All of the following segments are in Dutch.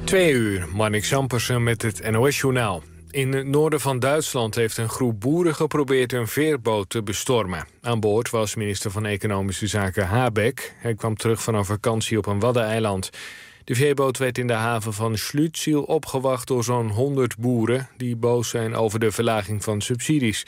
2 uur, Marnix Ampersen met het NOS-journaal. In het noorden van Duitsland heeft een groep boeren geprobeerd een veerboot te bestormen. Aan boord was minister van Economische Zaken Habeck. Hij kwam terug van een vakantie op een waddeneiland. De veerboot werd in de haven van Schlütziel opgewacht door zo'n 100 boeren... die boos zijn over de verlaging van subsidies.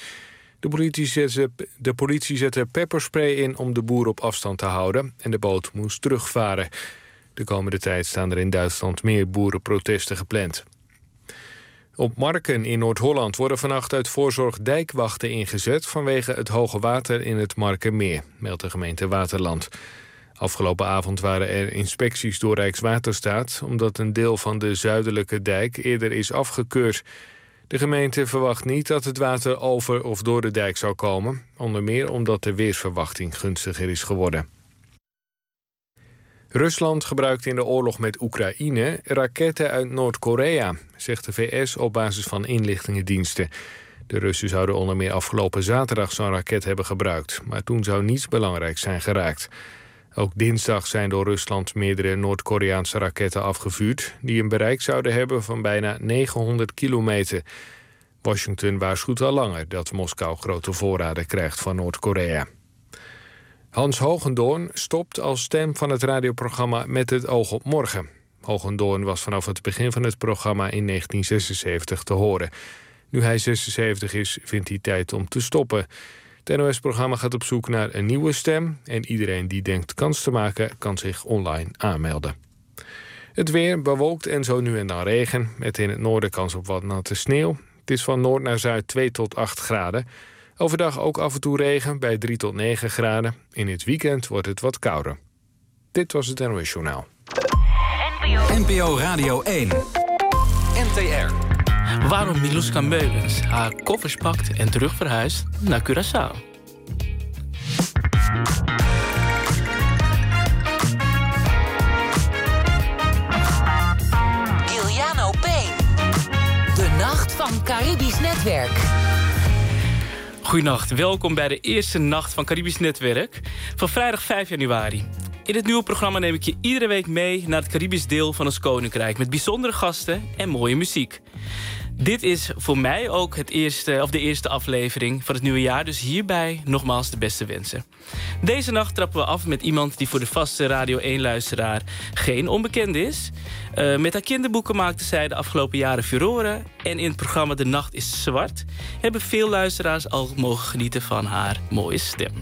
De politie zette pepperspray in om de boeren op afstand te houden... en de boot moest terugvaren. De komende tijd staan er in Duitsland meer boerenprotesten gepland. Op Marken in Noord-Holland worden vannacht uit voorzorg dijkwachten ingezet... vanwege het hoge water in het Markenmeer, meldt de gemeente Waterland. Afgelopen avond waren er inspecties door Rijkswaterstaat... omdat een deel van de zuidelijke dijk eerder is afgekeurd. De gemeente verwacht niet dat het water over of door de dijk zou komen... onder meer omdat de weersverwachting gunstiger is geworden. Rusland gebruikt in de oorlog met Oekraïne raketten uit Noord-Korea, zegt de VS op basis van inlichtingendiensten. De Russen zouden onder meer afgelopen zaterdag zo'n raket hebben gebruikt, maar toen zou niets belangrijks zijn geraakt. Ook dinsdag zijn door Rusland meerdere Noord-Koreaanse raketten afgevuurd, die een bereik zouden hebben van bijna 900 kilometer. Washington waarschuwt al langer dat Moskou grote voorraden krijgt van Noord-Korea. Hans Hogendoorn stopt als stem van het radioprogramma Met het oog op morgen. Hogendoorn was vanaf het begin van het programma in 1976 te horen. Nu hij 76 is, vindt hij tijd om te stoppen. Het NOS-programma gaat op zoek naar een nieuwe stem... en iedereen die denkt kans te maken, kan zich online aanmelden. Het weer bewolkt en zo nu en dan regen... met in het noorden kans op wat natte sneeuw. Het is van noord naar zuid 2 tot 8 graden... Overdag ook af en toe regen bij 3 tot 9 graden. In het weekend wordt het wat kouder. Dit was het NOS Journaal. NPO Radio 1. NTR. Waarom Miluska Meulens haar koffers pakt en terug verhuist naar Curaçao. Giuliano Payne. De Nacht van Caribisch Netwerk. Goedenacht, welkom bij de eerste nacht van Caribisch Netwerk van vrijdag 5 januari. In het nieuwe programma neem ik je iedere week mee naar het Caribisch deel van ons koninkrijk... met bijzondere gasten en mooie muziek. Dit is voor mij ook de eerste aflevering van het nieuwe jaar... dus hierbij nogmaals de beste wensen. Deze nacht trappen we af met iemand die voor de vaste Radio 1-luisteraar geen onbekende is. Met haar kinderboeken maakte zij de afgelopen jaren furoren... en in het programma De Nacht is Zwart... hebben veel luisteraars al mogen genieten van haar mooie stem.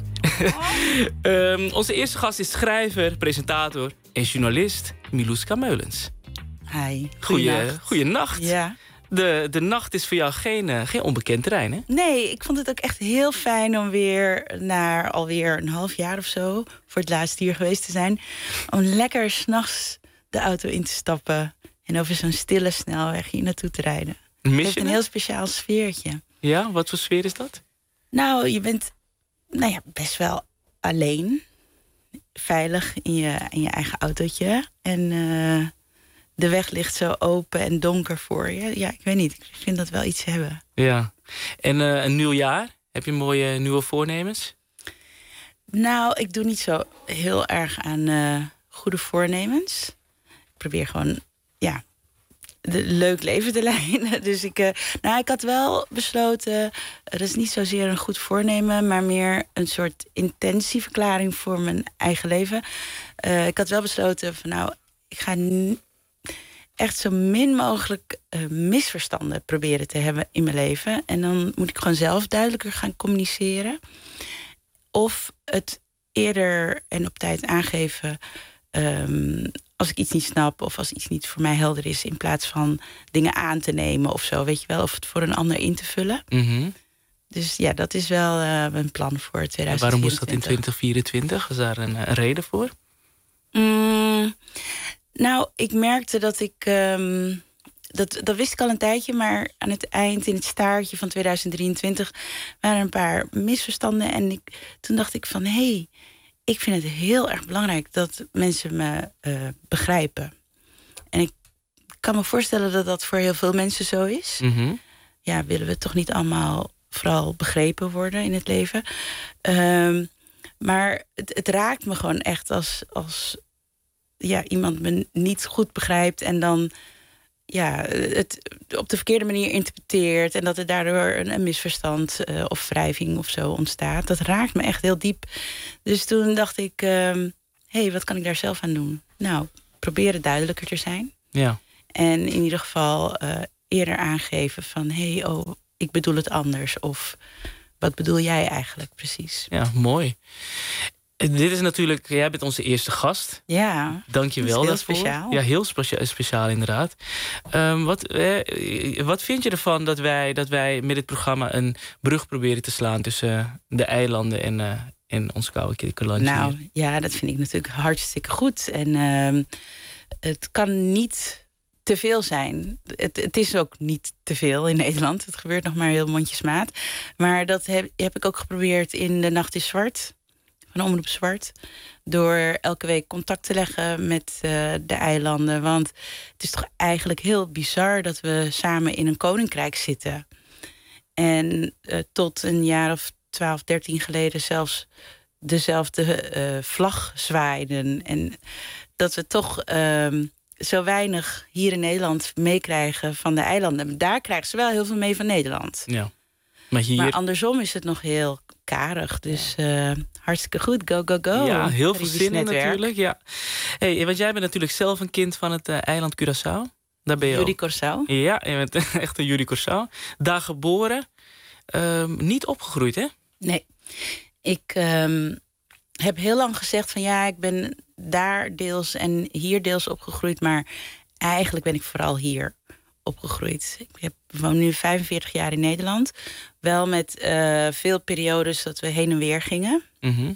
Onze eerste gast is schrijver, presentator en journalist Miluska Meulens. Hi, goeienacht. Ja. De nacht is voor jou geen onbekend terrein, hè? Nee, ik vond het ook echt heel fijn om weer na alweer een half jaar of zo... voor het laatst hier geweest te zijn... om lekker 's nachts de auto in te stappen... en over zo'n stille snelweg hier naartoe te rijden. Het heeft een heel speciaal sfeertje. Ja, wat voor sfeer is dat? Nou, je bent best wel alleen. Veilig in je eigen autootje. En de weg ligt zo open en donker voor je. Ja, ik weet niet. Ik vind dat wel iets hebben. Ja. En een nieuw jaar? Heb je mooie nieuwe voornemens? Nou, ik doe niet zo heel erg aan goede voornemens. Ik probeer gewoon, een leuk leven te leiden. Dus ik had wel besloten... dat is niet zozeer een goed voornemen... maar meer een soort intentieverklaring voor mijn eigen leven. Ik had wel besloten van ik ga echt zo min mogelijk misverstanden proberen te hebben in mijn leven. En dan moet ik gewoon zelf duidelijker gaan communiceren. Of het eerder en op tijd aangeven... als ik iets niet snap of als iets niet voor mij helder is... in plaats van dingen aan te nemen of zo, weet je wel. Of het voor een ander in te vullen. Mm-hmm. Dus ja, dat is wel mijn plan voor 2024. En waarom moest dat in 2024? Is daar een reden voor? Nou, ik merkte dat ik... Dat wist ik al een tijdje, maar aan het eind, in het staartje van 2023... waren er een paar misverstanden. En toen dacht ik van, ik vind het heel erg belangrijk dat mensen me begrijpen. En ik kan me voorstellen dat dat voor heel veel mensen zo is. Mm-hmm. Ja, willen we toch niet allemaal vooral begrepen worden in het leven. Maar het raakt me gewoon echt als iemand me niet goed begrijpt... en dan het op de verkeerde manier interpreteert en dat er daardoor een misverstand of wrijving of zo ontstaat. Dat raakt me echt heel diep. Dus toen dacht ik, wat kan ik daar zelf aan doen? Nou, proberen duidelijker te zijn. Ja. En in ieder geval eerder aangeven van, ik bedoel het anders. Of wat bedoel jij eigenlijk precies? Ja, mooi. Dit is natuurlijk, jij bent onze eerste gast. Ja, dank je wel daarvoor. Heel speciaal. Ja, heel speciaal inderdaad. Wat vind je ervan dat wij met dit programma een brug proberen te slaan tussen de eilanden en ons koude landje? Nou, ja, dat vind ik natuurlijk hartstikke goed. En het kan niet te veel zijn. Het is ook niet te veel in Nederland. Het gebeurt nog maar heel mondjesmaat. Maar dat heb ik ook geprobeerd in De Nacht is Zwart van Omroep Zwart. Door elke week contact te leggen met de eilanden. Want het is toch eigenlijk heel bizar dat we samen in een koninkrijk zitten. En tot een jaar of 12, 13 geleden zelfs dezelfde vlag zwaaiden. En dat we toch zo weinig hier in Nederland meekrijgen van de eilanden. Daar krijgen ze wel heel veel mee van Nederland. Ja. Maar andersom is het nog heel karig. Dus hartstikke goed. Go, go, go. Ja, heel veel zin in netwerk. natuurlijk. Ja. Hey, want jij bent natuurlijk zelf een kind van het eiland Curaçao. Daar ben je Judy Curaçao. Ja, je bent echt een Judy Curaçao. Daar geboren. Niet opgegroeid, hè? Nee. Ik heb heel lang gezegd van ik ben daar deels en hier deels opgegroeid. Maar eigenlijk ben ik vooral hier opgegroeid. Ik woon nu 45 jaar in Nederland. Wel met veel periodes dat we heen en weer gingen. Mm-hmm.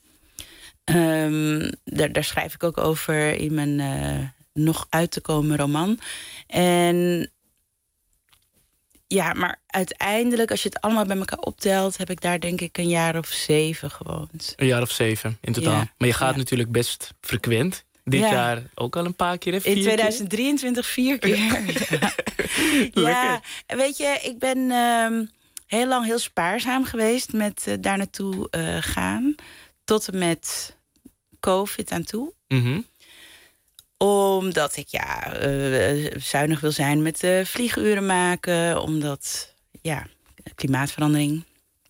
Daar schrijf ik ook over in mijn nog uit te komen roman. En ja, maar uiteindelijk, als je het allemaal bij elkaar optelt, heb ik daar denk ik een jaar of 7 gewoond. Een jaar of 7 in totaal. Ja. Maar je gaat natuurlijk best frequent. Dit jaar ook al een paar keer, hè? 4 in 2023 4 keer. Ja, weet je, ik ben heel lang heel spaarzaam geweest met daar naartoe gaan. Tot en met COVID aan toe. Mm-hmm. Omdat ik zuinig wil zijn met vlieguren maken. Omdat, klimaatverandering.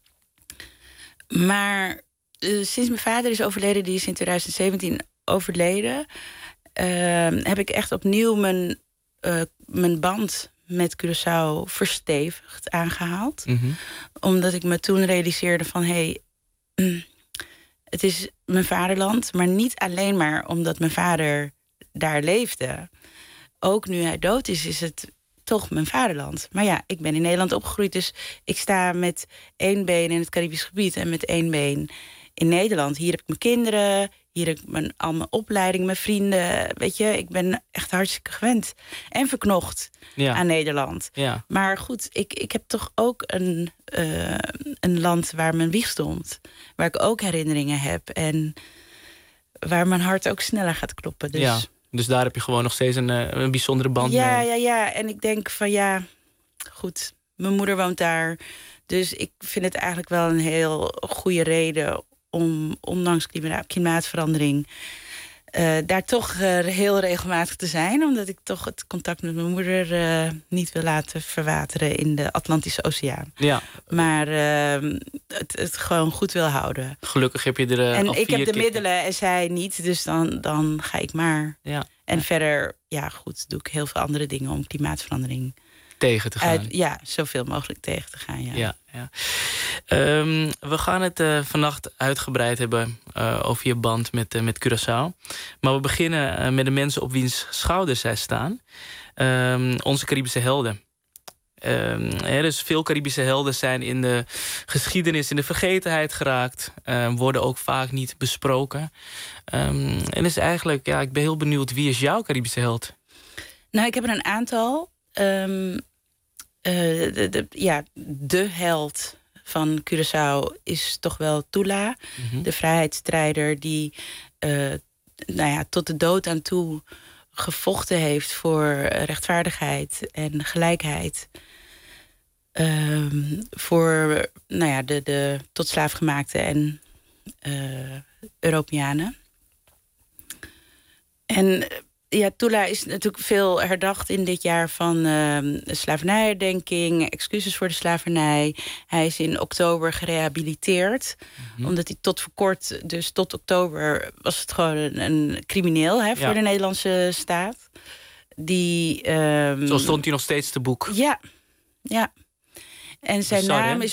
Maar sinds mijn vader is overleden, die is in 2017 overleden, heb ik echt opnieuw mijn band met Curaçao verstevigd aangehaald. Mm-hmm. Omdat ik me toen realiseerde van het is mijn vaderland, maar niet alleen maar omdat mijn vader daar leefde. Ook nu hij dood is het toch mijn vaderland. Maar ja, ik ben in Nederland opgegroeid, dus ik sta met 1 been in het Caribisch gebied en met 1 been in Nederland. Hier heb ik mijn kinderen, hier heb ik al mijn opleiding, mijn vrienden. Weet je, ik ben echt hartstikke gewend en verknocht aan Nederland. Ja. Maar goed, ik heb toch ook een land waar mijn wieg stond. Waar ik ook herinneringen heb en waar mijn hart ook sneller gaat kloppen. Dus. Ja. Dus daar heb je gewoon nog steeds een bijzondere band mee. Ja. En ik denk van goed, mijn moeder woont daar. Dus ik vind het eigenlijk wel een heel goede reden om, ondanks klimaatverandering, daar toch heel regelmatig te zijn. Omdat ik toch het contact met mijn moeder niet wil laten verwateren in de Atlantische Oceaan. Ja. Maar het gewoon goed wil houden. Gelukkig heb je er en al ik 4 heb de keer. middelen en zij niet, dus dan ga ik maar. Ja. En verder, doe ik heel veel andere dingen om klimaatverandering tegen te gaan. Zoveel mogelijk tegen te gaan, ja. We gaan het vannacht uitgebreid hebben over je band met Curaçao. Maar we beginnen met de mensen op wiens schouders zij staan. Onze Caribische helden. Dus veel Caribische helden zijn in de geschiedenis, in de vergetenheid geraakt. Worden ook vaak niet besproken. En is eigenlijk, ik ben heel benieuwd, wie is jouw Caribische held? Nou, ik heb er een aantal. De held van Curaçao is toch wel Tula. Mm-hmm. De vrijheidsstrijder die tot de dood aan toe gevochten heeft voor rechtvaardigheid en gelijkheid. Voor de tot slaafgemaakte en Europeanen. En Tula is natuurlijk veel herdacht in dit jaar van slavernijherdenking, excuses voor de slavernij. Hij is in oktober gerehabiliteerd, omdat hij tot voor kort, dus tot oktober, was het gewoon een crimineel voor de Nederlandse staat. Zo stond hij nog steeds te boek. Ja. En zijn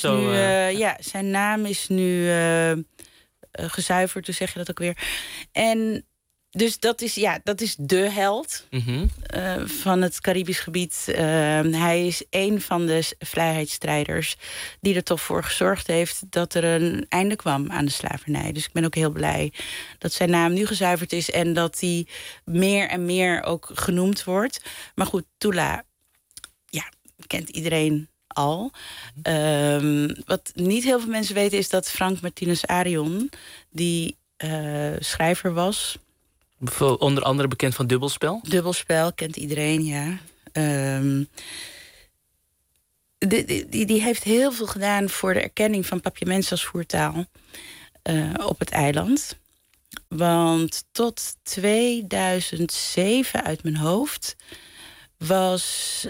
naam is nu gezuiverd, hoe zeg je dat ook weer? En dus dat is de held van het Caribisch gebied. Hij is een van de vrijheidsstrijders die er toch voor gezorgd heeft dat er een einde kwam aan de slavernij. Dus ik ben ook heel blij dat zijn naam nu gezuiverd is en dat hij meer en meer ook genoemd wordt. Maar goed, Tula, kent iedereen al. Wat niet heel veel mensen weten is dat Frank Martinez Arion, die schrijver was. Onder andere bekend van Dubbelspel. Dubbelspel kent iedereen, ja. Die heeft heel veel gedaan voor de erkenning van papiaments als voertaal op het eiland. Want tot 2007 uit mijn hoofd was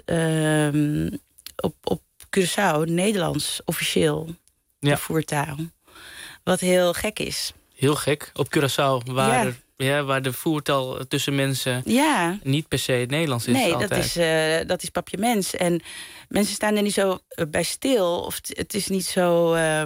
op Curaçao Nederlands officieel de voertaal. Wat heel gek is. Heel gek. Op Curaçao waar de voertaal tussen mensen niet per se het Nederlands is. Nee, altijd. Dat is papiaments. En mensen staan er niet zo bij stil. Of het is niet zo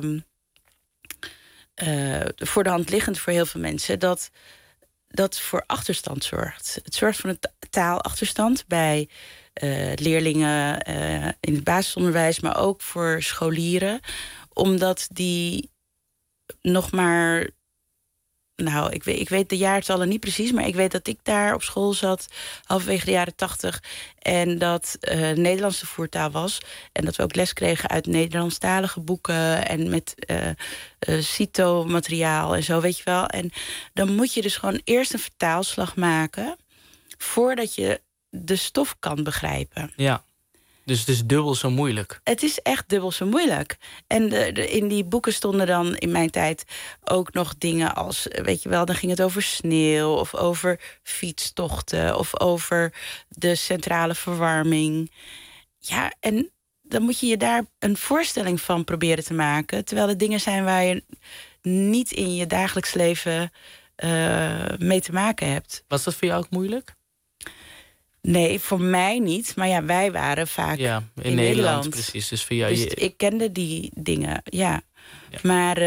voor de hand liggend voor heel veel mensen dat voor achterstand zorgt. Het zorgt voor een taalachterstand bij leerlingen in het basisonderwijs, maar ook voor scholieren. Omdat die nog maar... Nou, ik weet de jaartallen niet precies, maar ik weet dat ik daar op school zat halverwege de jaren 80 en dat Nederlands de voertaal was. En dat we ook les kregen uit Nederlandstalige boeken en met CITO-materiaal en zo, weet je wel. En dan moet je dus gewoon eerst een vertaalslag maken voordat je de stof kan begrijpen. Ja. Dus het is dubbel zo moeilijk. Het is echt dubbel zo moeilijk. En in die boeken stonden dan in mijn tijd ook nog dingen als... weet je wel, dan ging het over sneeuw of over fietstochten of over de centrale verwarming. Ja, en dan moet je daar een voorstelling van proberen te maken. Terwijl het dingen zijn waar je niet in je dagelijks leven mee te maken hebt. Was dat voor jou ook moeilijk? Nee, voor mij niet. Maar ja, wij waren vaak in Nederland. Precies. Dus voor jou, dus ik kende die dingen, ja. Maar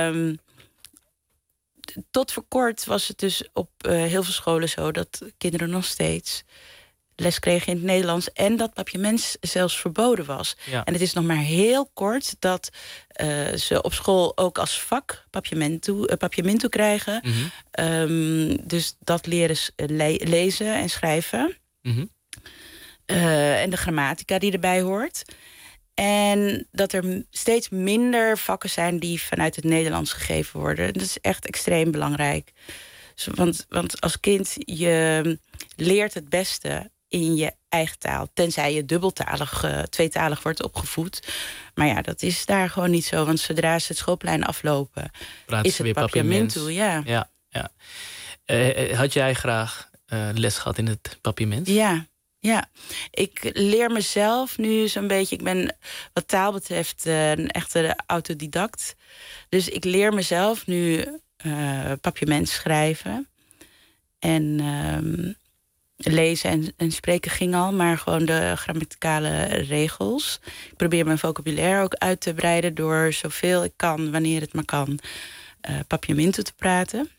tot voor kort was het dus op heel veel scholen zo... dat kinderen nog steeds les kregen in het Nederlands... en dat papiaments zelfs verboden was. Ja. En het is nog maar heel kort dat ze op school ook als vak papiamento krijgen. Dus dat leren lezen en schrijven... en de grammatica die erbij hoort. En dat er steeds minder vakken zijn die vanuit het Nederlands gegeven worden. Dat is echt extreem belangrijk. Want als kind, je leert het beste in je eigen taal. Tenzij je dubbeltalig, tweetalig wordt opgevoed. Maar ja, dat is daar gewoon niet zo. Want zodra ze het schoolplein aflopen, is het papiamento. Ja. Had jij graag les gehad in het papiament? Ja, ik leer mezelf nu zo'n beetje... Ik ben wat taal betreft een echte autodidact. Dus ik leer mezelf nu papiament schrijven. En lezen en spreken ging al, maar gewoon de grammaticale regels. Ik probeer mijn vocabulaire ook uit te breiden... door zoveel ik kan, wanneer het maar kan, papiamento te praten.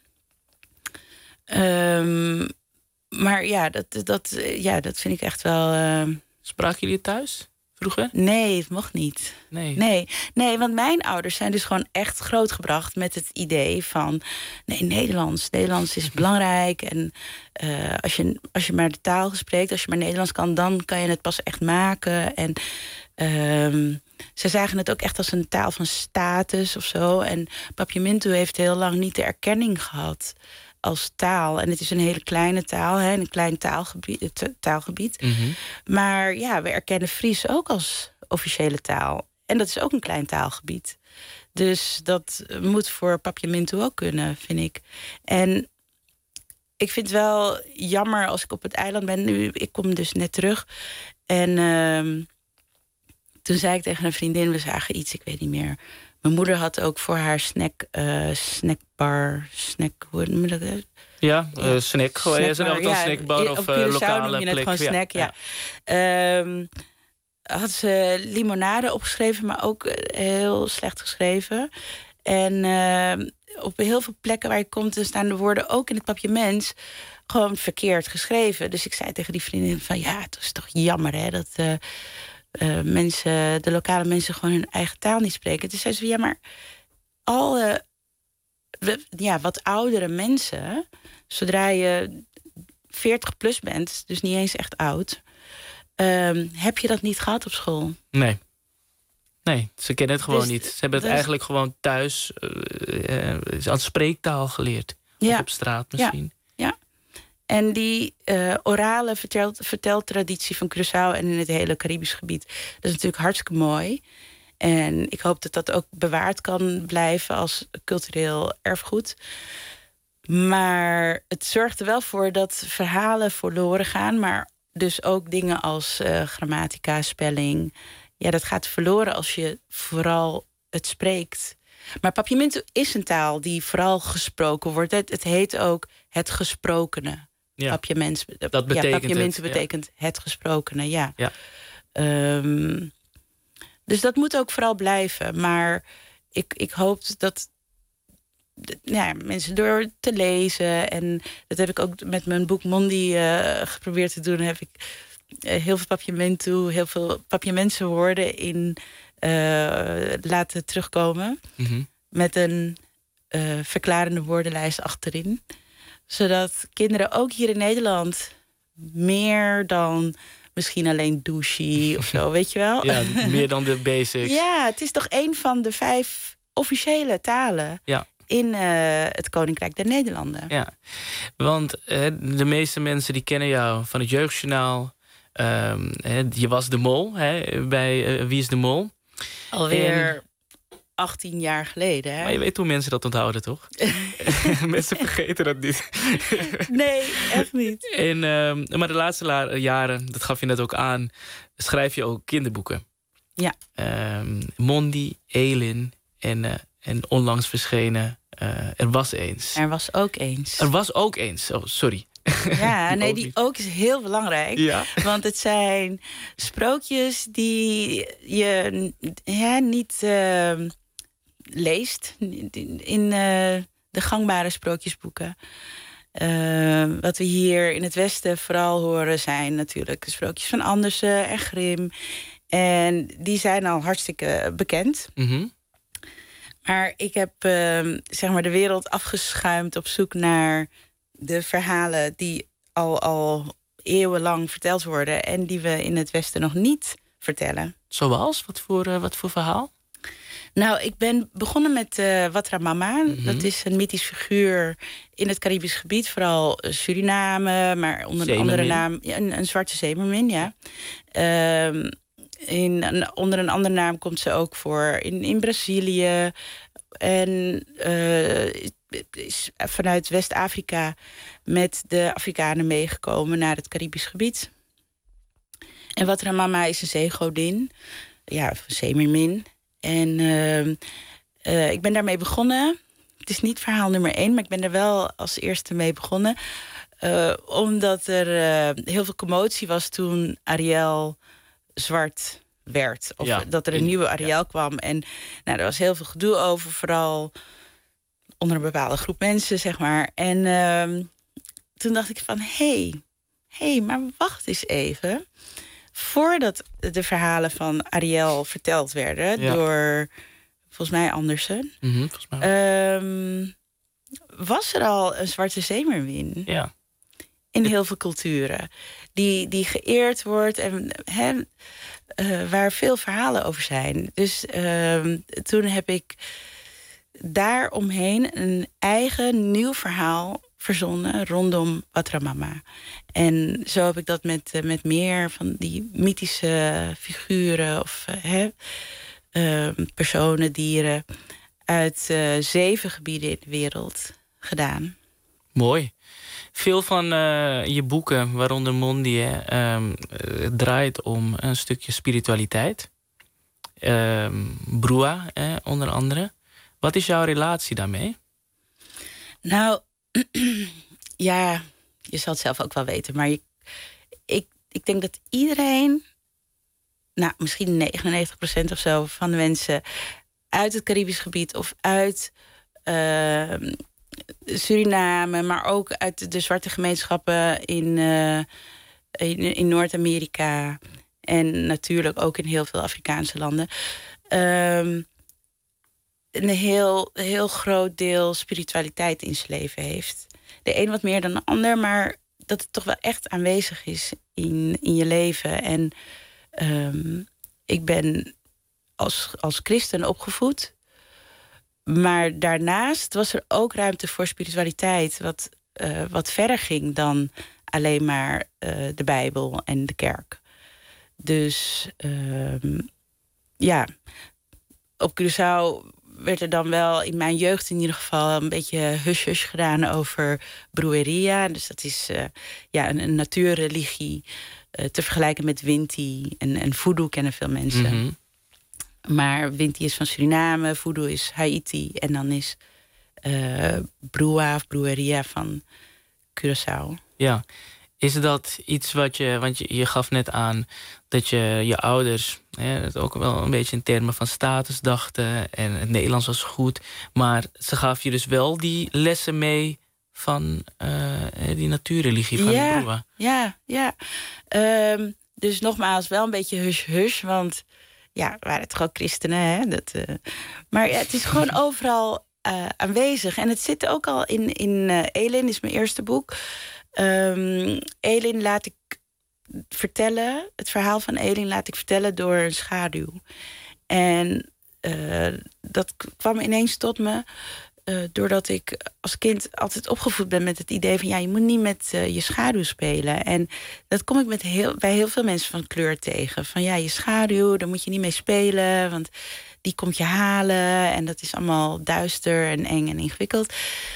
Maar dat vind ik echt wel... Spraken jullie het thuis vroeger? Nee, het mocht niet. Nee, want mijn ouders zijn dus gewoon echt grootgebracht... met het idee van, nee, Nederlands is belangrijk. En als je maar de taal spreekt, als je maar Nederlands kan... dan kan je het pas echt maken. En ze zagen het ook echt als een taal van status of zo. En papiamento heeft heel lang niet de erkenning gehad... als taal. En het is een hele kleine taal, een klein taalgebied. Maar ja, we erkennen Fries ook als officiële taal. En dat is ook een klein taalgebied. Dus dat moet voor papiamento ook kunnen, vind ik. En ik vind het wel jammer als ik op het eiland ben. Nu, ik kom dus net terug. En toen zei ik tegen een vriendin, we zagen iets, ik weet niet meer. Mijn moeder had ook voor haar snackbar, hoe noem je dat? Ja, snack. Is er dan snackbar of lokale noem je het plek? gewoon snack, ja. Had ze limonade opgeschreven, maar ook heel slecht geschreven. En op heel veel plekken waar je komt, staan de woorden ook in het papiaments gewoon verkeerd geschreven. Dus ik zei tegen die vriendin van ja, het is toch jammer hè, dat de lokale mensen gewoon hun eigen taal niet spreken. Dus zei ze, ja, maar alle wat oudere mensen, zodra je 40 plus bent, dus niet eens echt oud, heb je dat niet gehad op school? Nee, ze kennen het gewoon Dus niet. Ze hebben het dus- eigenlijk gewoon thuis als spreektaal geleerd. Ja. Of op straat misschien. Ja. En die orale verteltraditie van Curaçao en in het hele Caribisch gebied, dat is natuurlijk hartstikke mooi. En ik hoop dat dat ook bewaard kan blijven als cultureel erfgoed. Maar het zorgt er wel voor dat verhalen verloren gaan, maar dus ook dingen als grammatica, spelling. Ja, dat gaat verloren als je vooral het spreekt. Maar papiamento is een taal die vooral gesproken wordt. Het heet ook het gesprokene. Ja. Papiamento, Dat betekent papiamento het, betekent het gesprokene, ja. Ja. Dus dat moet ook vooral blijven. Maar ik hoop dat mensen door te lezen, en dat heb ik ook met mijn boek Mondi geprobeerd te doen, heb ik heel veel papiamense woorden in laten terugkomen. Mm-hmm. Met een verklarende woordenlijst achterin. Zodat kinderen ook hier in Nederland meer dan misschien alleen douche of zo, weet je wel? Ja, meer dan de basics. Ja, het is toch een van de 5 officiële talen in het Koninkrijk der Nederlanden. Ja, want de meeste mensen die kennen jou van het Jeugdjournaal. Je was de mol bij Wie is de Mol? Alweer 18 jaar geleden. Hè? Maar je weet hoe mensen dat onthouden, toch? Mensen vergeten dat niet. Nee, echt niet. Maar de laatste jaren, dat gaf je net ook aan, schrijf je ook kinderboeken. Ja. Mondi, Elin en onlangs verschenen Er was eens. Er was ook eens. Er was ook eens. Oh, sorry. Ja, nee, die ook is heel belangrijk. Ja. Want het zijn sprookjes die je niet leest in de gangbare sprookjesboeken. Wat we hier in het Westen vooral horen zijn natuurlijk sprookjes van Andersen en Grimm. En die zijn al hartstikke bekend. Mm-hmm. Maar ik heb zeg maar de wereld afgeschuimd op zoek naar de verhalen die al eeuwenlang verteld worden en die we in het Westen nog niet vertellen. Zoals? Wat voor verhaal? Nou, ik ben begonnen met Watra Mama. Mm-hmm. Dat is een mythisch figuur in het Caribisch gebied. Vooral Suriname, maar onder een andere naam. Ja, een zwarte zeemermin, ja. Onder een andere naam komt ze ook voor in Brazilië. En is vanuit West-Afrika met de Afrikanen meegekomen naar het Caribisch gebied. En Watra Mama is een zeegodin. Ja, een zeemermin. En ik ben daarmee begonnen. Het is niet verhaal nummer 1, maar ik ben er wel als eerste mee begonnen. Omdat er heel veel commotie was toen Ariel zwart werd. Of dat er een nieuwe Ariel kwam. En er was heel veel gedoe over, vooral onder een bepaalde groep mensen, zeg maar. En toen dacht ik van, hé, maar wacht eens even. Voordat de verhalen van Ariel verteld werden door, volgens mij, Andersen, volgens mij. was er al een zwarte zeemermin. Ja. In heel veel culturen. Die geëerd wordt en waar veel verhalen over zijn. Dus toen heb ik daaromheen een eigen nieuw verhaal verzonnen rondom Watra Mama. En zo heb ik dat met meer van die mythische figuren of personen, dieren uit 7 gebieden in de wereld gedaan. Mooi. Veel van je boeken, waaronder Mondi, draait om een stukje spiritualiteit. Brua, onder andere. Wat is jouw relatie daarmee? Nou, ja, je zal het zelf ook wel weten. Maar ik denk dat iedereen, nou, misschien 99% of zo van de mensen uit het Caribisch gebied of uit Suriname, maar ook uit de zwarte gemeenschappen in Noord-Amerika en natuurlijk ook in heel veel Afrikaanse landen, een heel groot deel spiritualiteit in zijn leven heeft. De een wat meer dan de ander, maar dat het toch wel echt aanwezig is in je leven. En ik ben als christen opgevoed. Maar daarnaast was er ook ruimte voor spiritualiteit, wat verder ging dan alleen maar de Bijbel en de kerk. Dus ja, op Curaçao werd er dan wel in mijn jeugd in ieder geval een beetje hush-hush gedaan over Brujeria. Dus dat is een natuurreligie te vergelijken met Winti. En voodoo kennen veel mensen. Mm-hmm. Maar Winti is van Suriname, voodoo is Haiti. En dan is Brua of Brujeria van Curaçao. Ja. Is dat iets want je gaf net aan dat je ouders het ook wel een beetje in termen van status dachten en het Nederlands was goed, maar ze gaven je dus wel die lessen mee van die natuurreligie van de Brua. Ja. Dus nogmaals, wel een beetje hush-hush, want ja, we waren toch ook christenen, hè? Maar ja, het is gewoon overal aanwezig. En het zit ook al in Elin, is mijn eerste boek. Elin laat ik vertellen, het verhaal van Elin laat ik vertellen door een schaduw. En dat kwam ineens tot me doordat ik als kind altijd opgevoed ben met het idee van ja, je moet niet met je schaduw spelen. En dat kom ik bij heel veel mensen van kleur tegen. Van ja, je schaduw, daar moet je niet mee spelen, want die komt je halen en dat is allemaal duister en eng en ingewikkeld.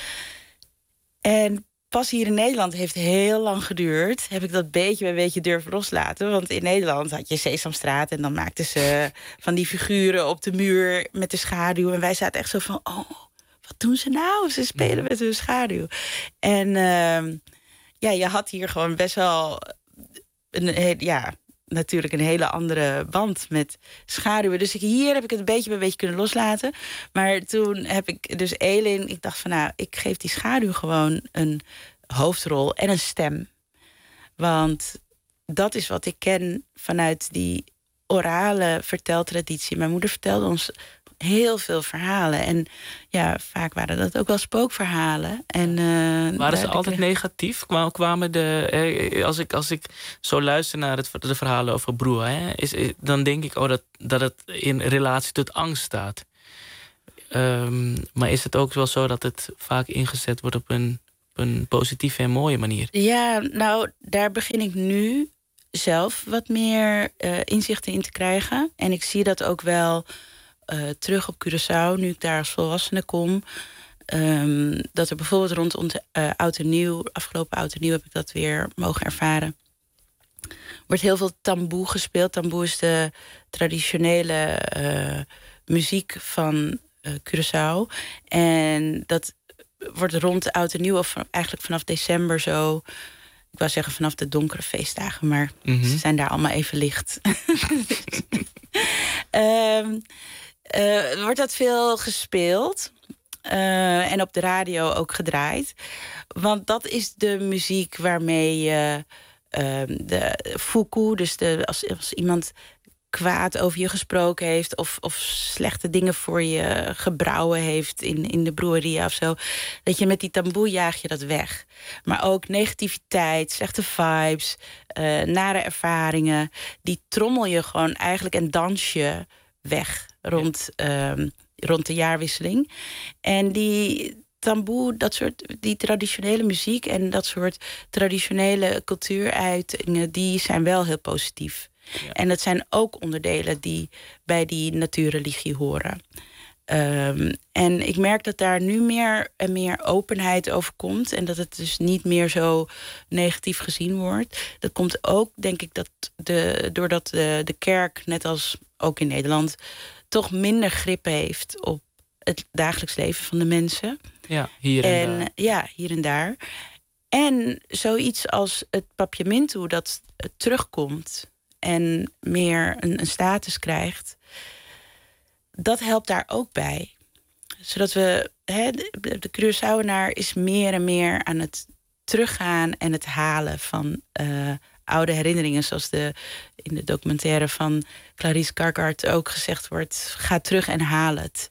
En pas hier in Nederland heeft heel lang geduurd. Heb ik dat beetje bij beetje durven loslaten. Want in Nederland had je Sesamstraat en dan maakten ze van die figuren op de muur met de schaduw. En wij zaten echt zo van, oh, wat doen ze nou? Ze spelen met hun schaduw. En je had hier gewoon best wel natuurlijk een hele andere band met schaduwen. Dus hier heb ik het een beetje bij beetje kunnen loslaten. Maar toen heb ik dus Elin, ik dacht van nou, ik geef die schaduw gewoon een hoofdrol en een stem. Want dat is wat ik ken vanuit die orale verteltraditie. Mijn moeder vertelde ons heel veel verhalen. En ja, vaak waren dat ook wel spookverhalen. En, waren ze altijd negatief? Kwamen als ik zo luister naar de verhalen over Brua, dan denk ik dat het in relatie tot angst staat. Maar is het ook wel zo dat het vaak ingezet wordt op een positieve en mooie manier? Ja, nou, daar begin ik nu zelf wat meer inzichten in te krijgen. En ik zie dat ook wel terug op Curaçao, nu ik daar als volwassene kom. Dat er bijvoorbeeld rondom Oud en Nieuw, afgelopen Oud en Nieuw heb ik dat weer mogen ervaren. Er wordt heel veel tamboe gespeeld. Tamboe is de traditionele muziek van Curaçao. En dat wordt rond Oud en Nieuw, of eigenlijk vanaf december zo. Ik wou zeggen vanaf de donkere feestdagen, maar ze zijn daar allemaal even licht. Wordt dat veel gespeeld. En op de radio ook gedraaid. Want dat is de muziek waarmee je de fuku, dus als iemand kwaad over je gesproken heeft of slechte dingen voor je gebrouwen heeft in de broeria of zo, dat je met die tamboe jaag je dat weg. Maar ook negativiteit, slechte vibes, nare ervaringen, die trommel je gewoon eigenlijk en dans je weg rond de jaarwisseling. En die tamboe, die traditionele muziek en dat soort traditionele cultuuruitingen, die zijn wel heel positief. Ja. En dat zijn ook onderdelen die bij die natuurreligie horen. En ik merk dat daar nu meer en meer openheid over komt. En dat het dus niet meer zo negatief gezien wordt. Dat komt ook, denk ik, doordat de kerk, net als ook in Nederland, toch minder grip heeft op het dagelijks leven van de mensen. Ja, hier en daar. Ja, hier en daar. En zoiets als het papiamento dat terugkomt en meer een status krijgt, dat helpt daar ook bij. Zodat we, de Curaçaoenaar is meer en meer aan het teruggaan en het halen van oude herinneringen. Zoals in de documentaire van Clarice Carcart ook gezegd wordt, ga terug en haal het.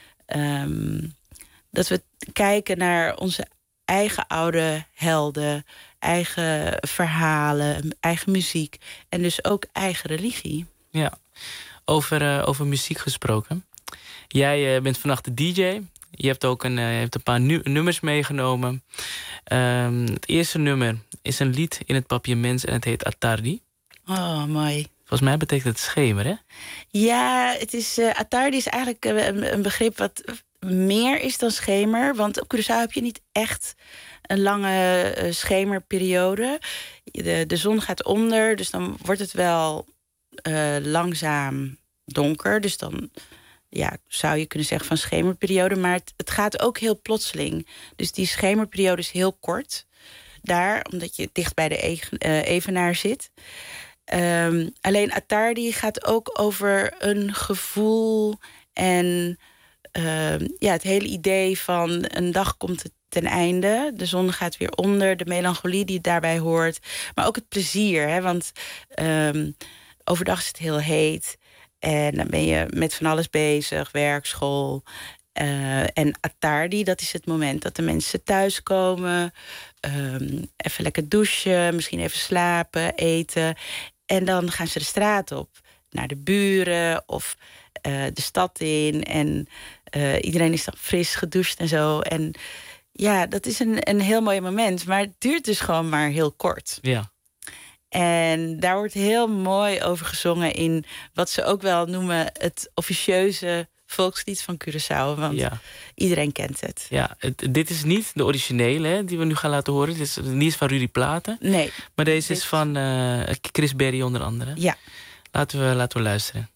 Dat we kijken naar onze eigen oude helden, eigen verhalen, eigen muziek en dus ook eigen religie. Ja, over muziek gesproken. Jij bent vannacht de DJ. Je hebt ook een paar nummers meegenomen. Het eerste nummer is een lied in het papiaments en het heet Attardi. Oh, mooi. Volgens mij betekent het schemer, hè? Ja, het is, Attardi is eigenlijk een begrip wat meer is dan schemer. Want op Curaçao heb je niet echt een lange schemerperiode. De zon gaat onder, dus dan wordt het wel langzaam donker. Dus dan zou je kunnen zeggen van schemerperiode. Maar het gaat ook heel plotseling. Dus die schemerperiode is heel kort. Daar, omdat je dicht bij de evenaar zit. Alleen Attardi gaat ook over een gevoel en het hele idee van een dag komt het ten einde. De zon gaat weer onder, de melancholie die daarbij hoort. Maar ook het plezier, hè, want overdag is het heel heet. En dan ben je met van alles bezig, werk, school. En Attardi, dat is het moment dat de mensen thuiskomen. Even lekker douchen, misschien even slapen, eten. En dan gaan ze de straat op. Naar de buren of de stad in. En iedereen is dan fris gedoucht en zo. En ja, dat is een heel mooi moment. Maar het duurt dus gewoon maar heel kort. Ja. En daar wordt heel mooi over gezongen in wat ze ook wel noemen het officieuze volkslied van Curaçao. Want iedereen kent het. Ja, dit is niet de originele, hè, die we nu gaan laten horen. Dit is niet van Rudy Platen. Nee. Maar deze is van Chris Berry onder andere. Ja. Laten we luisteren.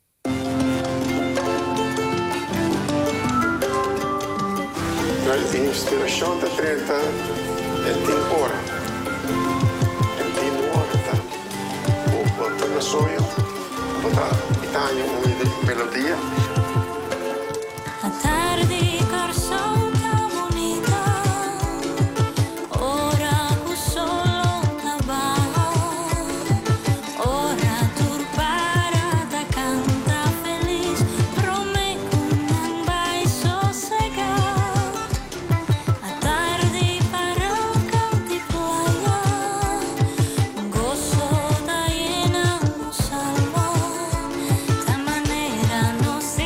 De inspiração da treta é 10 horas. É 10 horas, tá? O sonho, botar Itália, uma melodia. A tarde corso bonita, ora cu solo trabajo, ora turbarada canta feliz, prometo não vai sossegar. A tarde para o canto playa, gozo da llena no salmo, da maneira no se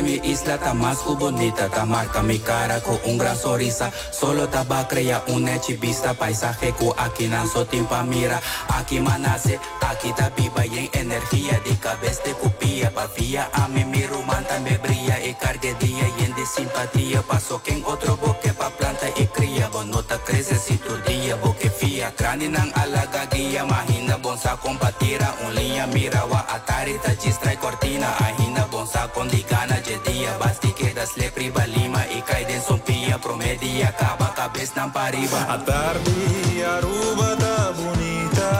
mi isla ta más bonita, ta marca mi cara con un gran sonrisa. Solo ta va crea una chivista, paisaje ko aquí nan so timpa mira. Aquí manase, aquí ta viva y en energía de cabeza de copia, pa via a mi miro manta me brilla y cargue día y en de simpatía. Paso que en otro boque pa planta y cría, bonota crece si tu día boque fía. Crani nan alaga guía, imagina bonsa compatira, un línea mira wa atari ta gistra y cortina. Ahina bonsa con digana jedia, basti que das le priva lima y cae de sompia promedia, acaba cabeza nan pariba. A tarde Aruba ta bonita,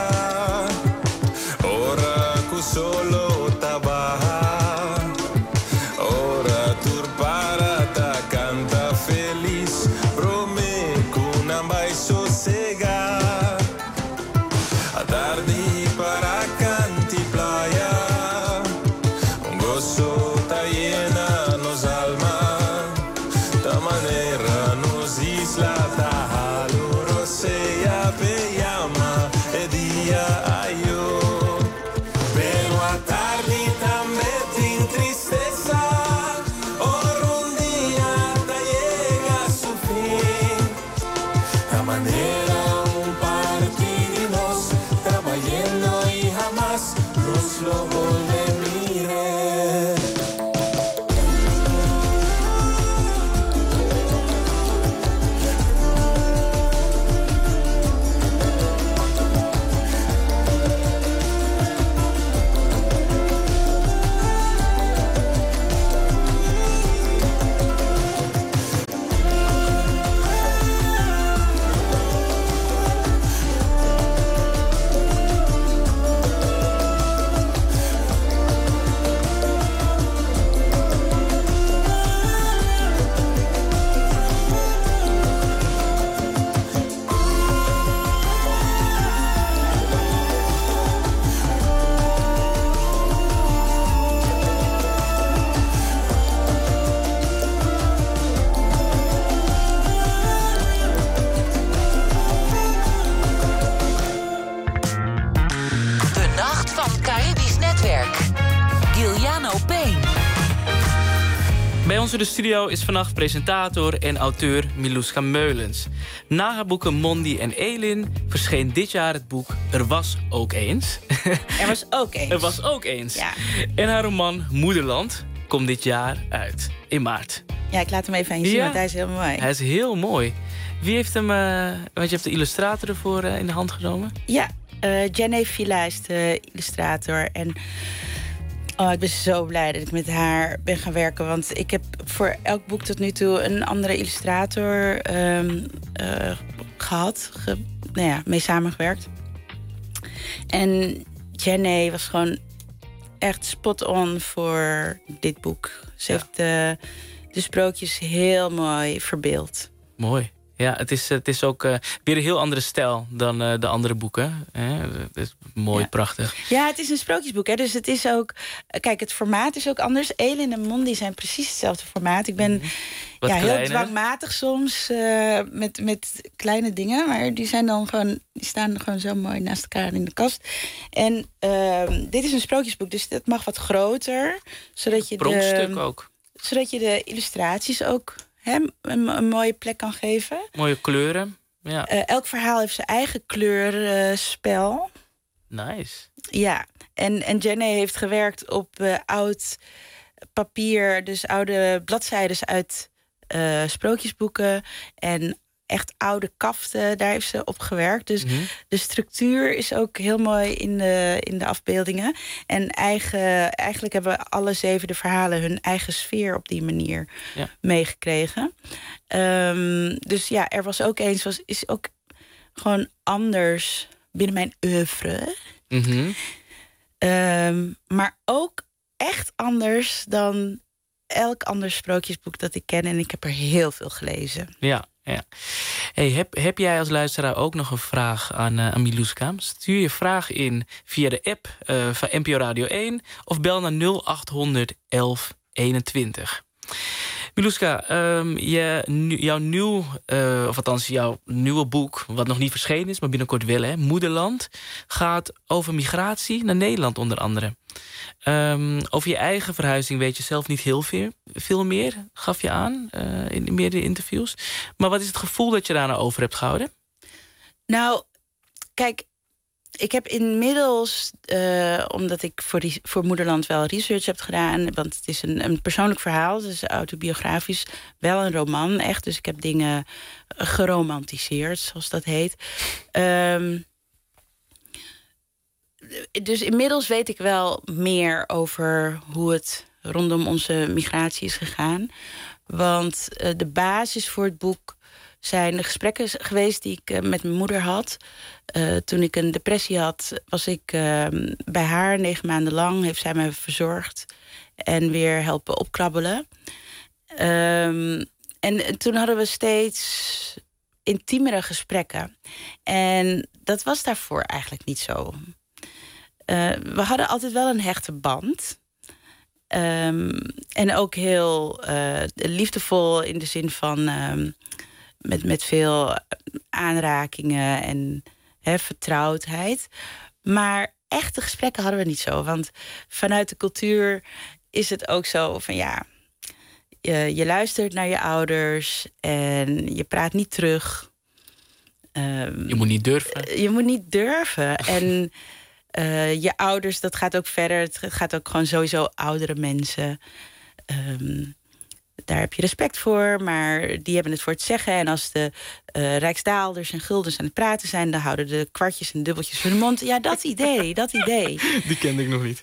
ora cu solo ta baja, ora turpara ta canta feliz, prome cu não vai sossegar. A tarde para canti playa, un gozo ta llena nos alma, ta manera nos isla ta halurosea pe llama e dia ayo. Pero a tarde también tin tristeza, or un día ta llega a su fin, ta manera un partidos trabajando y jamás nos lo volveré. De Nacht van Caribisch Netwerk. Giuliano Payne. Bij ons in de studio is vannacht presentator en auteur Miluska Meulens. Na haar boeken Mondi en Elin verscheen dit jaar het boek Er was ook eens. Er was ook eens. Er was ook eens. Ja. En haar roman Moederland komt dit jaar uit, in maart. Ja, ik laat hem even aan je zien, Ja. want hij is heel mooi. Hij is heel mooi. Wie heeft hem, want je hebt de illustrator ervoor in de hand genomen? Ja, Jenny Villa is de illustrator. En ik ben zo blij dat ik met haar ben gaan werken. Want ik heb voor elk boek tot nu toe een andere illustrator gehad. Mee samengewerkt. En Jenny was gewoon echt spot on voor dit boek. Ze heeft de sprookjes heel mooi verbeeld. Mooi. Ja, het is ook weer een heel andere stijl dan de andere boeken. Het is mooi, prachtig. Ja, het is een sprookjesboek. Hè? Dus het is ook... Kijk, het formaat is ook anders. Elin en Mondi zijn precies hetzelfde formaat. Ik ben heel dwangmatig soms met kleine dingen. Maar die staan gewoon zo mooi naast elkaar in de kast. En dit is een sprookjesboek, dus dat mag wat groter. Zodat je pronkstuk ook. Zodat je de illustraties ook een mooie plek kan geven. Mooie kleuren. Ja. Elk verhaal heeft zijn eigen kleurspel. Nice. Ja, en Jenny heeft gewerkt op oud papier, dus oude bladzijden uit sprookjesboeken en echt oude kaften, daar heeft ze op gewerkt. Dus de structuur is ook heel mooi in de afbeeldingen. En eigenlijk hebben alle 7 de verhalen hun eigen sfeer op die manier meegekregen. Dus ja, er was ook eens, is ook gewoon anders binnen mijn oeuvre. Maar ook echt anders dan elk ander sprookjesboek dat ik ken. En ik heb er heel veel gelezen. Ja. Hey, heb jij als luisteraar ook nog een vraag aan Miluska? Stuur je vraag in via de app van NPO Radio 1 of bel naar 0800 1121. Miluska, jouw nieuwe boek, wat nog niet verschenen is, maar binnenkort wel, hè, Moederland, gaat over migratie naar Nederland onder andere. Over je eigen verhuizing weet je zelf niet heel veel meer, gaf je aan in meerdere interviews. Maar wat is het gevoel dat je daarna over hebt gehouden? Nou, kijk, ik heb inmiddels, omdat ik voor Moederland wel research heb gedaan, want het is een persoonlijk verhaal, dus autobiografisch, wel een roman, echt. Dus ik heb dingen geromantiseerd, zoals dat heet. Dus inmiddels weet ik wel meer over hoe het rondom onze migratie is gegaan. Want de basis voor het boek zijn de gesprekken geweest die ik met mijn moeder had. Toen ik een depressie had, was ik bij haar 9 maanden lang. Heeft zij me verzorgd en weer helpen opkrabbelen. En toen hadden we steeds intiemere gesprekken. En dat was daarvoor eigenlijk niet zo. We hadden altijd wel een hechte band. En ook heel liefdevol in de zin van met veel aanrakingen en vertrouwdheid. Maar echte gesprekken hadden we niet zo. Want vanuit de cultuur is het ook zo van ja, je luistert naar je ouders en je praat niet terug. Je moet niet durven. Je moet niet durven. En je ouders, dat gaat ook verder. Het gaat ook gewoon sowieso oudere mensen. Daar heb je respect voor, maar die hebben het voor het zeggen. En als de rijksdaalders en guldens aan het praten zijn, dan houden de kwartjes en dubbeltjes voor de mond. Ja, dat idee. Die kende ik nog niet.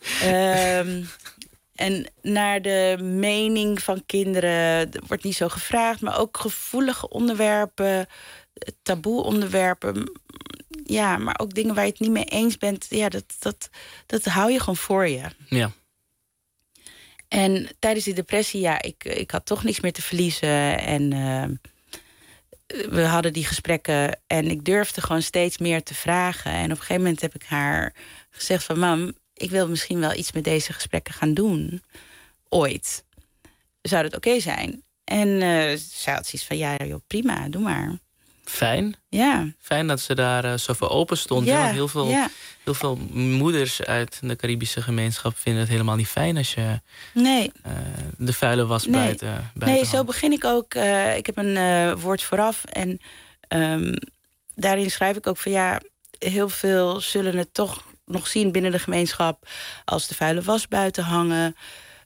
En naar de mening van kinderen wordt niet zo gevraagd, maar ook gevoelige onderwerpen, taboe onderwerpen. Ja, maar ook dingen waar je het niet mee eens bent. Ja, dat hou je gewoon voor je. Ja. En tijdens die depressie, ja, ik had toch niks meer te verliezen. En we hadden die gesprekken en ik durfde gewoon steeds meer te vragen. En op een gegeven moment heb ik haar gezegd van, mam, ik wil misschien wel iets met deze gesprekken gaan doen. Ooit. Zou dat oké zijn? En zij had zoiets van, ja, joh, prima, doe maar. Fijn. Ja. Fijn dat ze daar zo voor open stond. Ja, Want heel veel moeders uit de Caribische gemeenschap vinden het helemaal niet fijn als je de vuile was buiten zo begin ik ook. Ik heb een woord vooraf. En daarin schrijf ik ook van ja, heel veel zullen het toch nog zien binnen de gemeenschap als de vuile was buiten hangen.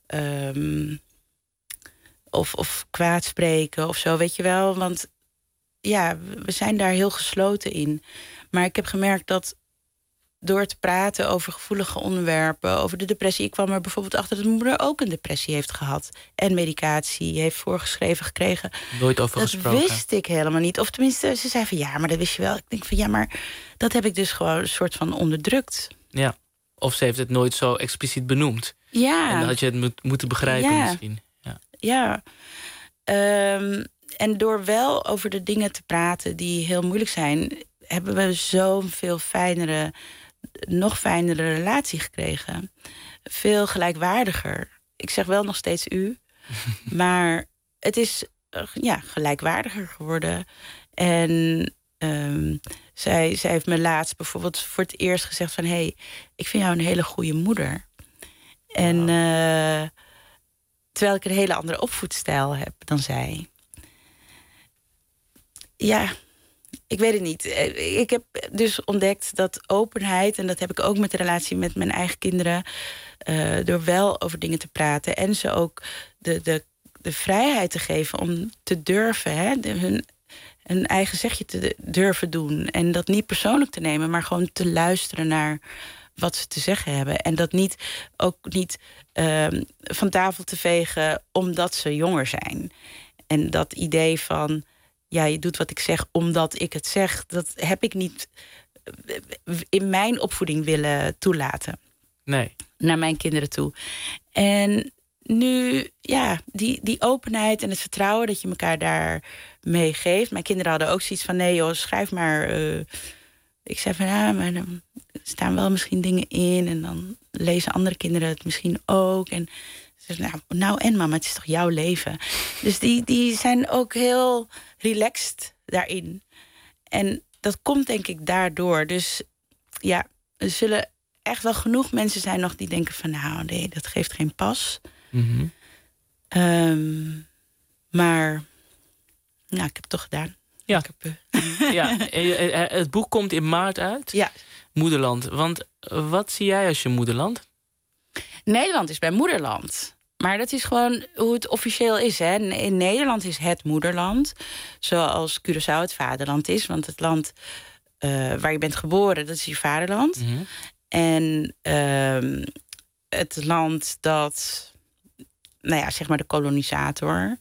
Of kwaad spreken of zo, weet je wel. Want ja, we zijn daar heel gesloten in. Maar ik heb gemerkt dat door te praten over gevoelige onderwerpen, over de depressie. Ik kwam er bijvoorbeeld achter dat mijn moeder ook een depressie heeft gehad. En medicatie heeft voorgeschreven gekregen. Nooit over gesproken. Dat wist ik helemaal niet. Of tenminste, ze zei van ja, maar dat wist je wel. Ik denk van ja, maar dat heb ik dus gewoon een soort van onderdrukt. Ja, of ze heeft het nooit zo expliciet benoemd. Ja. En dan had je het moeten begrijpen misschien. Ja. En door wel over de dingen te praten die heel moeilijk zijn, hebben we zo'n veel nog fijnere relatie gekregen. Veel gelijkwaardiger. Ik zeg wel nog steeds u. Maar het is gelijkwaardiger geworden. En zij heeft me laatst bijvoorbeeld voor het eerst gezegd van hey, ik vind jou een hele goede moeder. En terwijl ik een hele andere opvoedstijl heb dan zij. Ja, ik weet het niet. Ik heb dus ontdekt dat openheid, en dat heb ik ook met de relatie met mijn eigen kinderen, door wel over dingen te praten en ze ook de vrijheid te geven om te durven, hun eigen zegje te durven doen. En dat niet persoonlijk te nemen, maar gewoon te luisteren naar wat ze te zeggen hebben. En dat ook niet van tafel te vegen omdat ze jonger zijn. En dat idee van ja, je doet wat ik zeg omdat ik het zeg, dat heb ik niet in mijn opvoeding willen toelaten. Nee. Naar mijn kinderen toe. En nu, ja, die openheid en het vertrouwen dat je elkaar daarmee geeft. Mijn kinderen hadden ook zoiets van nee joh, schrijf maar. Ik zei van ja, maar dan staan wel misschien dingen in en dan lezen andere kinderen het misschien ook. En Ze zegt, nou en mama, het is toch jouw leven? Dus die zijn ook heel relaxed daarin. En dat komt denk ik daardoor. Dus ja, er zullen echt wel genoeg mensen zijn nog die denken van... nou, nee, dat geeft geen pas. Mhm. Maar nou, ik heb het toch gedaan. Ja. Ja, het boek komt in maart uit. Ja. Moederland. Want wat zie jij als je moederland? Nederland is bij moederland. Maar dat is gewoon hoe het officieel is. Hè. In Nederland is het moederland. Zoals Curaçao het vaderland is. Want het land waar je bent geboren, dat is je vaderland. Mhm. En het land dat... nou ja, zeg maar de kolonisator...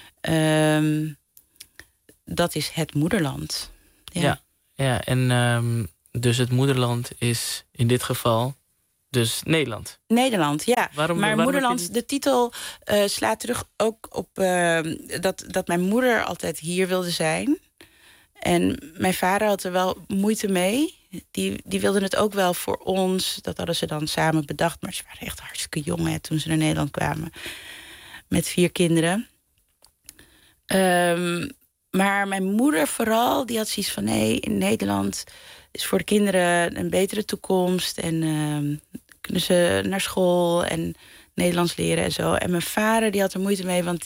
dat is het moederland. Ja, en dus het moederland is in dit geval dus Nederland. Nederland, ja. Waarom moederland, de titel slaat terug ook op dat mijn moeder altijd hier wilde zijn. En mijn vader had er wel moeite mee. Die wilden het ook wel voor ons. Dat hadden ze dan samen bedacht. Maar ze waren echt hartstikke jong hè, toen ze naar Nederland kwamen. Met 4 kinderen. Maar mijn moeder vooral, die had zoiets van... nee, in Nederland is voor de kinderen een betere toekomst. En kunnen ze naar school en Nederlands leren en zo. En mijn vader, die had er moeite mee, want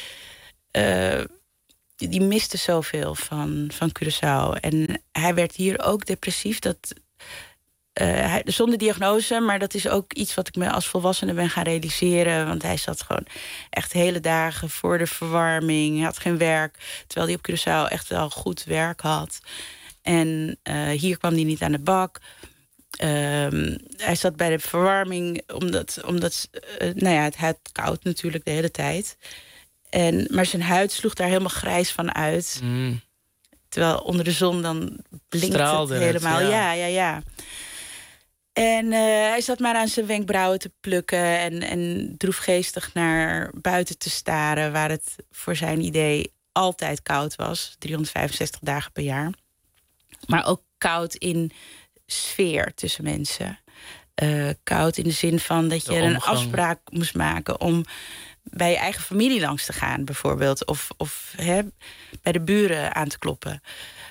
die miste zoveel van Curaçao. En hij werd hier ook depressief. Zonder diagnose, maar dat is ook iets wat ik me als volwassene ben gaan realiseren. Want hij zat gewoon echt hele dagen voor de verwarming. Hij had geen werk, terwijl hij op Curaçao echt wel goed werk had. En hier kwam hij niet aan de bak. Hij zat bij de verwarming, omdat het had koud natuurlijk de hele tijd. Maar zijn huid sloeg daar helemaal grijs van uit. Mm. Terwijl onder de zon dan blinkt Straalde het helemaal. Ja. En hij zat maar aan zijn wenkbrauwen te plukken en droefgeestig naar buiten te staren, waar het voor zijn idee altijd koud was. 365 dagen per jaar. Maar ook koud in sfeer tussen mensen. Koud in de zin van dat je een afspraak moest maken om bij je eigen familie langs te gaan, bijvoorbeeld. Of bij de buren aan te kloppen.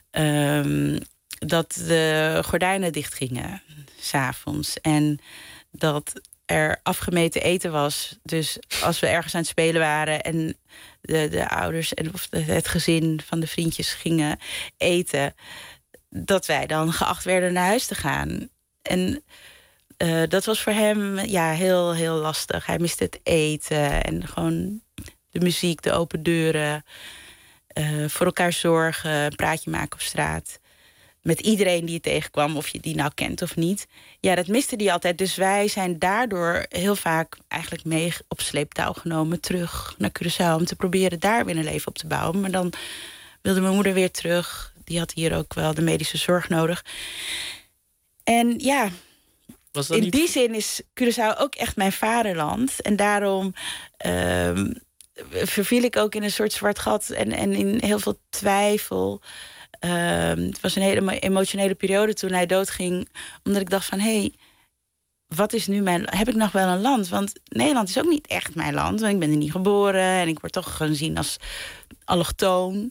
Dat de gordijnen dichtgingen, 's avonds. En dat er afgemeten eten was. Dus als we ergens aan het spelen waren en de ouders of het gezin van de vriendjes gingen eten, dat wij dan geacht werden naar huis te gaan. En dat was voor hem heel, heel lastig. Hij miste het eten en gewoon de muziek, de open deuren. Voor elkaar zorgen, een praatje maken op straat. Met iedereen die je tegenkwam, of je die nou kent of niet. Ja, dat miste hij altijd. Dus wij zijn daardoor heel vaak eigenlijk mee op sleeptouw genomen terug naar Curaçao om te proberen daar weer een leven op te bouwen. Maar dan wilde mijn moeder weer terug. Die had hier ook wel de medische zorg nodig. En ja, in die zin is Curaçao ook echt mijn vaderland. En daarom verviel ik ook in een soort zwart gat en in heel veel twijfel. Het was een hele emotionele periode toen hij doodging. Omdat ik dacht van, hé, wat is nu heb ik nog wel een land? Want Nederland is ook niet echt mijn land. Want ik ben er niet geboren en ik word toch gezien als allochtoon.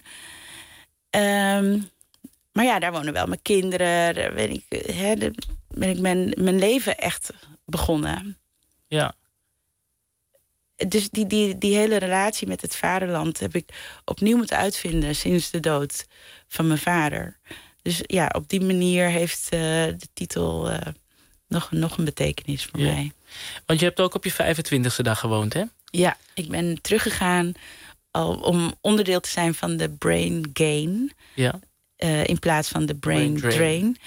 Maar ja, daar wonen wel mijn kinderen. Daar ben ik mijn leven echt begonnen. Ja. Dus die hele relatie met het vaderland heb ik opnieuw moeten uitvinden sinds de dood van mijn vader. Dus ja, op die manier heeft de titel nog een betekenis voor mij. Want je hebt ook op je 25e dag gewoond, hè? Ja, ik ben teruggegaan om onderdeel te zijn van de Brain Gain. Ja. In plaats van de Brain Drain.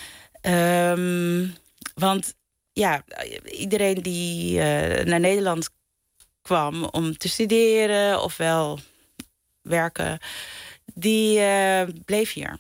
Want ja, iedereen die naar Nederland kwam om te studeren ofwel werken, die bleef hier.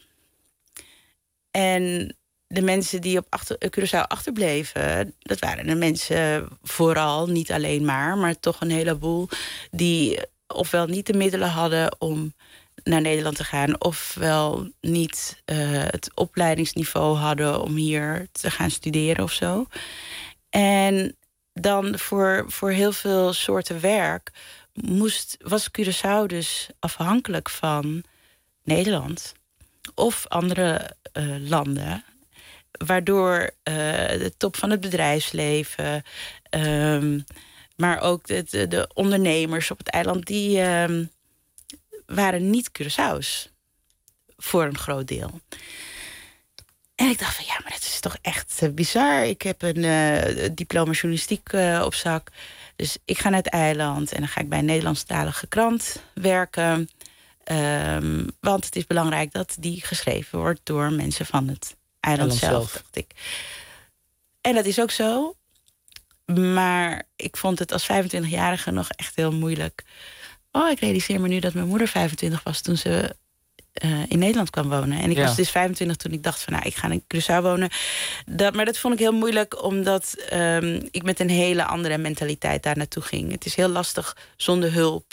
En de mensen die op Curaçao achterbleven, dat waren de mensen vooral, niet alleen maar toch een heleboel die ofwel niet de middelen hadden om naar Nederland te gaan, ofwel niet het opleidingsniveau hadden om hier te gaan studeren of zo. En dan voor heel veel soorten werk was Curaçao dus afhankelijk van Nederland of andere landen. Waardoor de top van het bedrijfsleven, maar ook de ondernemers op het eiland, die waren niet Curaçao's voor een groot deel. En ik dacht van ja, maar dat is toch echt bizar. Ik heb een diploma journalistiek op zak. Dus ik ga naar het eiland en dan ga ik bij een Nederlandstalige krant werken. Want het is belangrijk dat die geschreven wordt door mensen van het eiland zelf, dacht ik. En dat is ook zo. Maar ik vond het als 25-jarige nog echt heel moeilijk. Oh, ik realiseer me nu dat mijn moeder 25 was toen ze in Nederland kwam wonen. En ik was dus 25 toen ik dacht van nou, ik ga in Curaçao wonen. Maar dat vond ik heel moeilijk, omdat ik met een hele andere mentaliteit daar naartoe ging. Het is heel lastig zonder hulp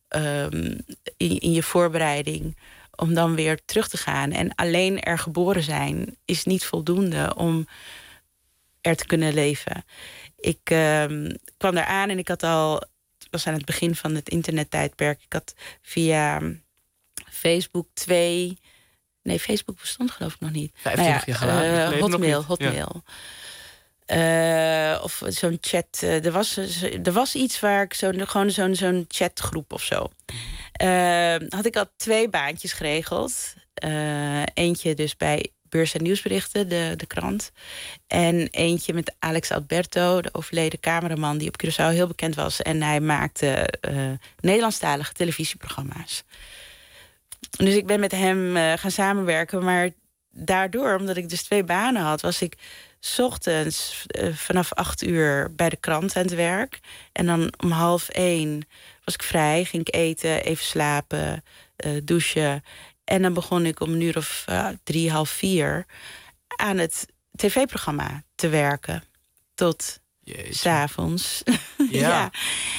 in je voorbereiding om dan weer terug te gaan. En alleen er geboren zijn is niet voldoende om er te kunnen leven. Ik kwam daar aan en het was aan het begin van het internettijdperk. Ik had via Facebook Facebook bestond geloof ik nog niet. 25 jaar geleden. Hotmail. Of zo'n chat. Er was iets waar ik gewoon zo'n chatgroep of zo. Had ik al 2 baantjes geregeld. Eentje dus bij Beurs en Nieuwsberichten, de krant. En eentje met Alex Alberto, de overleden cameraman die op Curaçao heel bekend was. En hij maakte Nederlandstalige televisieprogramma's. Dus ik ben met hem gaan samenwerken. Maar daardoor, omdat ik dus 2 banen had, was ik 's ochtends vanaf 8 uur bij de krant aan het werk. En dan om 12:30 was ik vrij, ging ik eten, even slapen, douchen. En dan begon ik om 3, half 4 aan het tv-programma te werken. Tot 's avonds. Ja.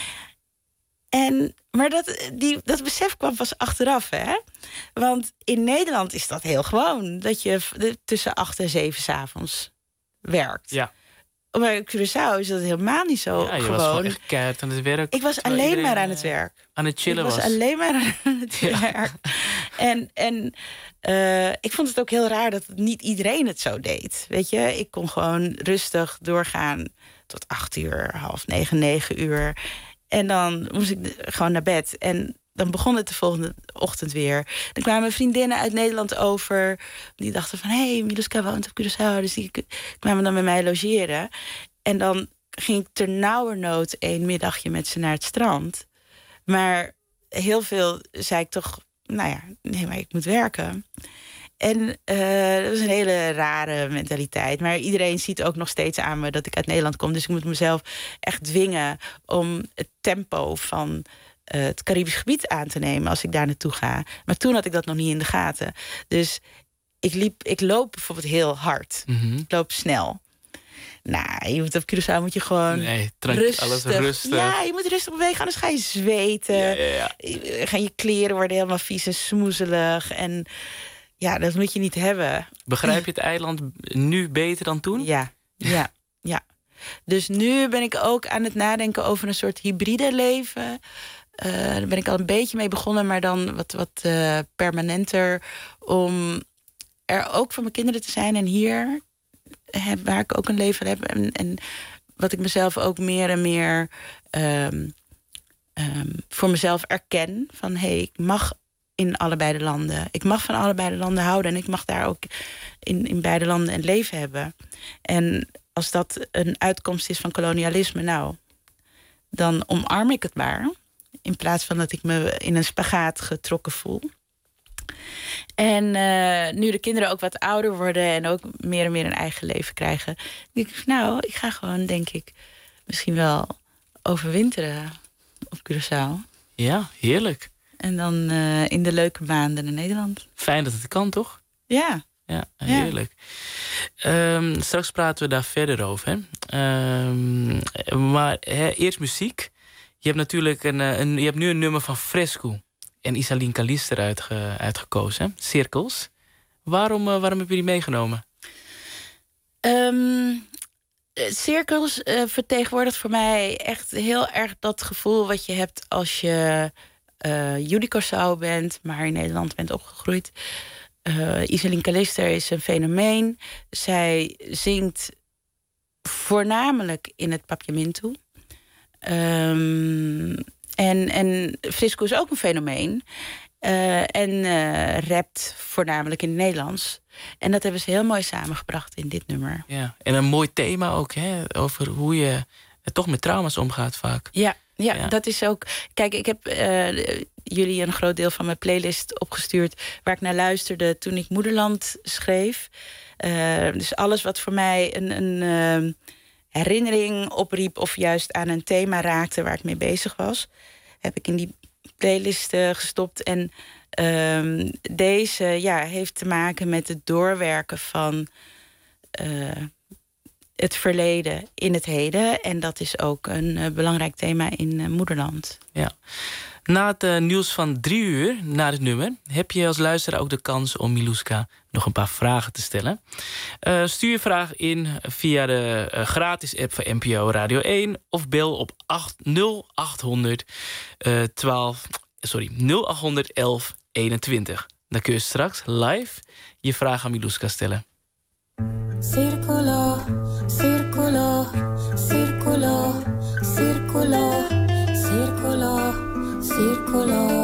Maar dat besef kwam pas achteraf, hè? Want in Nederland is dat heel gewoon. Dat je tussen 8 en 7 's avonds werkt. Ja. Maar in Curaçao is dat helemaal niet zo gewoon. Je was gewoon echt keihard aan het werk. Ik was alleen maar aan het werk. Aan het chillen was. Ik was alleen maar aan het werk. En ik vond het ook heel raar dat niet iedereen het zo deed. Weet je, ik kon gewoon rustig doorgaan tot 8 uur, 8:30, 9 uur. En dan moest ik gewoon naar bed. En dan begon het de volgende ochtend weer. Dan kwamen vriendinnen uit Nederland over. Die dachten van, hey, Miluska woont op Curaçao. Dus die kwamen dan bij mij logeren. En dan ging ik ternauwernood 1 middagje met ze naar het strand. Maar heel veel zei ik toch, nou ja, nee, maar ik moet werken. En dat was een hele rare mentaliteit. Maar iedereen ziet ook nog steeds aan me dat ik uit Nederland kom. Dus ik moet mezelf echt dwingen om het tempo van het Caribisch gebied aan te nemen als ik daar naartoe ga. Maar toen had ik dat nog niet in de gaten. Dus ik loop bijvoorbeeld heel hard. Mm-hmm. Ik loop snel. Nou, je moet op Curaçao moet je gewoon alles rustig. Ja, je moet rustig bewegen, anders ga je zweten. Ja. Gaan je kleren worden helemaal vies en smoezelig. En ja, dat moet je niet hebben. Begrijp je het eiland nu beter dan toen? Ja. Dus nu ben ik ook aan het nadenken over een soort hybride leven. Daar ben ik al een beetje mee begonnen, maar dan wat permanenter. Om er ook voor mijn kinderen te zijn. En hier, waar ik ook een leven heb. En wat ik mezelf ook meer en meer voor mezelf erken. Van hey, ik mag in allebei de landen. Ik mag van allebei de landen houden. En ik mag daar ook in beide landen een leven hebben. En als dat een uitkomst is van kolonialisme, nou, dan omarm ik het maar. In plaats van dat ik me in een spagaat getrokken voel. En nu de kinderen ook wat ouder worden en ook meer en meer een eigen leven krijgen, denk ik, nou, ik ga gewoon, denk ik, misschien wel overwinteren op Curaçao. Ja, heerlijk. En dan in de leuke maanden naar Nederland. Fijn dat het kan, toch? Ja. Ja, heerlijk. Ja. Straks praten we daar verder over. Hè? Maar eerst muziek. Je hebt natuurlijk je hebt nu een nummer van Fresco en Isaline Kalister uitgekozen. Hè? Cirkels. Waarom heb je die meegenomen? cirkels vertegenwoordigt voor mij echt heel erg dat gevoel wat je hebt als je Judy Corso bent, maar in Nederland bent opgegroeid. Iselin Kalister is een fenomeen. Zij zingt voornamelijk in het papiamento. En Frisco is ook een fenomeen. En rapt voornamelijk in het Nederlands. En dat hebben ze heel mooi samengebracht in dit nummer. Ja, en een mooi thema ook, hè? Over hoe je toch met trauma's omgaat vaak. Ja, dat is ook... Kijk, ik heb jullie een groot deel van mijn playlist opgestuurd waar ik naar luisterde toen ik Moederland schreef. Dus alles wat voor mij een herinnering opriep of juist aan een thema raakte waar ik mee bezig was, heb ik in die playlist gestopt. En deze heeft te maken met het doorwerken van het verleden in het heden. En dat is ook een belangrijk thema in Moederland. Ja. Na het nieuws van 3 uur, na het nummer, heb je als luisteraar ook de kans om Miluska nog een paar vragen te stellen. Stuur je vraag in via de gratis app van NPO Radio 1 of bel op 0800 11 21. Dan kun je straks live je vraag aan Miluska stellen. Circulo, circulo, circulo, circulo, circulo, circulo.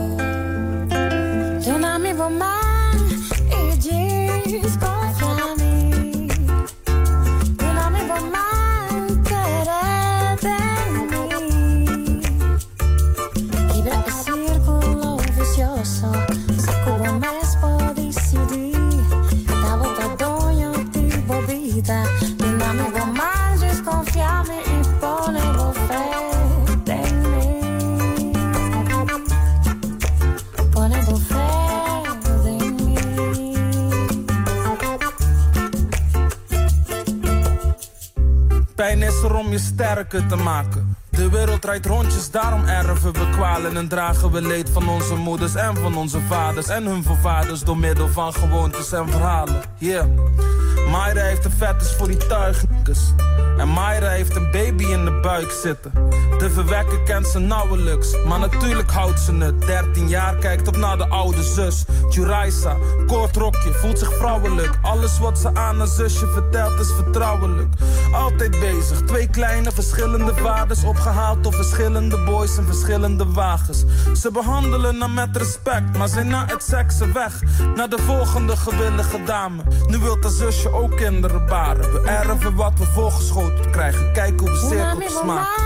Tu non mi vuoi mai e dici confiami. Tu non mi vuoi mai credere in me. Libera il circolo vizioso, se come me spodi si di. Tu non mi vuoi mai sconfiarmi e volevo fede in me. Volevo fede in me. Pijn is er om je sterker te maken. De wereld draait rondjes, daarom erven we kwalen en dragen we leed van onze moeders en van onze vaders en hun voorvaders door middel van gewoontes en verhalen. Yeah. Mayra heeft een fetus voor die tuignikkers. En Mayra heeft een baby in de buik zitten. De verwekker kent ze nauwelijks, maar natuurlijk houdt ze het. 13 jaar, kijkt op naar de oude zus Juraisa, kort rokje, voelt zich vrouwelijk. Alles wat ze aan haar zusje vertelt is vertrouwelijk. Altijd bezig, 2 kleine verschillende vaders, opgehaald door verschillende boys en verschillende wagens. Ze behandelen haar met respect, maar zijn na het seksen weg naar de volgende gewillige dame. Nu wil haar zusje ook kinderen baren. We erven wat we voorgeschoten krijgen. Kijk hoe we cirkels smaken.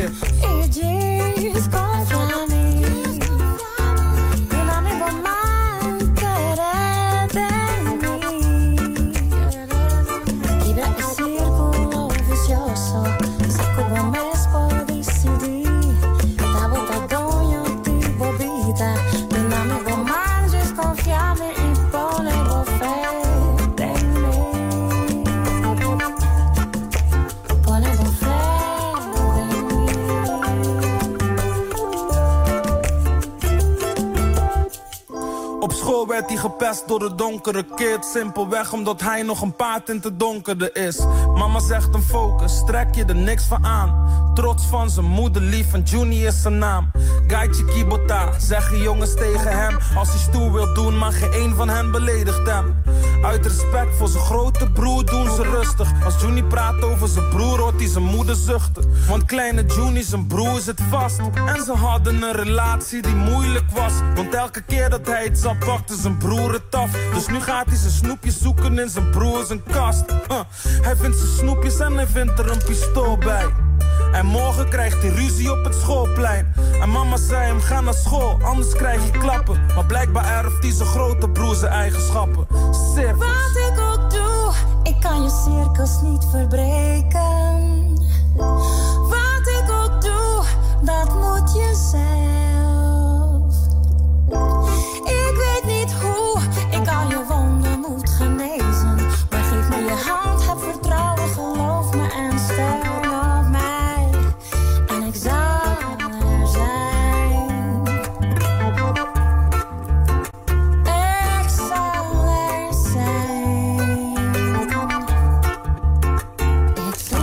Werd hij gepest door de donkere kid. Simpelweg omdat hij nog een paard in te donkerder is. Mama zegt een focus, trek je er niks van aan. Trots van zijn moeder lief en Juni is zijn naam. Gaitje Kibota, zeggen jongens tegen hem. Als hij stoer wil doen, maar geen één van hen beledigt hem. Uit respect voor zijn grote broer doen ze rustig. Als Juni praat over zijn broer, hoort hij zijn moeder zuchten. Want kleine Juni, zijn broer, zit vast. En ze hadden een relatie die moeilijk was. Want elke keer dat hij het zat, pakte zijn broer het af. Dus nu gaat hij zijn snoepjes zoeken in zijn broer zijn kast. Hij vindt zijn snoepjes en hij vindt er een pistool bij. En morgen krijgt hij ruzie op het schoolplein. En mama zei hem, ga naar school, anders krijg je klappen. Maar blijkbaar erft hij zijn grote broer zijn eigenschappen. Cirkels. Wat ik ook doe, ik kan je cirkels niet verbreken. Wat ik ook doe, dat moet je zelf. Ik weet niet hoe ik al je wonden moet genezen. Maar geef me je hand, heb vertrouwen, geloof me en steun op mij. En ik zal er zijn. Ik zal er zijn. Ik zal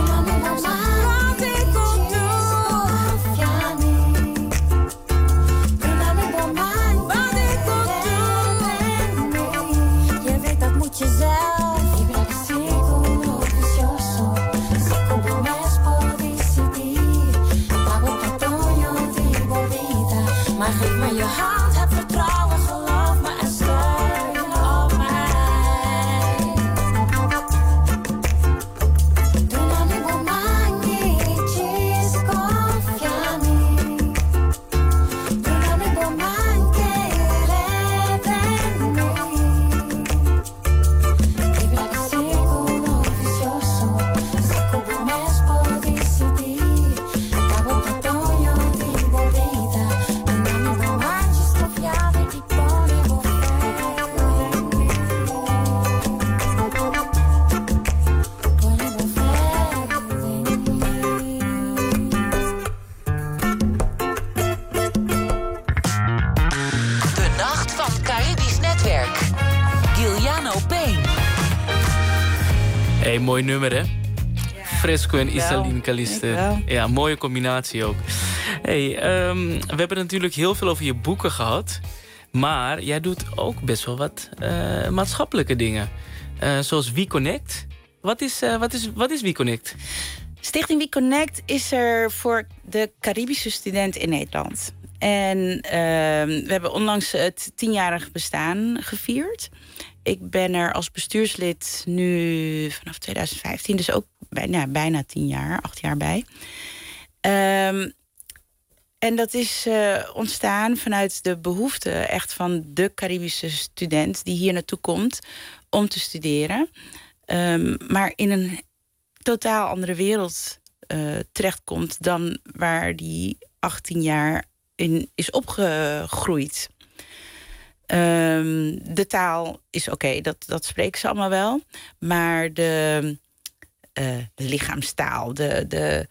Hey, mooi nummer, hè? Fresco en Isaline Caliste. Ja, mooie combinatie ook. Hey, we hebben natuurlijk heel veel over je boeken gehad. Maar jij doet ook best wel wat maatschappelijke dingen. Zoals WeConnect. Wat is WeConnect? Stichting WeConnect is er voor de Caribische student in Nederland. En we hebben onlangs het 10-jarig bestaan gevierd. Ik ben er als bestuurslid nu vanaf 2015, dus ook bijna 10 jaar, 8 jaar bij. En dat is ontstaan vanuit de behoefte echt van de Caribische student die hier naartoe komt om te studeren. Maar in een totaal andere wereld terechtkomt dan waar die 18 jaar in is opgegroeid. De taal is oké, dat spreken ze allemaal wel. Maar de lichaamstaal, de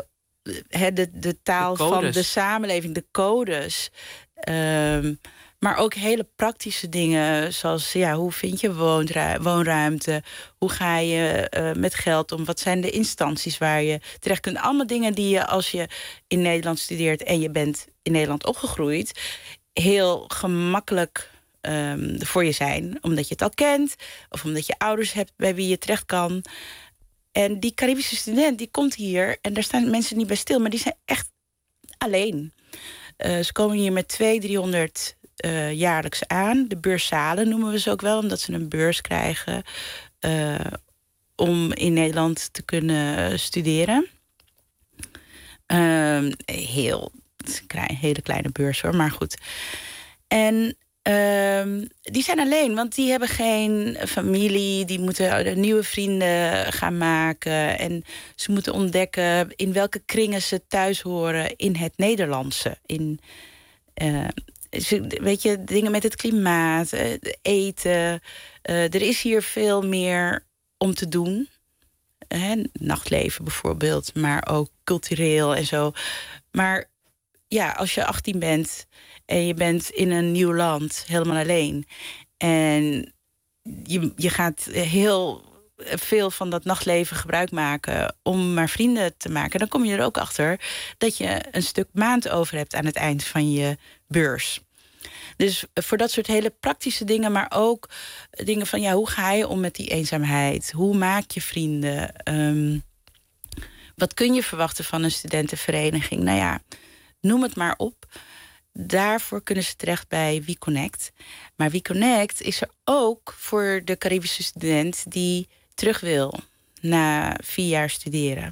taal van de samenleving, de codes. Maar ook hele praktische dingen, zoals hoe vind je woonruimte? Hoe ga je met geld om? Wat zijn de instanties waar je terecht kunt? Allemaal dingen die je als je in Nederland studeert en je bent in Nederland opgegroeid, heel gemakkelijk voor je zijn. Omdat je het al kent of omdat je ouders hebt bij wie je terecht kan. En die Caribische student die komt hier en daar staan mensen niet bij stil, maar die zijn echt alleen. Ze komen hier met 200-300 jaarlijks aan. De beursalen noemen we ze ook wel, omdat ze een beurs krijgen om in Nederland te kunnen studeren. Hele kleine beurs hoor, maar goed. En die zijn alleen, want die hebben geen familie. Die moeten nieuwe vrienden gaan maken. En ze moeten ontdekken in welke kringen ze thuis horen in het Nederlandse. Weet je, dingen met het klimaat, eten. Er is hier veel meer om te doen. Nachtleven bijvoorbeeld, maar ook cultureel en zo. Maar ja, als je 18 bent en je bent in een nieuw land helemaal alleen en je gaat heel veel van dat nachtleven gebruik maken om maar vrienden te maken, dan kom je er ook achter dat je een stuk maand over hebt aan het eind van je beurs. Dus voor dat soort hele praktische dingen, maar ook dingen van hoe ga je om met die eenzaamheid? Hoe maak je vrienden? Wat kun je verwachten van een studentenvereniging? Nou ja, noem het maar op. Daarvoor kunnen ze terecht bij WeConnect. Maar WeConnect is er ook voor de Caribische student die terug wil na 4 jaar studeren.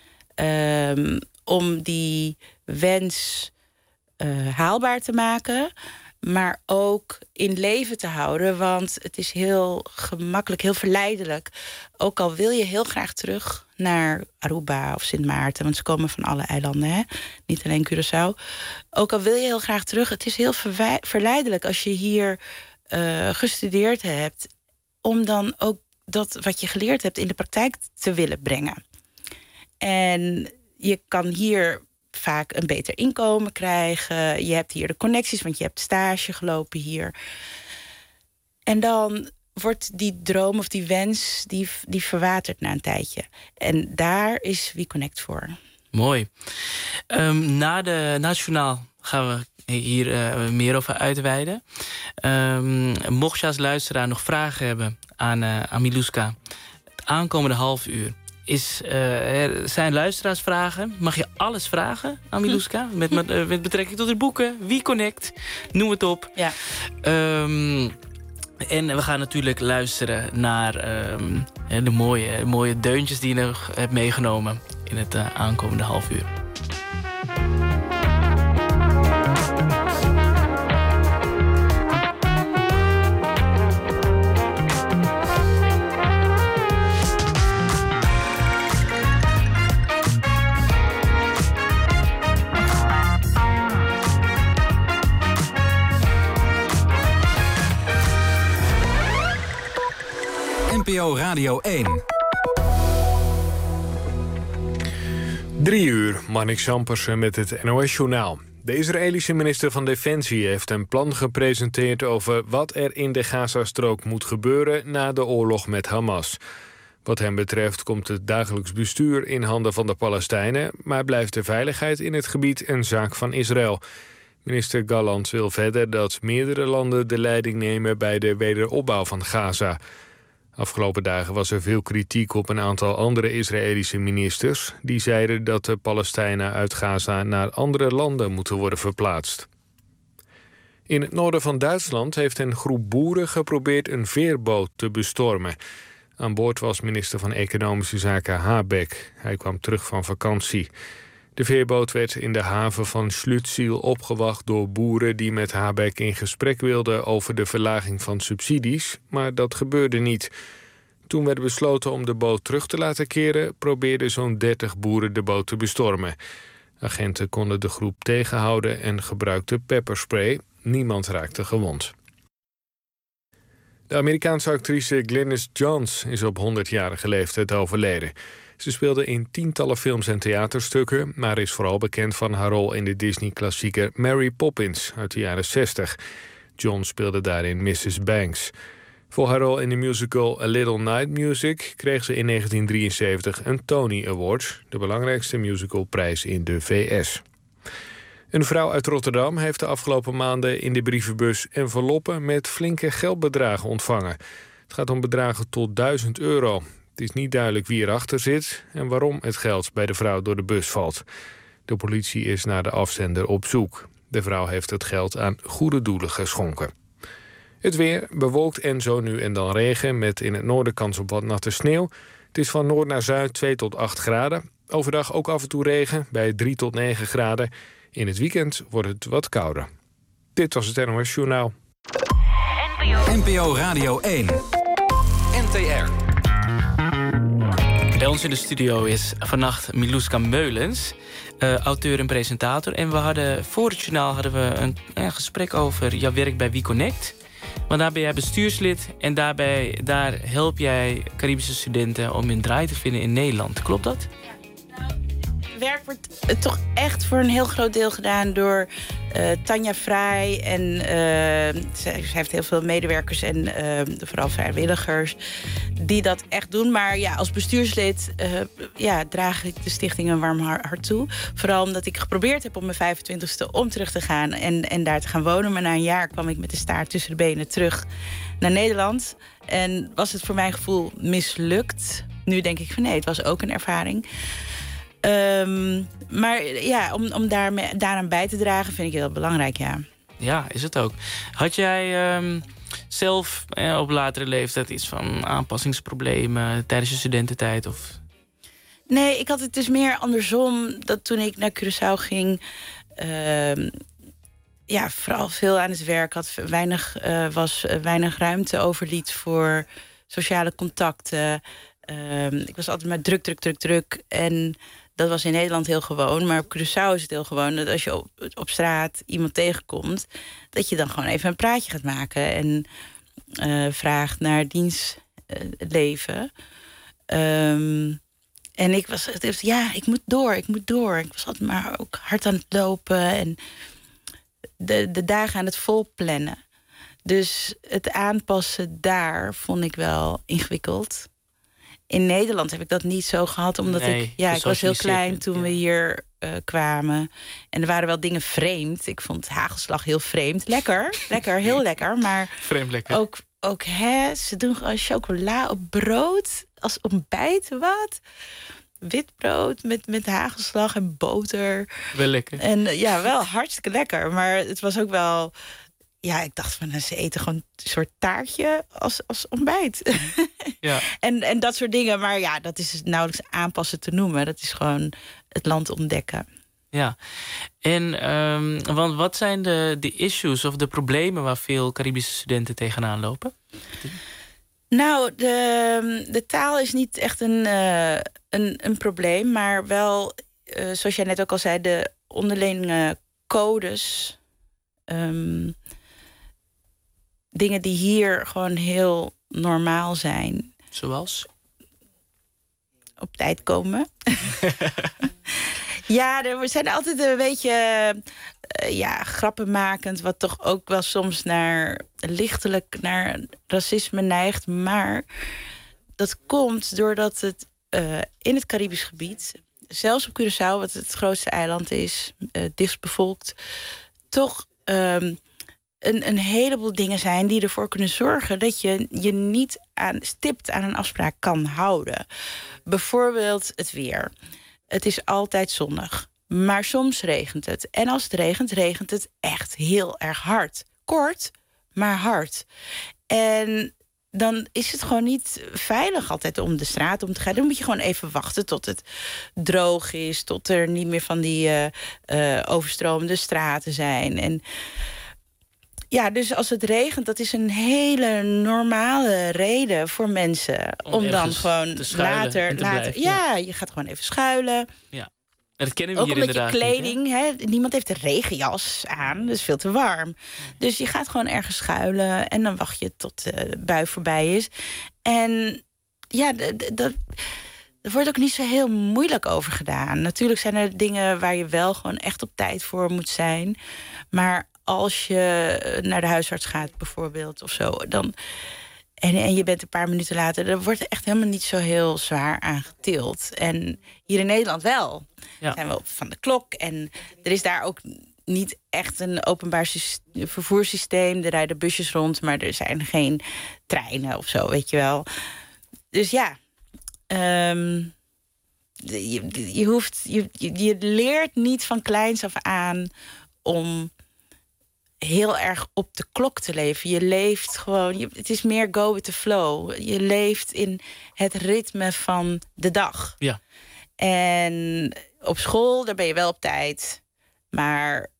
Om die wens haalbaar te maken, maar ook in leven te houden. Want het is heel gemakkelijk, heel verleidelijk. Ook al wil je heel graag terug naar Aruba of Sint Maarten, want ze komen van alle eilanden, hè? Niet alleen Curaçao. Ook al wil je heel graag terug, het is heel verleidelijk als je hier gestudeerd hebt, om dan ook dat wat je geleerd hebt in de praktijk te willen brengen. En je kan hier vaak een beter inkomen krijgen. Je hebt hier de connecties, want je hebt stage gelopen hier. En dan wordt die droom of die wens, die verwatert na een tijdje. En daar is WeConnect voor. Mooi. Na het journaal gaan we hier meer over uitweiden. Mocht je als luisteraar nog vragen hebben aan Miluska, het aankomende half uur er zijn luisteraarsvragen. Mag je alles vragen aan Miluska? Met betrekking tot de boeken, WeConnect, noem het op. Ja. En we gaan natuurlijk luisteren naar de mooie deuntjes die je nog hebt meegenomen in het aankomende half uur. NPO Radio 1. 3 uur, Marnik Sampersen met het NOS-journaal. De Israëlische minister van Defensie heeft een plan gepresenteerd over wat er in de Gazastrook moet gebeuren na de oorlog met Hamas. Wat hem betreft komt het dagelijks bestuur in handen van de Palestijnen, maar blijft de veiligheid in het gebied een zaak van Israël. Minister Gallant wil verder dat meerdere landen de leiding nemen bij de wederopbouw van Gaza. Afgelopen dagen was er veel kritiek op een aantal andere Israëlische ministers. Die zeiden dat de Palestijnen uit Gaza naar andere landen moeten worden verplaatst. In het noorden van Duitsland heeft een groep boeren geprobeerd een veerboot te bestormen. Aan boord was minister van Economische Zaken Habeck. Hij kwam terug van vakantie. De veerboot werd in de haven van Schlütziel opgewacht door boeren die met Habeck in gesprek wilden over de verlaging van subsidies, maar dat gebeurde niet. Toen werd besloten om de boot terug te laten keren, probeerden zo'n 30 boeren de boot te bestormen. Agenten konden de groep tegenhouden en gebruikten pepperspray. Niemand raakte gewond. De Amerikaanse actrice Glynis Johns is op 100-jarige leeftijd overleden. Ze speelde in tientallen films en theaterstukken, maar is vooral bekend van haar rol in de Disney-klassieker Mary Poppins uit de jaren 60. Johns speelde daarin Mrs. Banks. Voor haar rol in de musical A Little Night Music kreeg ze in 1973 een Tony Award, de belangrijkste musicalprijs in de VS. Een vrouw uit Rotterdam heeft de afgelopen maanden in de brievenbus enveloppen met flinke geldbedragen ontvangen. Het gaat om bedragen tot €1000. Het is niet duidelijk wie erachter zit en waarom het geld bij de vrouw door de bus valt. De politie is naar de afzender op zoek. De vrouw heeft het geld aan goede doelen geschonken. Het weer bewolkt en zo nu en dan regen met in het noorden kans op wat natte sneeuw. Het is van noord naar zuid 2 tot 8 graden. Overdag ook af en toe regen bij 3 tot 9 graden. In het weekend wordt het wat kouder. Dit was het NOS Journaal. NPO Radio 1. NTR. Bij ons in de studio is vannacht Miluska Meulens, auteur en presentator. En we hadden voor het journaal een gesprek over jouw werk bij WeConnect. Want daar ben jij bestuurslid en daar help jij Caribische studenten om hun draai te vinden in Nederland. Klopt dat? Werk wordt toch echt voor een heel groot deel gedaan door Tanja Vrij. En zij heeft heel veel medewerkers en vooral vrijwilligers die dat echt doen. Maar ja, als bestuurslid draag ik de stichting een warm hart toe. Vooral omdat ik geprobeerd heb op mijn 25e om terug te gaan en daar te gaan wonen. Maar na een jaar kwam ik met de staart tussen de benen terug naar Nederland. En was het voor mijn gevoel mislukt. Nu denk ik van nee, het was ook een ervaring. Maar ja, om daaraan bij te dragen vind ik heel belangrijk, ja. Ja, is het ook. Had jij zelf op latere leeftijd iets van aanpassingsproblemen tijdens je studententijd? Of? Nee, ik had het dus meer andersom. Dat toen ik naar Curaçao ging, vooral veel aan het werk had. Weinig ruimte overliet voor sociale contacten. Ik was altijd maar druk. En dat was in Nederland heel gewoon. Maar op Curaçao is het heel gewoon dat als je op straat iemand tegenkomt, dat je dan gewoon even een praatje gaat maken. En vraagt naar dienstleven. En ik was ik moet door. Ik was altijd maar ook hard aan het lopen. En de dagen aan het volplannen. Dus het aanpassen daar vond ik wel ingewikkeld. In Nederland heb ik dat niet zo gehad, omdat ik was heel klein toen we hier kwamen. En er waren wel dingen vreemd. Ik vond hagelslag heel vreemd. Lekker, heel lekker. Maar vreemd lekker. Ook ze doen gewoon chocola op brood als ontbijt. Wat? Wit brood met hagelslag en boter. Wel lekker. En wel hartstikke lekker. Maar het was ook wel. Ja, ik dacht van ze eten gewoon een soort taartje als ontbijt. Ja. En dat soort dingen. Maar ja, dat is nauwelijks aanpassen te noemen. Dat is gewoon het land ontdekken. Ja. En want wat zijn de issues of de problemen waar veel Caribische studenten tegenaan lopen? Nou, de taal is niet echt een probleem. Maar wel, zoals jij net ook al zei, de onderlinge codes. Dingen die hier gewoon heel normaal zijn. Zoals? Op tijd komen. Ja, er zijn altijd een beetje grappenmakend, wat toch ook wel soms lichtelijk naar racisme neigt. Maar dat komt doordat het in het Caribisch gebied, zelfs op Curaçao, wat het grootste eiland is, dichtstbevolkt, toch een heleboel dingen zijn die ervoor kunnen zorgen dat je je niet stipt aan een afspraak kan houden. Bijvoorbeeld het weer. Het is altijd zonnig, maar soms regent het. En als het regent, regent het echt heel erg hard. Kort, maar hard. En dan is het gewoon niet veilig altijd om de straat om te gaan. Dan moet je gewoon even wachten tot het droog is, tot er niet meer van die overstromende straten zijn. En ja, dus als het regent, dat is een hele normale reden voor mensen om dan gewoon later. Ja, je gaat gewoon even schuilen. Ja. En dat kennen we ook hier omdat inderdaad je kleding, niet, niemand heeft een regenjas aan, dat is veel te warm. Dus je gaat gewoon ergens schuilen en dan wacht je tot de bui voorbij is. En ja, er wordt ook niet zo heel moeilijk over gedaan. Natuurlijk zijn er dingen waar je wel gewoon echt op tijd voor moet zijn. Maar als je naar de huisarts gaat bijvoorbeeld of zo, dan en je bent een paar minuten later, dan wordt er echt helemaal niet zo heel zwaar aan getild. En hier in Nederland wel. Ja. Zijn we op van de klok. En er is daar ook niet echt een openbaar vervoerssysteem. Er rijden busjes rond, maar er zijn geen treinen of zo, weet je wel. Dus ja, je leert niet van kleins af aan om heel erg op de klok te leven. Je leeft gewoon, het is meer go with the flow. Je leeft in het ritme van de dag. Ja. En op school, daar ben je wel op tijd. Maar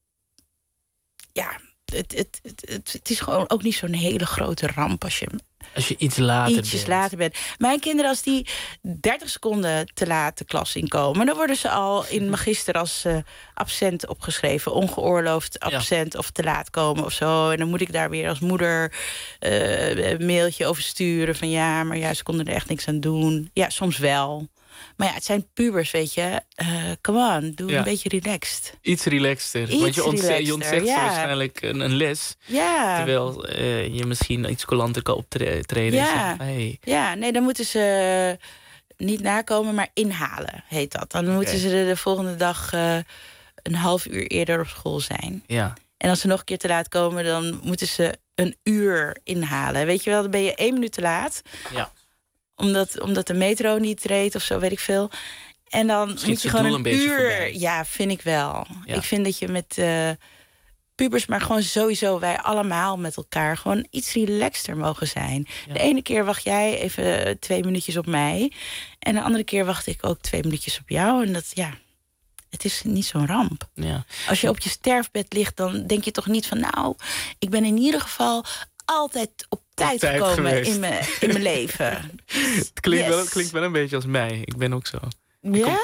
ja, het is gewoon ook niet zo'n hele grote ramp als je iets later bent. Mijn kinderen, als die 30 seconden te laat de klas inkomen, dan worden ze al in magister als absent opgeschreven. Ongeoorloofd absent of te laat komen of zo. En dan moet ik daar weer als moeder een mailtje over sturen van ja, maar ja, ze konden er echt niks aan doen. Ja, soms wel. Maar ja, het zijn pubers, weet je. Come on, doe een beetje relaxed. Iets relaxter. Want je ontzegt ze waarschijnlijk een les. Ja. Terwijl je misschien iets coulanter kan optreden. Ja. En hey. Ja, nee, dan moeten ze niet nakomen, maar inhalen, heet dat. Dan moeten ze de volgende dag een half uur eerder op school zijn. Ja. En als ze nog een keer te laat komen, dan moeten ze een uur inhalen. Weet je wel, dan ben je 1 minuut te laat. Ja. Omdat de metro niet reed of zo, weet ik veel. En dan moet je gewoon een uur. Voorbij. Ja, vind ik wel. Ja. Ik vind dat je met pubers, maar gewoon sowieso wij allemaal met elkaar gewoon iets relaxter mogen zijn. Ja. De ene keer wacht jij even 2 minuutjes op mij. En de andere keer wacht ik ook 2 minuutjes op jou. En dat, ja, het is niet zo'n ramp. Ja. Als je op je sterfbed ligt, dan denk je toch niet van nou, ik ben in ieder geval altijd op tijd gekomen in mijn leven. Het klinkt wel een beetje als mij. Ik ben ook zo. Ja?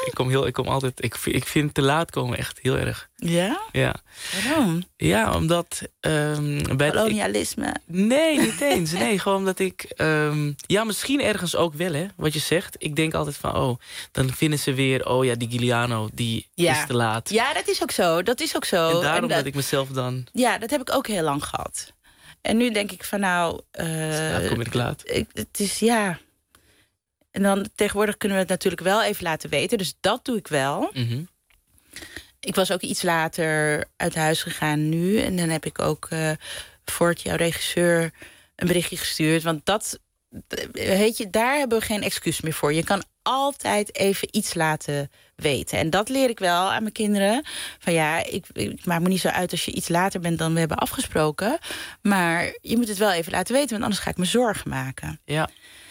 Ik vind te laat komen echt heel erg. Ja? Ja. Waarom? Ja, omdat bij kolonialisme. Nee, niet eens. Nee, gewoon omdat ik ja, misschien ergens ook wel, hè, wat je zegt. Ik denk altijd van, oh, dan vinden ze weer, oh ja, die Giuliano, die is te laat. Ja, dat is ook zo. En daarom dat ik mezelf dan. Ja, dat heb ik ook heel lang gehad. En nu denk ik van nou, kom ik laat. Het is ja. En dan tegenwoordig kunnen we het natuurlijk wel even laten weten. Dus dat doe ik wel. Mm-hmm. Ik was ook iets later uit huis gegaan nu. En dan heb ik ook voor jouw regisseur een berichtje gestuurd. Want dat, weet je, daar hebben we geen excuus meer voor. Je kan altijd even iets laten weten. En dat leer ik wel aan mijn kinderen. Van ja, ik maak me niet zo uit als je iets later bent dan we hebben afgesproken. Maar je moet het wel even laten weten, want anders ga ik me zorgen maken. Ja.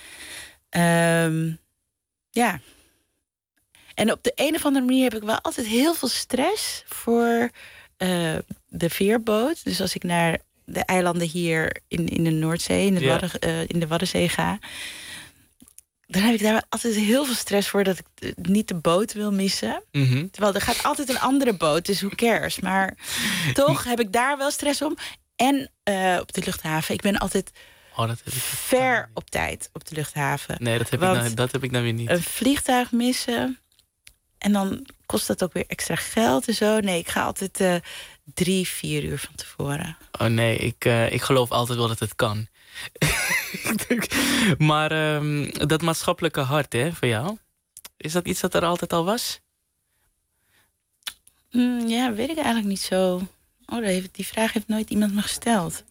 Ja. En op de een of andere manier heb ik wel altijd heel veel stress voor de veerboot. Dus als ik naar de eilanden hier in de Noordzee, in de Waddenzee ga, dan heb ik daar altijd heel veel stress voor dat ik niet de boot wil missen. Mm-hmm. Terwijl er gaat altijd een andere boot, dus who cares. Maar toch heb ik daar wel stress om. En op de luchthaven. Ik ben altijd ver op tijd op de luchthaven. Nee, dat heb ik nou weer niet. Een vliegtuig missen. En dan kost dat ook weer extra geld en zo. Nee, ik ga altijd 3-4 uur van tevoren. Oh nee, ik geloof altijd wel dat het kan. Maar dat maatschappelijke hart, hè, voor jou... is dat iets dat er altijd al was? Ja, weet ik eigenlijk niet zo. Die vraag heeft nooit iemand me gesteld.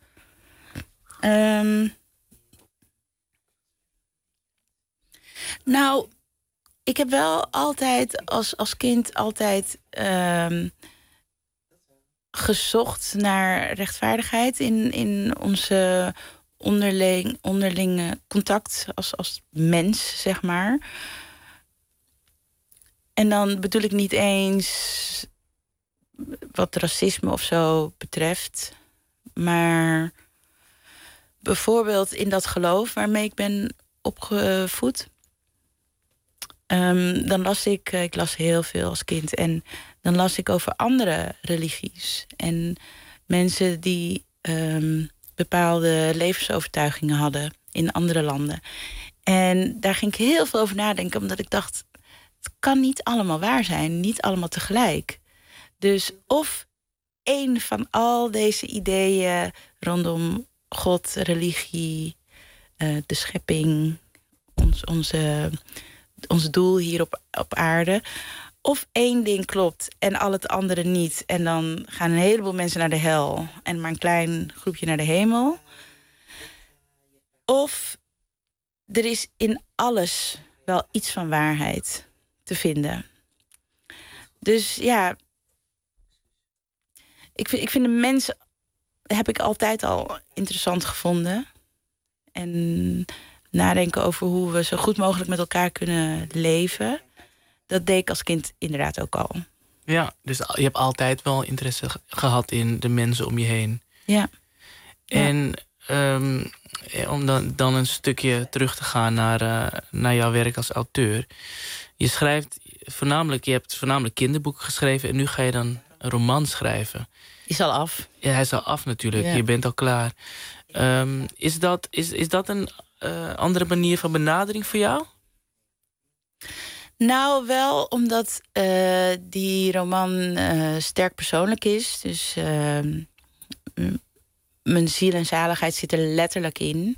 Nou, ik heb wel altijd als kind altijd gezocht naar rechtvaardigheid in onze onderlinge contact als mens, zeg maar. En dan bedoel ik niet eens wat racisme of zo betreft, maar bijvoorbeeld in dat geloof waarmee ik ben opgevoed. Dan las ik las heel veel als kind. En dan las ik over andere religies. En mensen die bepaalde levensovertuigingen hadden in andere landen. En daar ging ik heel veel over nadenken, omdat ik dacht, het kan niet allemaal waar zijn, niet allemaal tegelijk. Dus of één van al deze ideeën rondom God, religie, de schepping, ons doel hier op aarde, of één ding klopt en al het andere niet. En dan gaan een heleboel mensen naar de hel en maar een klein groepje naar de hemel. Of er is in alles wel iets van waarheid te vinden. Dus ja, ik vind de mensen heb ik altijd al interessant gevonden. En nadenken over hoe we zo goed mogelijk met elkaar kunnen leven. Dat deed ik als kind inderdaad ook al. Ja, dus je hebt altijd wel interesse gehad in de mensen om je heen. Ja. En om dan een stukje terug te gaan naar jouw werk als auteur. Je hebt voornamelijk kinderboeken geschreven en nu ga je dan een roman schrijven. Is al af. Ja, hij is al af natuurlijk. Ja. Je bent al klaar. Is dat een andere manier van benadering voor jou? Nou, wel omdat die roman sterk persoonlijk is. Dus mijn ziel en zaligheid zit er letterlijk in.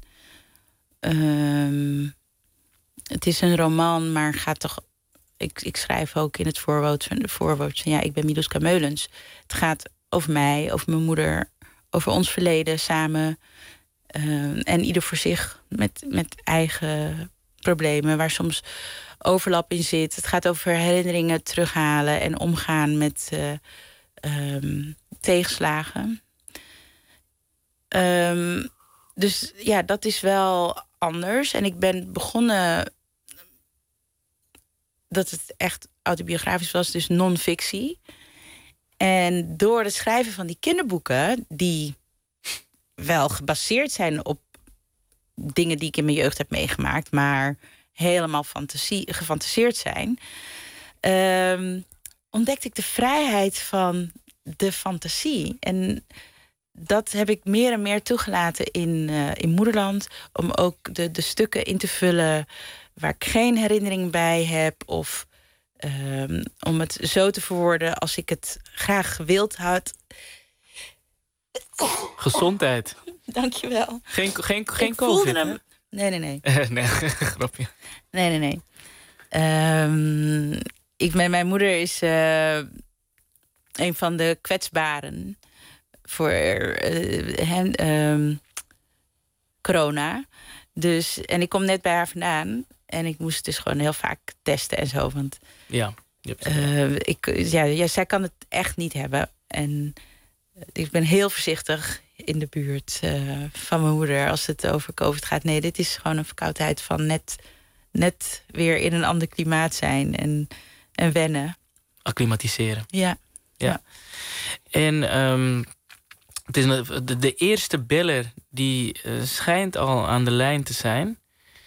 Het is een roman, maar gaat toch... Ik schrijf ook in het voorwoord van ja, ik ben Miluska Meulens. Het gaat over mij, over mijn moeder, over ons verleden samen. En ieder voor zich met eigen problemen, waar soms overlap in zit. Het gaat over herinneringen terughalen en omgaan met tegenslagen. Dus ja, dat is wel anders. En ik ben begonnen dat het echt autobiografisch was, dus non-fictie. En door het schrijven van die kinderboeken, die wel gebaseerd zijn op dingen die ik in mijn jeugd heb meegemaakt, maar helemaal gefantaseerd zijn, ontdekte ik de vrijheid van de fantasie. En dat heb ik meer en meer toegelaten in Moederland, om ook de stukken in te vullen waar ik geen herinnering bij heb, of om het zo te verwoorden als ik het graag gewild had. Gezondheid. Dankjewel. Geen COVID, hè? Nee. Nee, grapje. Nee. Mijn moeder is een van de kwetsbaren voor corona. Dus, en ik kom net bij haar vandaan. En ik moest dus gewoon heel vaak testen en zo. Want ja, zij kan het echt niet hebben. En ik ben heel voorzichtig in de buurt van mijn moeder als het over COVID gaat. Nee, dit is gewoon een verkoudheid van net weer in een ander klimaat zijn en wennen. Acclimatiseren. Ja. En het is de eerste beller die schijnt al aan de lijn te zijn.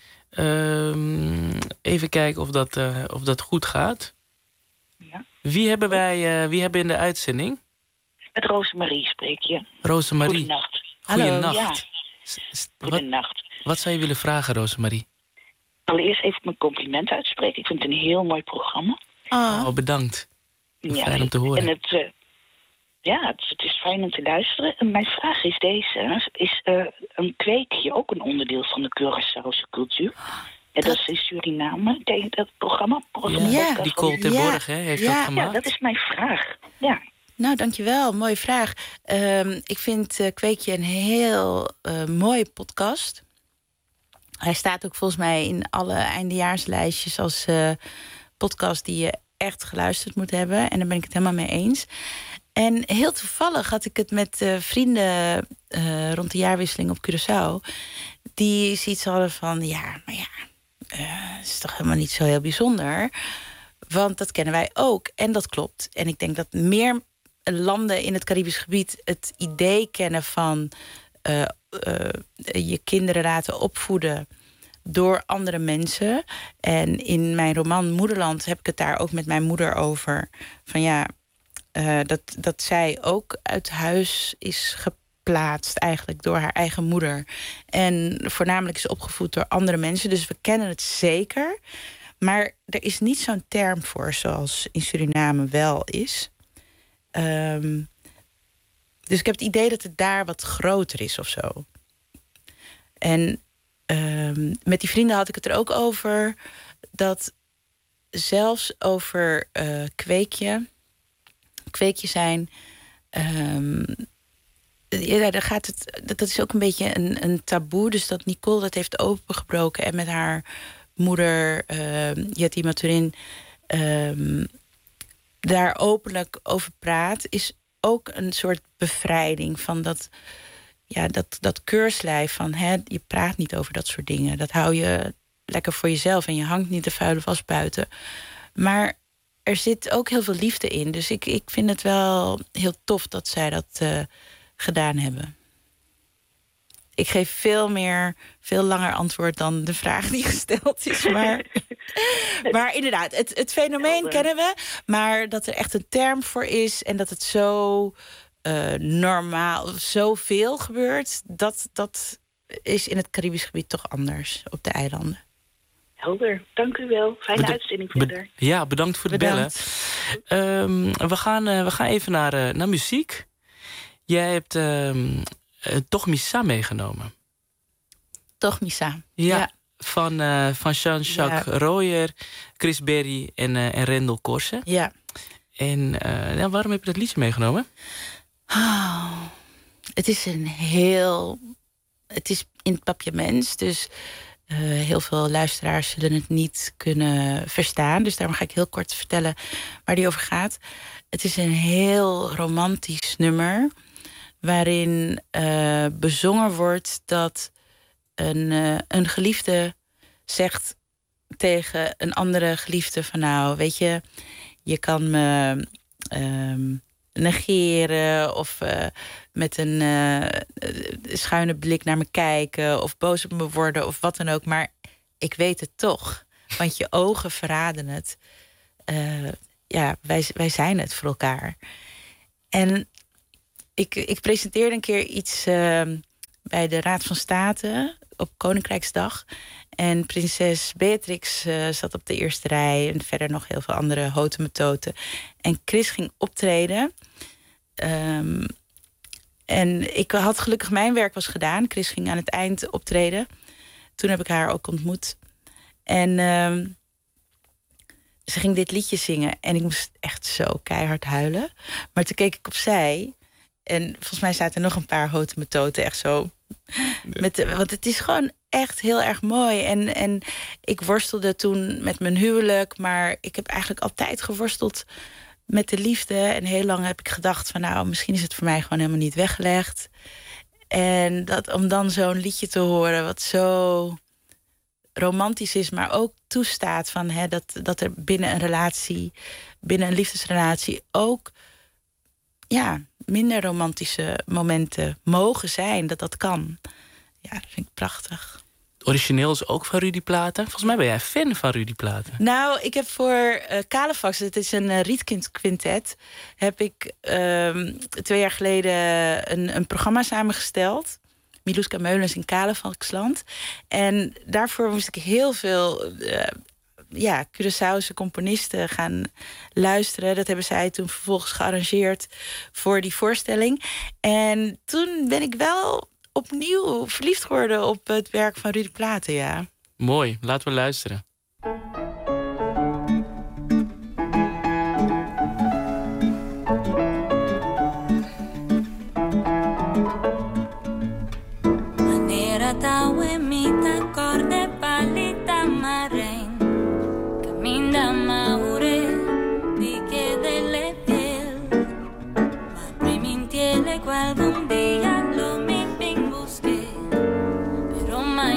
Even kijken of dat goed gaat. Ja. Wie hebben in de uitzending? Met Rosemarie spreek je. Rosemarie. Goedenacht. Goedenacht. Ja. Goedenacht. Wat zou je willen vragen, Rosemarie? Allereerst even mijn compliment uitspreken. Ik vind het een heel mooi programma. Oh, bedankt. Fijn om te horen. En Ja, het is fijn om te luisteren. En mijn vraag is deze. Is een kweekje ook een onderdeel van de Curaçaose cultuur? En dat is in Suriname. Ken je dat programma? Ja, Nicole ter Borg heeft dat gemaakt. Ja, dat is mijn vraag. Ja. Nou, dankjewel. Mooie vraag. Ik vind Kweekje een heel mooie podcast. Hij staat ook volgens mij in alle eindejaarslijstjes als podcast die je echt geluisterd moet hebben. En daar ben ik het helemaal mee eens. En heel toevallig had ik het met vrienden rond de jaarwisseling op Curaçao. Die zoiets hadden van, het is toch helemaal niet zo heel bijzonder. Want dat kennen wij ook. En dat klopt. En ik denk dat meer landen in het Caribisch gebied het idee kennen van je kinderen laten opvoeden door andere mensen. En in mijn roman Moederland heb ik het daar ook met mijn moeder over. Van dat zij ook uit huis is geplaatst eigenlijk door haar eigen moeder. En voornamelijk is opgevoed door andere mensen. Dus we kennen het zeker. Maar er is niet zo'n term voor zoals in Suriname wel is. Dus ik heb het idee dat het daar wat groter is of zo. En met die vrienden had ik het er ook over dat zelfs over kweekje zijn. Daar gaat het. Dat is ook een beetje een taboe. Dus dat Nicole dat heeft opengebroken en met haar moeder Yeti Maturin daar openlijk over praat, is ook een soort bevrijding van dat keurslijf van je praat niet over dat soort dingen. Dat hou je lekker voor jezelf en je hangt niet de vuile was buiten. Maar er zit ook heel veel liefde in. Dus ik vind het wel heel tof dat zij dat gedaan hebben. Ik geef veel langer antwoord dan de vraag die gesteld is. Maar inderdaad, het fenomeen kennen we. Maar dat er echt een term voor is en dat het zo normaal, zoveel gebeurt, dat is in het Caribisch gebied toch anders op de eilanden. Helder, dank u wel. Fijne uitzending verder. Ja, bedankt voor het bellen. We gaan even naar muziek. Jij hebt Toch Missa meegenomen. Toch Missa. Ja. Van Jean-Jacques Royer, Chris Berry en Rendel Korsen. Ja. En waarom heb je dat liedje meegenomen? Het is in het papiaments, dus heel veel luisteraars zullen het niet kunnen verstaan. Dus daarom ga ik heel kort vertellen waar die over gaat. Het is een heel romantisch nummer waarin bezongen wordt dat een geliefde zegt tegen een andere geliefde van weet je, je kan me negeren of met een schuine blik naar me kijken of boos op me worden of wat dan ook, maar ik weet het toch, want je ogen verraden het. Wij zijn het voor elkaar. En ik presenteerde een keer iets bij de Raad van State op Koninkrijksdag. En prinses Beatrix zat op de eerste rij en verder nog heel veel andere hotemetoten. En Chris ging optreden. En ik had gelukkig mijn werk was gedaan. Chris ging aan het eind optreden. Toen heb ik haar ook ontmoet. En ze ging dit liedje zingen. En ik moest echt zo keihard huilen. Maar toen keek ik opzij. En volgens mij zaten er nog een paar hotemetoten echt zo. Want het is gewoon echt heel erg mooi. En ik worstelde toen met mijn huwelijk. Maar ik heb eigenlijk altijd geworsteld met de liefde. En heel lang heb ik gedacht van misschien is het voor mij gewoon helemaal niet weggelegd. En om dan zo'n liedje te horen wat zo romantisch is, maar ook toestaat van dat er binnen een liefdesrelatie ook minder romantische momenten mogen zijn, dat kan. Ja, dat vind ik prachtig. Origineel is ook van Rudy Platen. Volgens mij ben jij fan van Rudy Platen. Nou, ik heb voor Kalefax, het is een Rietkind-quintet, heb ik 2 jaar geleden een programma samengesteld. Miluska Meulens in Kalefaxland. En daarvoor moest ik heel veel Curaçaose componisten gaan luisteren. Dat hebben zij toen vervolgens gearrangeerd voor die voorstelling. En toen ben ik wel opnieuw verliefd geworden op het werk van Rudy Platen, ja. Mooi, laten we luisteren. Caminda maure di che delle piel ma premintiele qualcun dia lo mi ping busque pero ma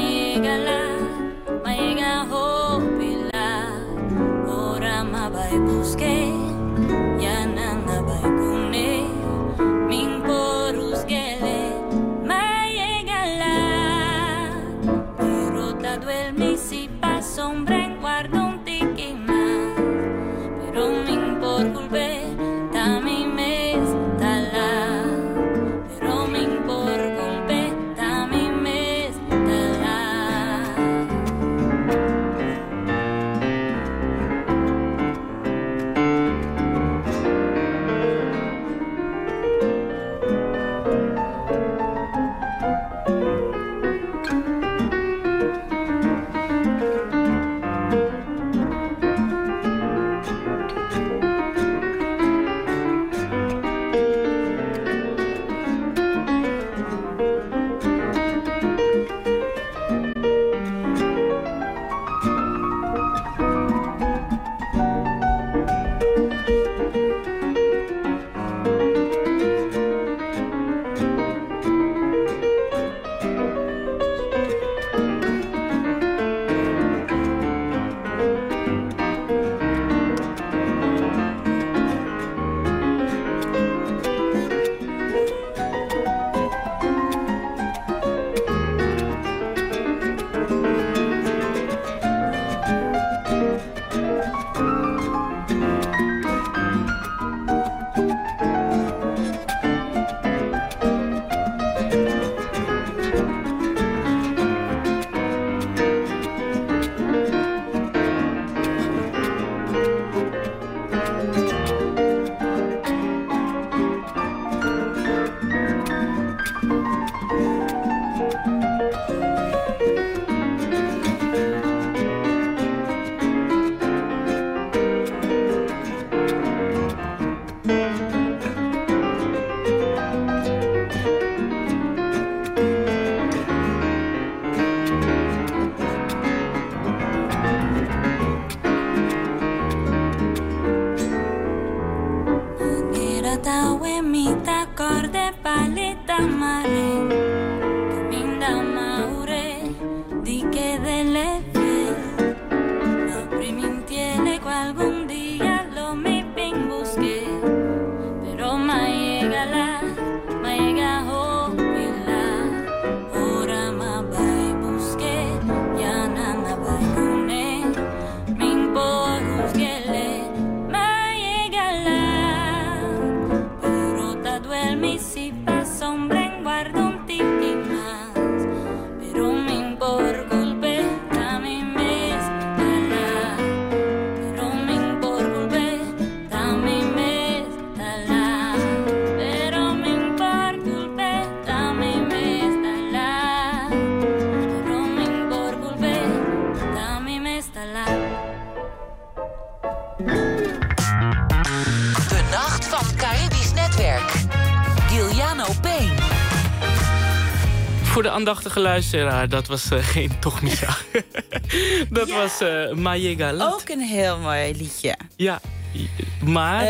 llega hopila ora ma vai busque ya nana vai kune min porusgele ma llega la pero ta duermi si pa sombra en guardo por culpe también me está la pero me por culpe también me está la Voor de aandachtige luisteraar, dat was geen Toch Misa. Dat was Maye Galant. Ook een heel mooi liedje. Ja, maar...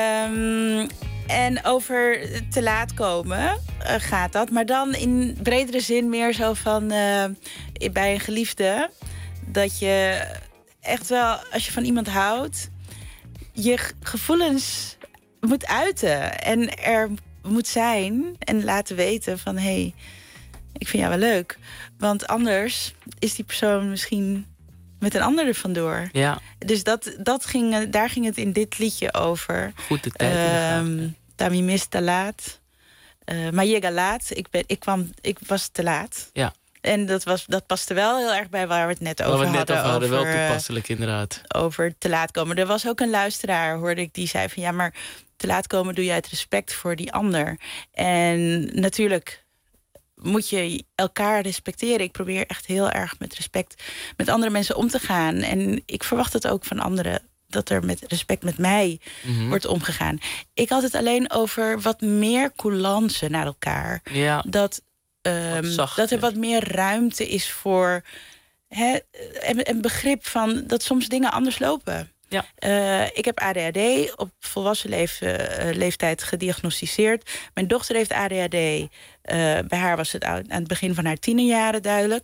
En over te laat komen gaat dat. Maar dan in bredere zin meer zo van... bij een geliefde... dat je echt wel, als je van iemand houdt... je gevoelens moet uiten. En er moet zijn en laten weten van... hey, ik vind jou wel leuk. Want anders is die persoon misschien met een ander er vandoor. Ja. Dus daar ging het in dit liedje over. Goed de tijd. Tami mis te laat. Maar je gaat laat. Ik was te laat. Ja. En dat paste wel heel erg bij waar we het net over hadden. Wel toepasselijk, inderdaad. Over te laat komen. Er was ook een luisteraar, hoorde ik, die zei van... ja, maar te laat komen doe je uit respect voor die ander. En natuurlijk moet je elkaar respecteren. Ik probeer echt heel erg met respect met andere mensen om te gaan. En ik verwacht het ook van anderen... dat er met respect met mij wordt omgegaan. Ik had het alleen over wat meer coulance naar elkaar. Ja. Dat er wat meer ruimte is voor... een begrip van dat soms dingen anders lopen. Ja. Ik heb ADHD op volwassen leeftijd gediagnosticeerd. Mijn dochter heeft ADHD. Bij haar was het aan het begin van haar tienerjaren duidelijk.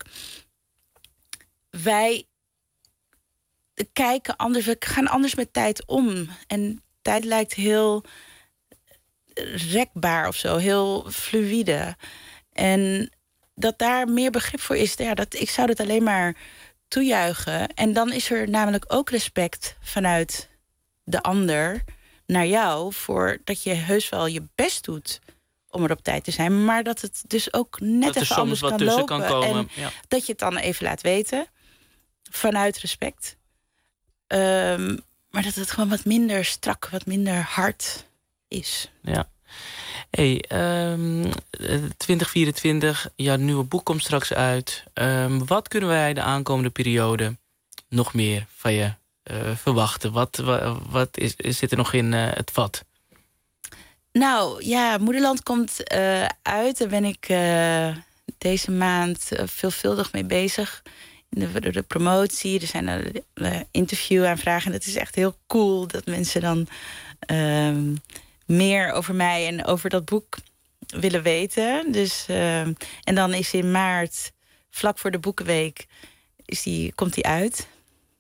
Wij kijken anders, we gaan anders met tijd om. En tijd lijkt heel rekbaar of zo, heel fluïde. En dat daar meer begrip voor is, ik zou dat alleen maar toejuichen. En dan is er namelijk ook respect vanuit de ander naar jou... voor dat je heus wel je best doet om er op tijd te zijn... maar dat het dus ook net even anders kan lopen. En dat je het dan even laat weten, vanuit respect... maar dat het gewoon wat minder strak, wat minder hard is. Ja. Hey, 2024, jouw nieuwe boek komt straks uit. Wat kunnen wij de aankomende periode nog meer van je verwachten? Wat zit er nog in het vat? Nou, ja, Moederland komt uit. Daar ben ik deze maand veelvuldig mee bezig... De promotie, er zijn interviewaanvragen. En dat is echt heel cool dat mensen dan meer over mij en over dat boek willen weten. Dus, en dan is in maart, vlak voor de Boekenweek, komt die uit.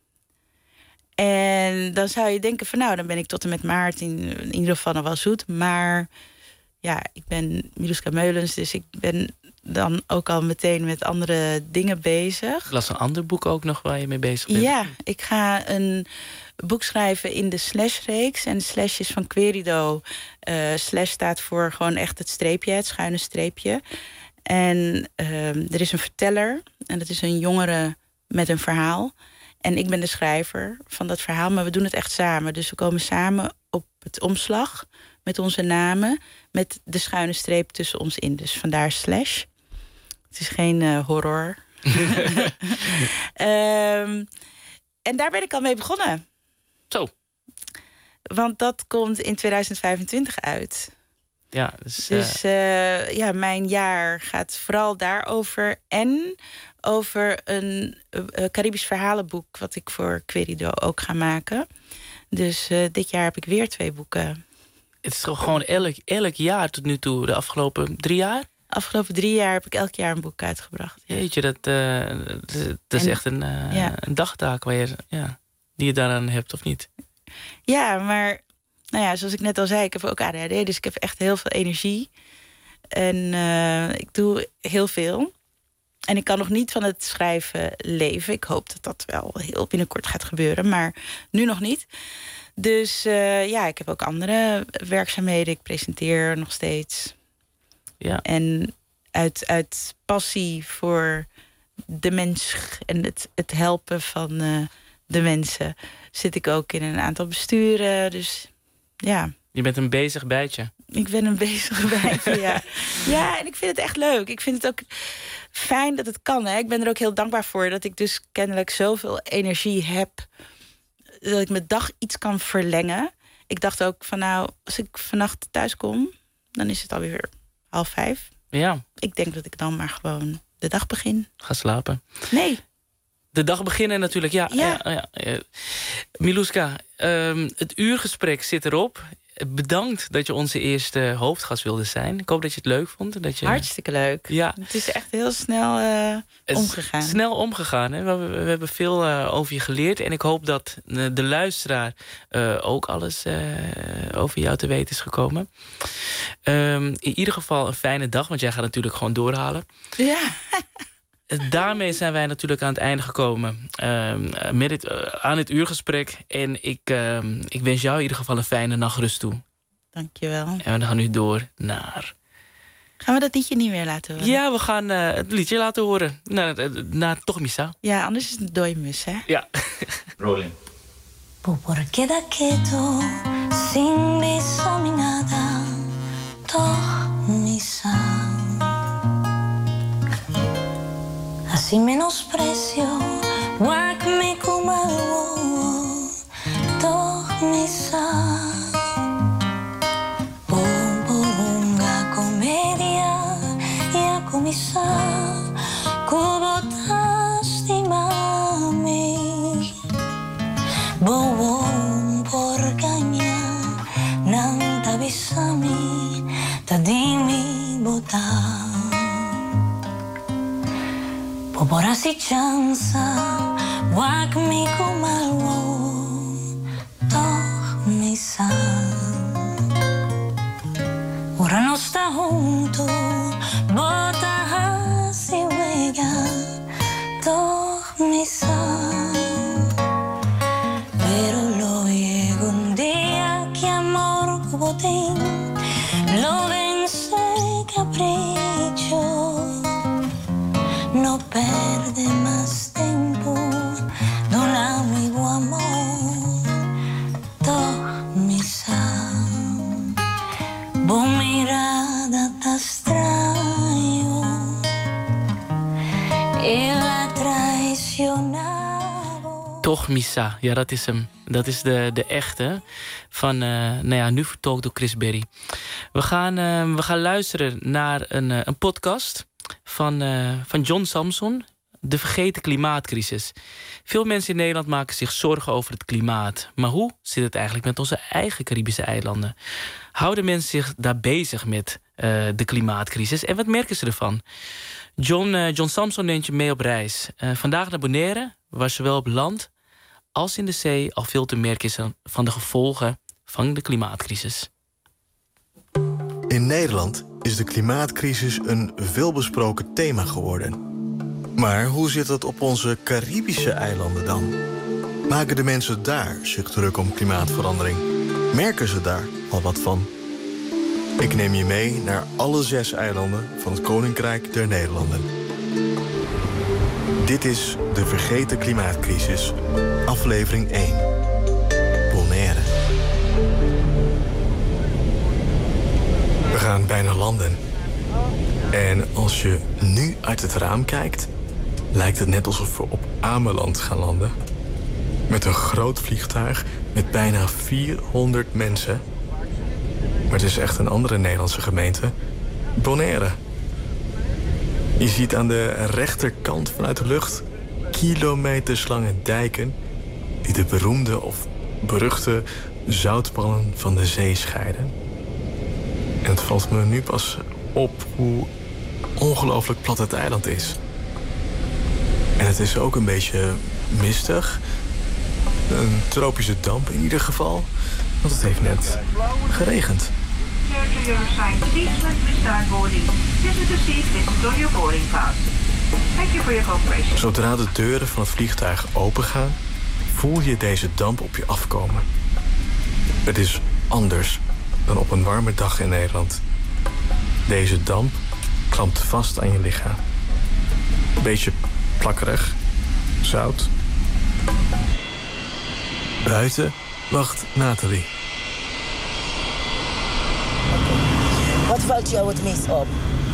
En dan zou je denken van dan ben ik tot en met maart in ieder geval nog wel zoet. Maar ja, ik ben Miluska Meulens, dus ik ben dan ook al meteen met andere dingen bezig. Ik las een ander boek ook nog waar je mee bezig bent. Ja, ik ga een boek schrijven in de Slash-reeks. En de Slash is van Querido. Slash staat voor gewoon echt het streepje, het schuine streepje. En er is een verteller. En dat is een jongere met een verhaal. En ik ben de schrijver van dat verhaal. Maar we doen het echt samen. Dus we komen samen op het omslag met onze namen, met de schuine streep tussen ons in. Dus vandaar Slash. Het is geen horror. En daar ben ik al mee begonnen. Zo. Want dat komt in 2025 uit. Ja, dus mijn jaar gaat vooral daarover. En over een Caribisch verhalenboek... wat ik voor Querido ook ga maken. Dus dit jaar heb ik weer 2 boeken. Het is toch gewoon elk jaar tot nu toe, de afgelopen 3 jaar? Afgelopen 3 jaar heb ik elk jaar een boek uitgebracht. Ja. Jeetje, dat is echt een dagtaak die je daaraan hebt, of niet? Ja, maar zoals ik net al zei, ik heb ook ADHD, dus ik heb echt heel veel energie. En ik doe heel veel. En ik kan nog niet van het schrijven leven. Ik hoop dat dat wel heel binnenkort gaat gebeuren, maar nu nog niet. Dus ik heb ook andere werkzaamheden. Ik presenteer nog steeds. Ja. En uit passie voor de mens en het helpen van de mensen zit ik ook in een aantal besturen. Dus ja. Je bent een bezig bijtje. Ik ben een bezig bijtje, ja. Ja, en ik vind het echt leuk. Ik vind het ook fijn dat het kan. Hè. Ik ben er ook heel dankbaar voor dat ik dus kennelijk zoveel energie heb, dat ik mijn dag iets kan verlengen. Ik dacht ook van als ik vannacht thuis kom, dan is het alweer 4:30. Ja. Ik denk dat ik dan maar gewoon de dag begin. Ga slapen. Nee. De dag beginnen natuurlijk, ja. Miluska, het uurgesprek zit erop. Bedankt dat je onze eerste hoofdgast wilde zijn. Ik hoop dat je het leuk vond. Hartstikke leuk. Ja. Het is echt heel snel omgegaan. Snel omgegaan. Hè? We hebben veel over je geleerd. En ik hoop dat de luisteraar ook alles over jou te weten is gekomen. In ieder geval een fijne dag, want jij gaat natuurlijk gewoon doorhalen. Ja. Daarmee zijn wij natuurlijk aan het einde gekomen aan het uurgesprek. En ik wens jou in ieder geval een fijne nachtrust toe. Dankjewel. En we gaan nu door naar Gaan we dat liedje niet meer laten horen? Ja, we gaan het liedje laten horen. Na Toch Misa. Ja, anders is het een dooimus, hè? Ja. Rolling. Por queda quieto, sin beso ni nada, toch misa. Así menosprecio, guacme como algo, toch misa. Bonga comedia, ya comisa, cubotas di mami. Bobong porkanya nang tabisami tadimi bota. Popora si chansa wag mi kumalwo toch misa. Ora no sta junto bota hasi wega toch misa. Pero lo llegó un día que amor botín lo vence capricho. No perde más tiempo de un amigo amor. Toch misa. Bon mirada te extraño y la traicionado. Toch Misa. Ja, dat is hem. Dat is de echte. Van, nu vertolkt door Chris Berry. We gaan luisteren naar een podcast van John Samson. De vergeten klimaatcrisis. Veel mensen in Nederland maken zich zorgen over het klimaat. Maar hoe zit het eigenlijk met onze eigen Caribische eilanden? Houden mensen zich daar bezig met de klimaatcrisis? En wat merken ze ervan? John Samson neemt je mee op reis. Vandaag naar Bonaire, waar zowel op land als in de zee al veel te merken is van de gevolgen van de klimaatcrisis. In Nederland is de klimaatcrisis een veelbesproken thema geworden. Maar hoe zit het op onze Caribische eilanden dan? Maken de mensen daar zich druk om klimaatverandering? Merken ze daar al wat van? Ik neem je mee naar alle 6 eilanden van het Koninkrijk der Nederlanden. Dit is De Vergeten Klimaatcrisis, aflevering 1. Bonaire. We gaan bijna landen. En als je nu uit het raam kijkt, lijkt het net alsof we op Ameland gaan landen. Met een groot vliegtuig met bijna 400 mensen. Maar het is echt een andere Nederlandse gemeente, Bonaire. Je ziet aan de rechterkant vanuit de lucht kilometerslange dijken die de beroemde of beruchte zoutpannen van de zee scheiden. En het valt me nu pas op hoe ongelooflijk plat het eiland is. En het is ook een beetje mistig. Een tropische damp in ieder geval, want het heeft net geregend. Zodra de deuren van het vliegtuig opengaan, voel je deze damp op je afkomen. Het is anders dan op een warme dag in Nederland. Deze damp klampt vast aan je lichaam. Een beetje plakkerig, zout. Buiten wacht Nathalie. Wat valt jou het meest op?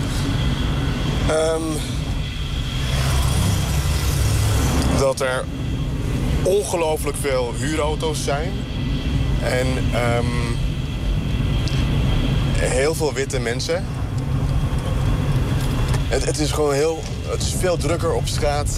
Dat er ongelooflijk veel huurauto's zijn. En heel veel witte mensen. Het is gewoon het is veel drukker op straat.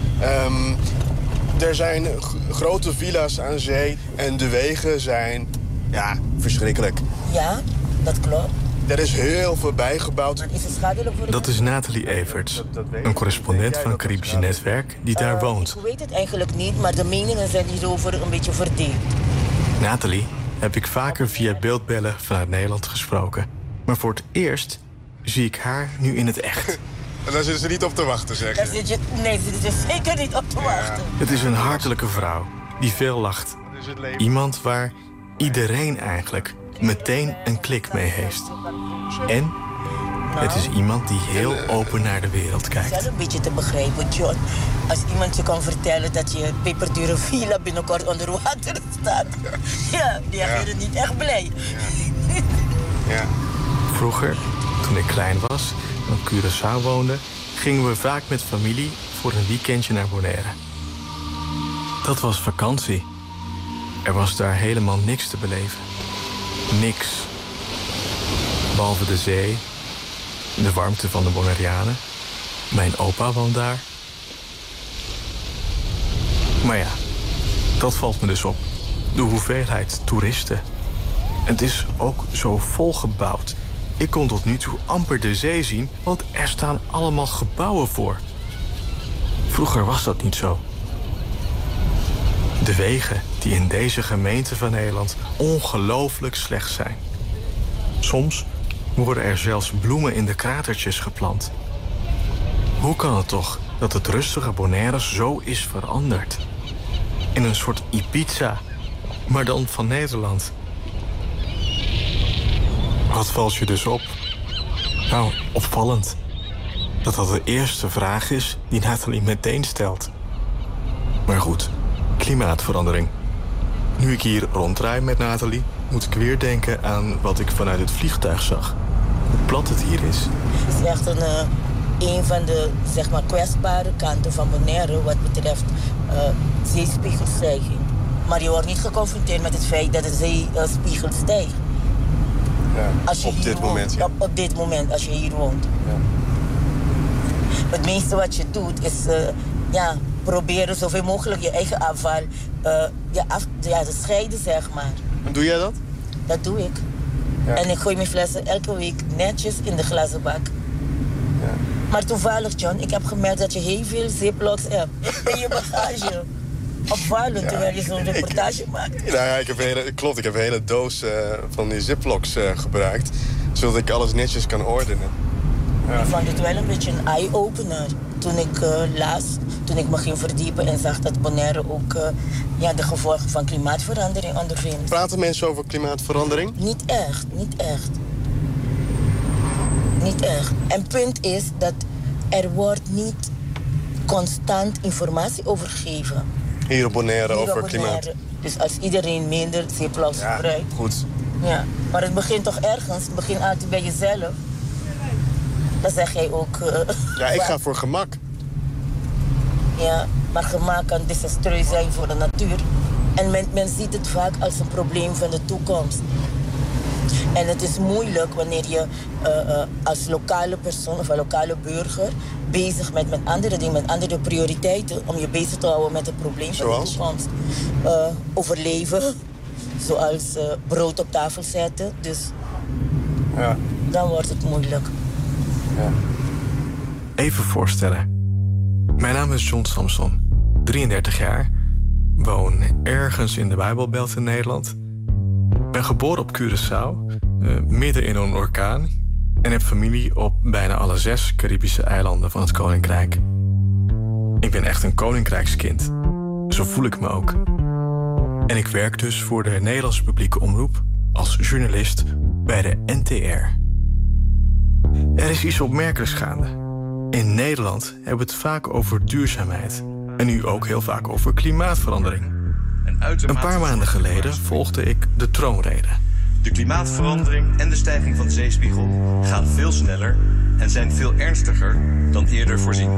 Er zijn grote villa's aan zee. En de wegen zijn, verschrikkelijk. Ja, dat klopt. Er is heel veel bijgebouwd. Dat is Nathalie Everts, een correspondent van het Caribische netwerk die daar woont. Ik weet het eigenlijk niet, maar de meningen zijn hierover een beetje verdeeld. Nathalie heb ik vaker via beeldbellen vanuit Nederland gesproken. Maar voor het eerst zie ik haar nu in het echt. En daar zitten ze niet op te wachten, zeg je? Nee, ze zitten zeker niet op te wachten. Het is een hartelijke vrouw die veel lacht. Iemand waar iedereen eigenlijk meteen een klik mee heeft. En Het is iemand die heel open naar de wereld kijkt. Het is wel een beetje te begrijpen, John. Als iemand je kan vertellen dat je peperdure villa binnenkort onder water staat. Ja, die reageren niet echt blij. Ja. Vroeger, toen ik klein was en op Curaçao woonde, gingen we vaak met familie voor een weekendje naar Bonaire. Dat was vakantie. Er was daar helemaal niks te beleven. Niks. Behalve de zee, de warmte van de Bonaireanen. Mijn opa woont daar. Maar ja, dat valt me dus op. De hoeveelheid toeristen. Het is ook zo volgebouwd. Ik kon tot nu toe amper de zee zien, want er staan allemaal gebouwen voor. Vroeger was dat niet zo. De wegen die in deze gemeente van Nederland ongelooflijk slecht zijn. Soms worden er zelfs bloemen in de kratertjes geplant. Hoe kan het toch dat het rustige Bonaire zo is veranderd? In een soort Ibiza, maar dan van Nederland. Wat valt je dus op? Nou, opvallend. Dat de eerste vraag is die Nathalie meteen stelt. Maar goed, klimaatverandering. Nu ik hier rondrijd met Nathalie, moet ik weer denken aan wat ik vanuit het vliegtuig zag. Hoe plat het hier is. Het is echt een van de zeg maar, kwetsbare kanten van Bonaire wat betreft zeespiegelstijging. Maar je wordt niet geconfronteerd met het feit dat de zeespiegel stijgt. Ja, als je op dit woont. moment, ja. Op dit moment, als je hier woont. Ja. Het meeste wat je doet is proberen zoveel mogelijk je eigen afval te scheiden, zeg maar. En doe jij dat? Dat doe ik. Ja. En ik gooi mijn flessen elke week netjes in de glazen bak. Ja. Maar toevallig, John, ik heb gemerkt dat je heel veel ziplocs hebt in je bagage. Opvallend, terwijl je zo'n reportage maakt. Nou ja, ik heb een hele doos van die ziplocs gebruikt. Zodat ik alles netjes kan ordenen. Ja. Ik vond het wel een beetje een eye-opener. Toen ik me ging verdiepen en zag dat Bonaire ook de gevolgen van klimaatverandering ondervindt. Praten mensen over klimaatverandering? Niet echt. En punt is dat er wordt niet constant informatie over gegeven. Hier op Bonaire over klimaat. Dus als iedereen minder ziplocs gebruikt. Goed. Ja, maar het begint toch ergens. Het begint altijd bij jezelf. Dan zeg jij ook... ik ga voor gemak. Ja, maar gemak kan desastreus zijn voor de natuur. En men ziet het vaak als een probleem van de toekomst. En het is moeilijk wanneer je als lokale persoon of een lokale burger bezig bent met andere dingen, met andere prioriteiten, om je bezig te houden met het probleem van de toekomst. Overleven, zoals brood op tafel zetten. Dus dan wordt het moeilijk. Ja. Even voorstellen. Mijn naam is John Samson, 33 jaar, woon ergens in de Bijbelbelt in Nederland. Ben geboren op Curaçao, midden in een orkaan, en heb familie op bijna alle 6 Caribische eilanden van het Koninkrijk. Ik ben echt een koninkrijkskind. Zo voel ik me ook. En ik werk dus voor de Nederlandse publieke omroep als journalist bij de NTR. Er is iets opmerkelijks gaande. In Nederland hebben we het vaak over duurzaamheid. En nu ook heel vaak over klimaatverandering. Een paar maanden geleden volgde ik de troonrede. De klimaatverandering en de stijging van de zeespiegel gaan veel sneller en zijn veel ernstiger dan eerder voorzien.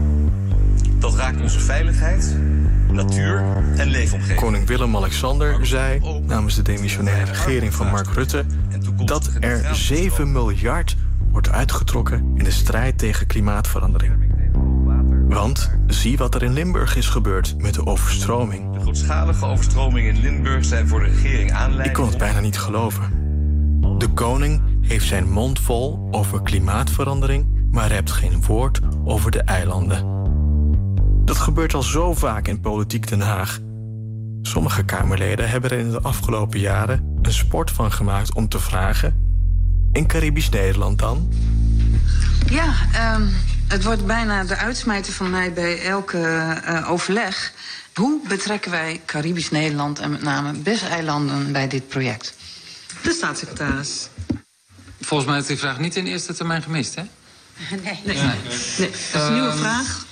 Dat raakt onze veiligheid, natuur en leefomgeving. Koning Willem-Alexander zei namens de demissionaire regering van Mark Rutte dat er 7 miljard wordt uitgetrokken in de strijd tegen klimaatverandering. Want zie wat er in Limburg is gebeurd met de overstroming. De grootschalige overstromingen in Limburg zijn voor de regering aanleiding. Ik kon het bijna niet geloven. De koning heeft zijn mond vol over klimaatverandering, maar hebt geen woord over de eilanden. Dat gebeurt al zo vaak in politiek Den Haag. Sommige Kamerleden hebben er in de afgelopen jaren een sport van gemaakt om te vragen: in Caribisch Nederland dan? Ja, het wordt bijna de uitsmijter van mij bij elke overleg. Hoe betrekken wij Caribisch Nederland en met name BES-eilanden bij dit project? De staatssecretaris. Volgens mij heeft die vraag niet in eerste termijn gemist, hè? Nee. Dat is een nieuwe vraag.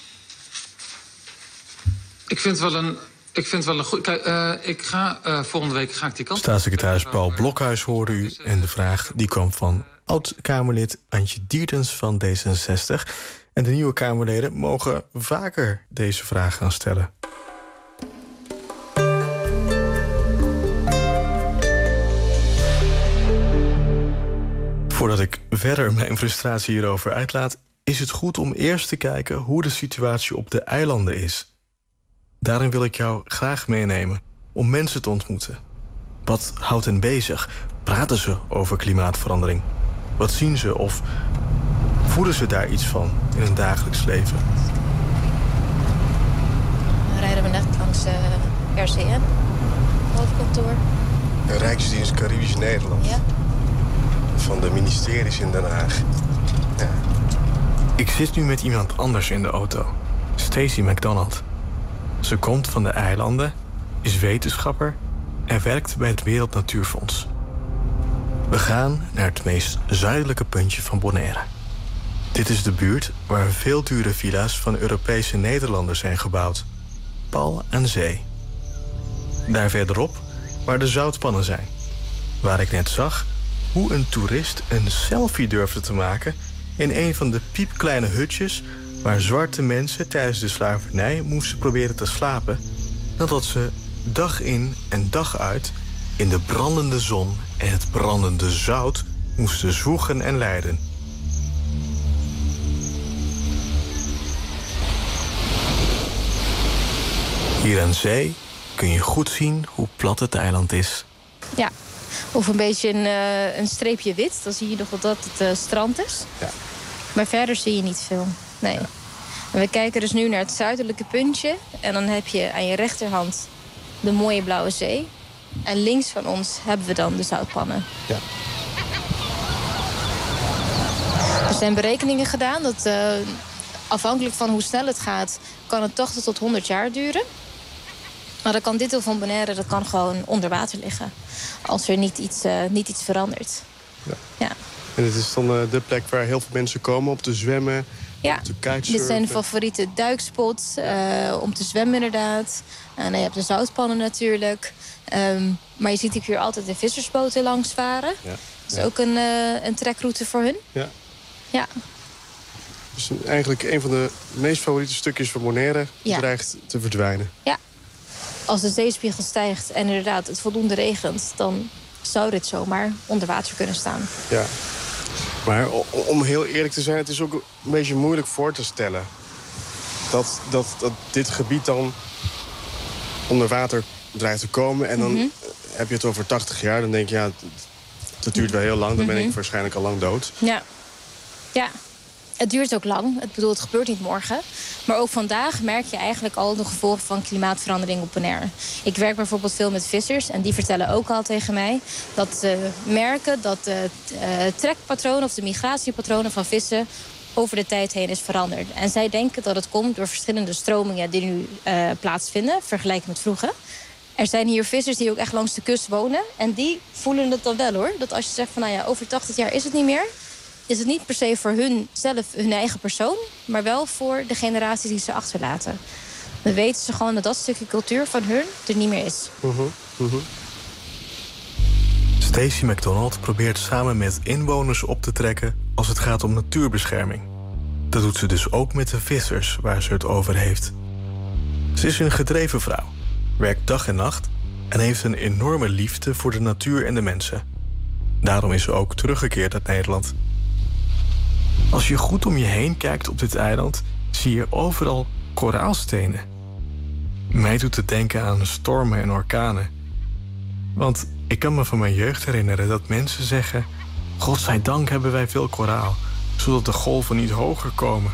Ik vind het wel een goed... Kijk, volgende week ga ik die kant... Staatssecretaris Paul Blokhuis hoorde u. En de vraag die kwam van oud-Kamerlid Antje Diertens van D66. En de nieuwe Kamerleden mogen vaker deze vraag gaan stellen. Voordat ik verder mijn frustratie hierover uitlaat, is het goed om eerst te kijken hoe de situatie op de eilanden is. Daarin wil ik jou graag meenemen om mensen te ontmoeten. Wat houdt hen bezig? Praten ze over klimaatverandering? Wat zien ze of voelen ze daar iets van in hun dagelijks leven? Dan rijden we net langs RCN, hoofdkantoor. De Rijksdienst Caribisch Nederland. Ja. Van de ministeries in Den Haag. Ja. Ik zit nu met iemand anders in de auto. Stacey McDonald. Ze komt van de eilanden, is wetenschapper en werkt bij het Wereld Natuurfonds. We gaan naar het meest zuidelijke puntje van Bonaire. Dit is de buurt waar veel dure villa's van Europese Nederlanders zijn gebouwd. Pal aan zee. Daar verderop waar de zoutpannen zijn. Waar ik net zag hoe een toerist een selfie durfde te maken in een van de piepkleine hutjes waar zwarte mensen tijdens de slavernij moesten proberen te slapen, nadat ze dag in en dag uit in de brandende zon en het brandende zout moesten zwoegen en lijden. Hier aan zee kun je goed zien hoe plat het eiland is. Ja, of een beetje een streepje wit. Dan zie je nog wel dat het strand is. Ja. Maar verder zie je niet veel. Nee. Ja. En we kijken dus nu naar het zuidelijke puntje. En dan heb je aan je rechterhand de mooie blauwe zee. En links van ons hebben we dan de zoutpannen. Ja. Er zijn berekeningen gedaan dat afhankelijk van hoe snel het gaat, kan het 80 tot 100 jaar duren. Maar dan kan dit deel van Bonaire, dat kan gewoon onder water liggen. Als er niet iets verandert. Ja. Ja. En het is dan de plek waar heel veel mensen komen om te zwemmen, Ja, om te kitesurfen. dit zijn de favoriete duikspots om te zwemmen inderdaad. En je hebt de zoutpannen natuurlijk. Maar je ziet hier altijd de vissersboten langs varen. Ja. Dat is ook een trekroute voor hun. Ja. Ja. Dus eigenlijk een van de meest favoriete stukjes van Bonaire dreigt te verdwijnen. Ja. Als de zeespiegel stijgt en inderdaad het voldoende regent, dan zou dit zomaar onder water kunnen staan. Ja. Maar om heel eerlijk te zijn, het is ook een beetje moeilijk voor te stellen dat dit gebied dan onder water dreigt te komen. En dan heb je het over 80 jaar. Dan denk je, ja, dat duurt wel heel lang. Dan ben ik waarschijnlijk al lang dood. Ja. Ja. Het duurt ook lang. Het gebeurt niet morgen. Maar ook vandaag merk je eigenlijk al de gevolgen van klimaatverandering op Bonaire. Ik werk bijvoorbeeld veel met vissers. En die vertellen ook al tegen mij dat ze merken dat de trekpatronen of de migratiepatronen van vissen over de tijd heen is veranderd. En zij denken dat het komt door verschillende stromingen die nu plaatsvinden, vergeleken met vroeger. Er zijn hier vissers die ook echt langs de kust wonen. En die voelen het dan wel hoor. Dat als je zegt van nou ja, over 80 jaar is het niet meer, is het niet per se voor hun zelf, hun eigen persoon, maar wel voor de generaties die ze achterlaten. Dan weten ze gewoon dat dat stukje cultuur van hun er niet meer is. Stacey McDonald probeert samen met inwoners op te trekken als het gaat om natuurbescherming. Dat doet ze dus ook met de vissers waar ze het over heeft. Ze is een gedreven vrouw, werkt dag en nacht en heeft een enorme liefde voor de natuur en de mensen. Daarom is ze ook teruggekeerd uit Nederland. Als je goed om je heen kijkt op dit eiland, zie je overal koraalstenen. Mij doet het denken aan stormen en orkanen. Want ik kan me van mijn jeugd herinneren dat mensen zeggen: godzijdank hebben wij veel koraal, zodat de golven niet hoger komen.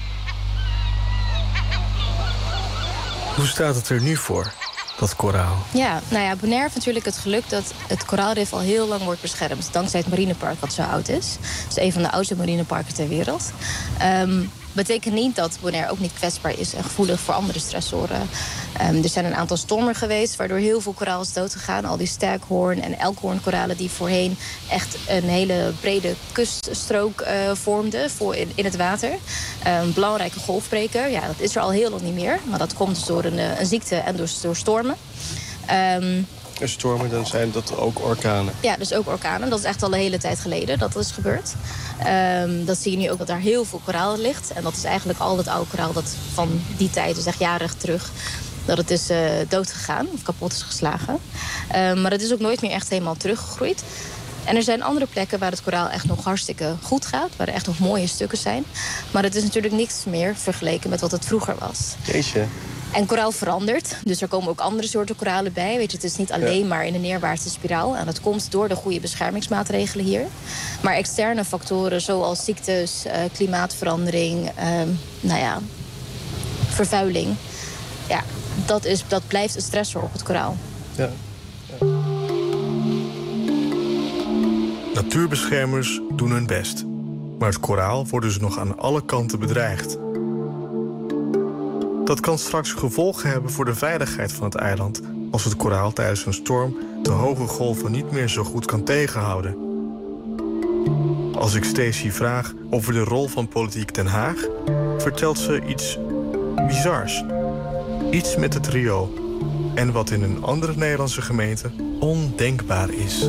Hoe staat het er nu voor, dat koraal? Ja, nou ja, Bonaire heeft natuurlijk het geluk dat het koraalrif al heel lang wordt beschermd. Dankzij het marinepark wat zo oud is. Het is een van de oudste marineparken ter wereld. betekent niet dat Bonaire ook niet kwetsbaar is en gevoelig voor andere stressoren. Er zijn een aantal stormen geweest waardoor heel veel koraal is doodgegaan. Al die sterkhoorn- en elkhoornkoralen die voorheen echt een hele brede kuststrook vormden in het water. Een belangrijke golfbreker, ja, dat is er al heel lang niet meer. Maar dat komt dus door een ziekte en door stormen. Stormen, dan zijn dat ook orkanen. Ja, dus ook orkanen. Dat is echt al een hele tijd geleden dat is gebeurd. Dat zie je nu ook dat daar heel veel koraal ligt. En dat is eigenlijk al het oude koraal dat van die tijd, dus echt jaren terug, dat het is doodgegaan of kapot is geslagen. Maar het is ook nooit meer echt helemaal teruggegroeid. En er zijn andere plekken waar het koraal echt nog hartstikke goed gaat. Waar er echt nog mooie stukken zijn. Maar het is natuurlijk niks meer vergeleken met wat het vroeger was. Jeetje. En koraal verandert, dus er komen ook andere soorten koralen bij. Weet je, het is niet alleen maar in een neerwaartse spiraal. En dat komt door de goede beschermingsmaatregelen hier. Maar externe factoren zoals ziektes, klimaatverandering, vervuiling. Ja, dat blijft een stressor op het koraal. Ja. Natuurbeschermers doen hun best. Maar het koraal wordt dus nog aan alle kanten bedreigd. Dat kan straks gevolgen hebben voor de veiligheid van het eiland als het koraal tijdens een storm de hoge golven niet meer zo goed kan tegenhouden. Als ik Stacey vraag over de rol van Politiek Den Haag, vertelt ze iets bizars. Iets met het riool. En wat in een andere Nederlandse gemeente ondenkbaar is.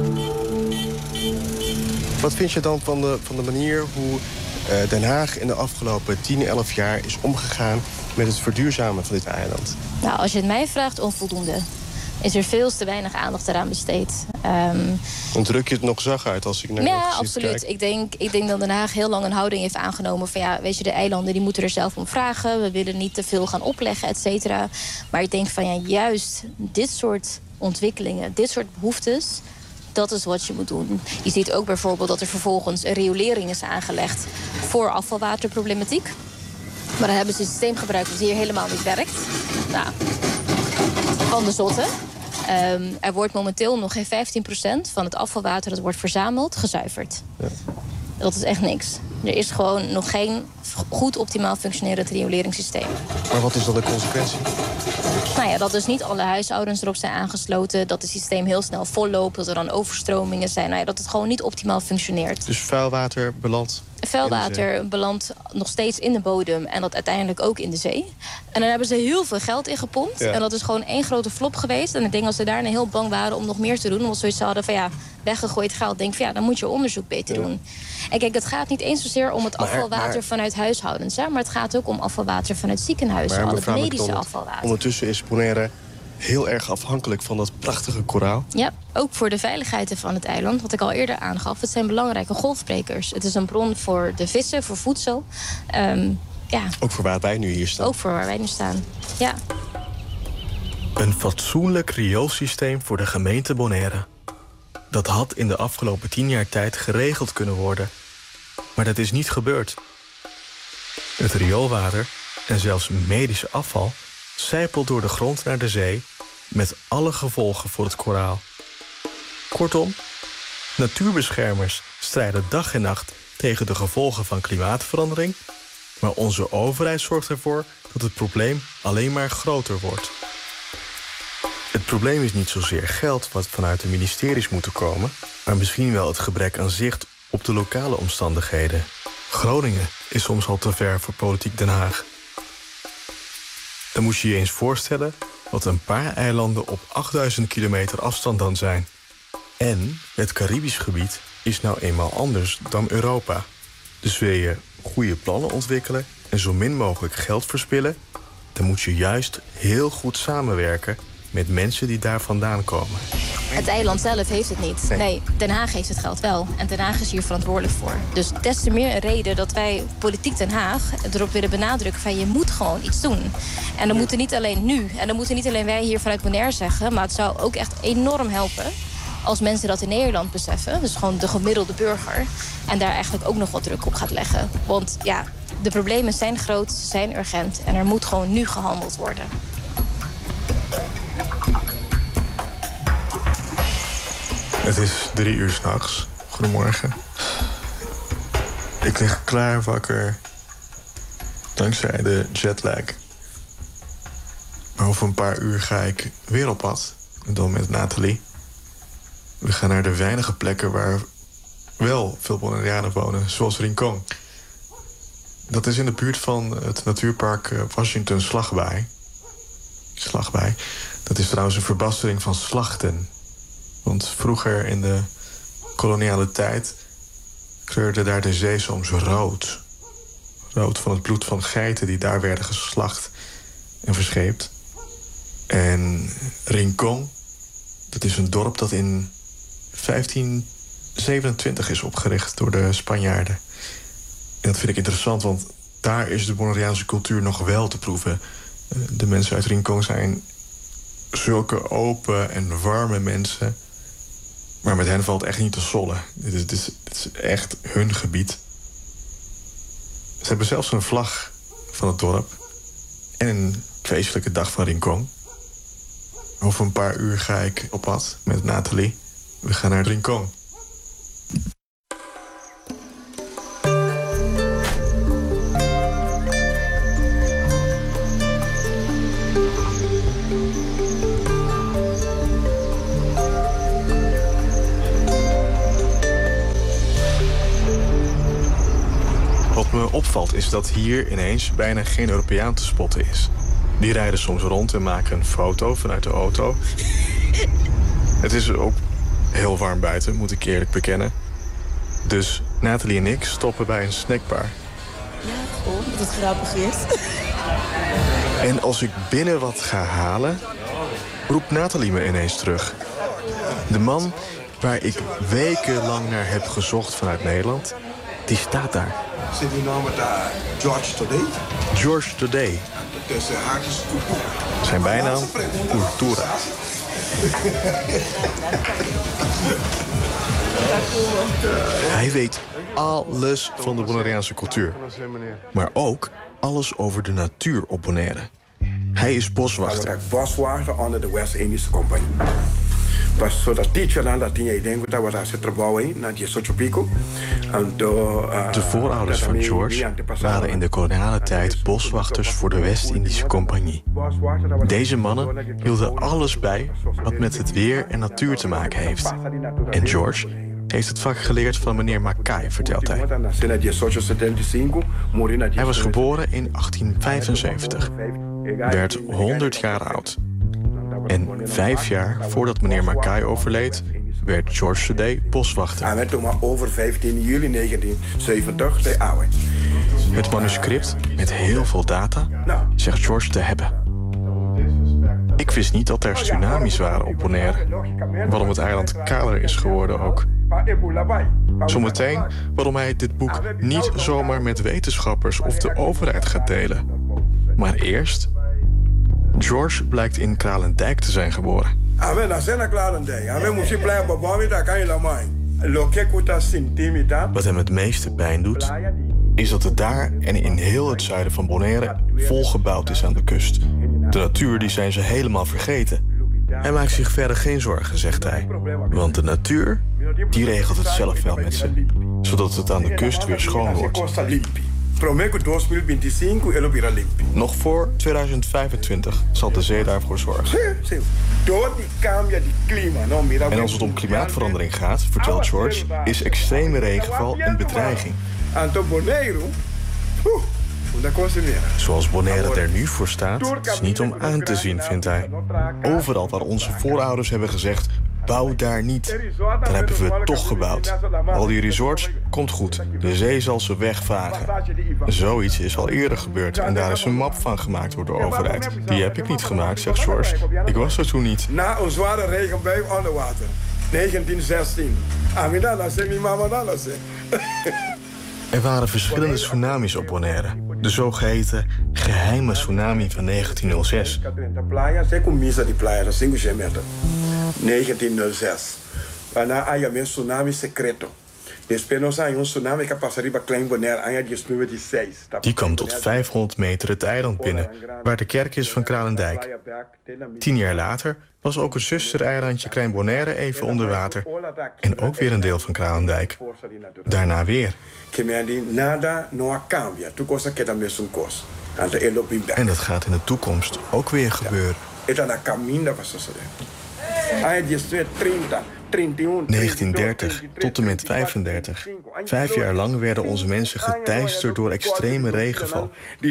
Wat vind je dan van de manier hoe Den Haag in de afgelopen 10, 11 jaar is omgegaan met het verduurzamen van dit eiland? Nou, als je het mij vraagt, onvoldoende. Is er veel te weinig aandacht eraan besteed. Dan druk je het nog zacht uit als ik naar ja, absoluut. Ik denk dat Den Haag heel lang een houding heeft aangenomen van ja, weet je, de eilanden die moeten er zelf om vragen. We willen niet te veel gaan opleggen, et cetera. Maar ik denk van ja, juist dit soort ontwikkelingen, dit soort behoeftes, dat is wat je moet doen. Je ziet ook bijvoorbeeld dat er vervolgens een riolering is aangelegd voor afvalwaterproblematiek. Maar dan hebben ze een systeem gebruikt dat hier helemaal niet werkt. Nou, van de zotte. Er wordt momenteel nog geen 15% van het afvalwater dat wordt verzameld gezuiverd. Ja. Dat is echt niks. Er is gewoon nog geen goed optimaal functionerend rioleringssysteem. Maar wat is dan de consequentie? Nou ja, dat dus niet alle huishoudens erop zijn aangesloten. Dat het systeem heel snel volloopt. Dat er dan overstromingen zijn. Nou ja, dat het gewoon niet optimaal functioneert. Dus vuilwater belandt? Vuilwater belandt nog steeds in de bodem. En dat uiteindelijk ook in de zee. En daar hebben ze heel veel geld in gepompt. Ja. En dat is gewoon één grote flop geweest. En ik denk dat ze daarna heel bang waren om nog meer te doen. Omdat ze zoiets hadden van ja, weggegooid geld. Denk van ja, dan moet je onderzoek beter doen. En kijk, het gaat niet eens zozeer om het afvalwater vanuit huishoudens. Hè, maar het gaat ook om afvalwater vanuit ziekenhuizen. Al het medische afvalwater. Ondertussen is Bonaire heel erg afhankelijk van dat prachtige koraal. Ja, ook voor de veiligheid van het eiland. Wat ik al eerder aangaf, het zijn belangrijke golfbrekers. Het is een bron voor de vissen, voor voedsel. Ja. Ook voor waar wij nu hier staan. Ook voor waar wij nu staan, ja. Een fatsoenlijk rioolsysteem voor de gemeente Bonaire. Dat had in de afgelopen 10 jaar tijd geregeld kunnen worden. Maar dat is niet gebeurd. Het rioolwater en zelfs medische afval sijpelt door de grond naar de zee met alle gevolgen voor het koraal. Kortom, natuurbeschermers strijden dag en nacht tegen de gevolgen van klimaatverandering, maar onze overheid zorgt ervoor dat het probleem alleen maar groter wordt. Het probleem is niet zozeer geld wat vanuit de ministeries moet komen, maar misschien wel het gebrek aan zicht op de lokale omstandigheden. Groningen is soms al te ver voor Politiek Den Haag. Dan moet je je eens voorstellen wat een paar eilanden op 8000 kilometer afstand dan zijn. En het Caribisch gebied is nou eenmaal anders dan Europa. Dus wil je goede plannen ontwikkelen en zo min mogelijk geld verspillen, dan moet je juist heel goed samenwerken met mensen die daar vandaan komen. Het eiland zelf heeft het niet. Nee, Den Haag heeft het geld wel. En Den Haag is hier verantwoordelijk voor. Dus des te meer een reden dat wij Politiek Den Haag erop willen benadrukken van je moet gewoon iets doen. En dan moeten niet alleen nu, en dan moeten niet alleen wij hier vanuit Bonaire zeggen, maar het zou ook echt enorm helpen als mensen dat in Nederland beseffen. Dus gewoon de gemiddelde burger. En daar eigenlijk ook nog wat druk op gaat leggen. Want ja, de problemen zijn groot, ze zijn urgent en er moet gewoon nu gehandeld worden. Het is 3 uur 's nachts. Goedemorgen. Ik lig klaar wakker. dankzij de jetlag. Maar over een paar uur ga ik weer op pad. En dan met Nathalie. We gaan naar de weinige plekken waar wel veel Bonaireanen wonen, zoals Rincon. Dat is in de buurt van het natuurpark Washington Slagbaai. Slagbaai. Dat is trouwens een verbastering van slachten. Want vroeger in de koloniale tijd kleurde daar de zee soms rood. Rood van het bloed van geiten die daar werden geslacht en verscheept. En Rincon, dat is een dorp dat in 1527 is opgericht door de Spanjaarden. En dat vind ik interessant, want daar is de Bonaireaanse cultuur nog wel te proeven. De mensen uit Rincon zijn zulke open en warme mensen. Maar met hen valt echt niet te sollen. Dit is echt hun gebied. Ze hebben zelfs een vlag van het dorp. En een feestelijke dag van Rincon. Over een paar uur ga ik op pad met Nathalie. We gaan naar Rincon. Wat me opvalt is dat hier ineens bijna geen Europeaan te spotten is. Die rijden soms rond en maken een foto vanuit de auto. Het is ook heel warm buiten, moet ik eerlijk bekennen. Dus Nathalie en ik stoppen bij een snackbar. Ja, gewoon, dat het grappig is. En als ik binnen wat ga halen, roept Nathalie me ineens terug. De man waar ik wekenlang naar heb gezocht vanuit Nederland, die staat daar. Zit u nou met George Today? George Today. Zijn bijnaam Cultura. Hij weet alles van de Bonaireaanse cultuur. Maar ook alles over de natuur op Bonaire. Hij is boswachter. Boswachter onder de West-Indische Compagnie. Was zo dat teacher dan dat je denkt dat was als het trouwen naar die Sochopico. De voorouders van George waren in de koloniale tijd boswachters voor de West-Indische Compagnie. Deze mannen hielden alles bij wat met het weer en natuur te maken heeft. En George heeft het vak geleerd van meneer Mackay, vertelt hij. Hij was geboren in 1875, werd 100 jaar oud. En 5 jaar voordat meneer Mackay overleed, werd George Today boswachter. Hij werd toen maar over 15 juli 1970 de oude. Het manuscript, met heel veel data, zegt George te hebben. Ik wist niet dat er tsunamis waren op Bonaire. Waarom het eiland kaler is geworden ook. Zometeen waarom hij dit boek niet zomaar met wetenschappers of de overheid gaat delen. Maar eerst... George blijkt in Kralendijk te zijn geboren. Wat hem het meeste pijn doet, is dat het daar en in heel het zuiden van Bonaire volgebouwd is aan de kust. De natuur die zijn ze helemaal vergeten. Hij maakt zich verder geen zorgen, zegt hij. Want de natuur, die regelt het zelf wel met ze. Zodat het aan de kust weer schoon wordt. Nog voor 2025 zal de zee daarvoor zorgen. En als het om klimaatverandering gaat, vertelt George, is extreme regenval een bedreiging. Zoals Bonaire er nu voor staat, is niet om aan te zien, vindt hij. Overal waar onze voorouders hebben gezegd, bouw daar niet. Dan hebben we het toch gebouwd. Al die resorts, komt goed. De zee zal ze wegvagen. Zoiets is al eerder gebeurd en daar is een map van gemaakt door de overheid. Die heb ik niet gemaakt, zegt George. Ik was er toen niet. Na een zware regenbui onder water. 1916. Er waren verschillende tsunamis op Bonaire. De zogeheten geheime tsunami van 1906. 1906. Waarna had je een tsunami secreto. Die kwam tot 500 meter het eiland binnen, waar de kerk is van Kralendijk. 10 jaar later was ook het zustereilandje Klein Bonaire even onder water. En ook weer een deel van Kralendijk. Daarna weer. En dat gaat in de toekomst ook weer gebeuren. 1930 tot en met 35. 5 jaar lang werden onze mensen geteisterd door extreme regenval.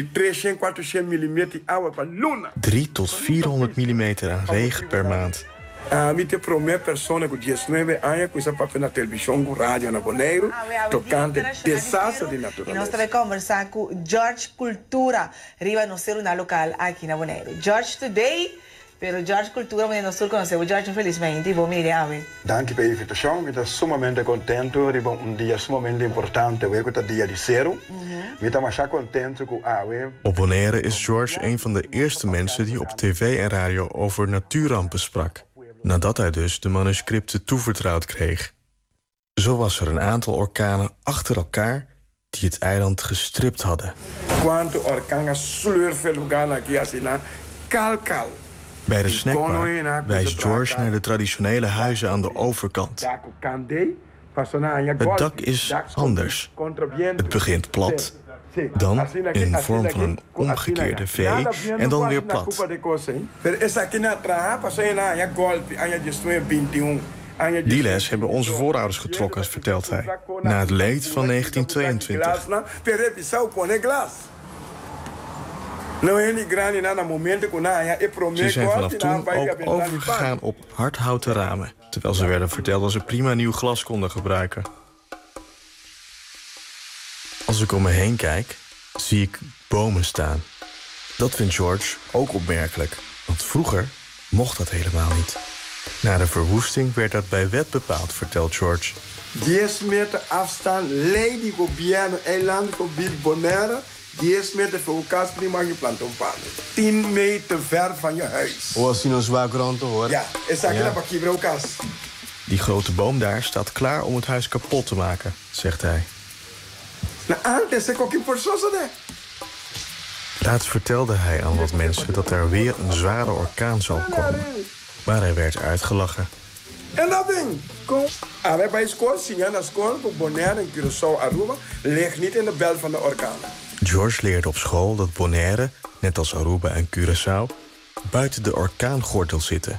3 tot 400 millimeter aan regen per maand. Mite primeira pessoa com 19 anos com essa papel na televisão, com rádio na Bonaire, tocando desastre de natureza. E nós também conversar com George Cultura, riba no ser una local aqui na Bonaire. George today, pero George Cultura, mas nós conhecemos George infelizmente, bom Miriam. Dank pela invitação, eu sumamente contento, riba dia sumamente importante, hoje é dia de zero. Eu estou mais contente com Op Bonaire is George een van de eerste mensen die op tv en radio over natuurrampen sprak. Nadat hij dus de manuscripten toevertrouwd kreeg. Zo was er een aantal orkanen achter elkaar die het eiland gestript hadden. Bij de snackbar wijst George naar de traditionele huizen aan de overkant. Het dak is anders. Het begint plat, dan in de vorm van een omgekeerde V en dan weer plat. Die les hebben onze voorouders getrokken, vertelt hij, na het leed van 1922. Ze zijn vanaf toen ook overgegaan op hardhouten ramen, terwijl ze werden verteld dat ze prima nieuw glas konden gebruiken. Als ik om me heen kijk, zie ik bomen staan. Dat vindt George ook opmerkelijk, want vroeger mocht dat helemaal niet. Na de verwoesting werd dat bij wet bepaald, vertelt George. 10 meter afstand, lei governo eiland gebied Bonaire. 10 meter voor elkaar prima geplant om paden. 10 meter ver van je huis. Oh, als je nou zwaar grond te horen. Ja, is dat een bakje brokas. Die grote boom daar staat klaar om het huis kapot te maken, zegt hij. Laatst vertelde hij aan wat mensen dat er weer een zware orkaan zal komen. Maar hij werd uitgelachen. En dat ding, kom. Bij school, zingen naar school, op Bonaire en Curaçao, Aruba, ligt niet in de bel van de orkaan. George leerde op school dat Bonaire, net als Aruba en Curaçao, buiten de orkaangordel zitten.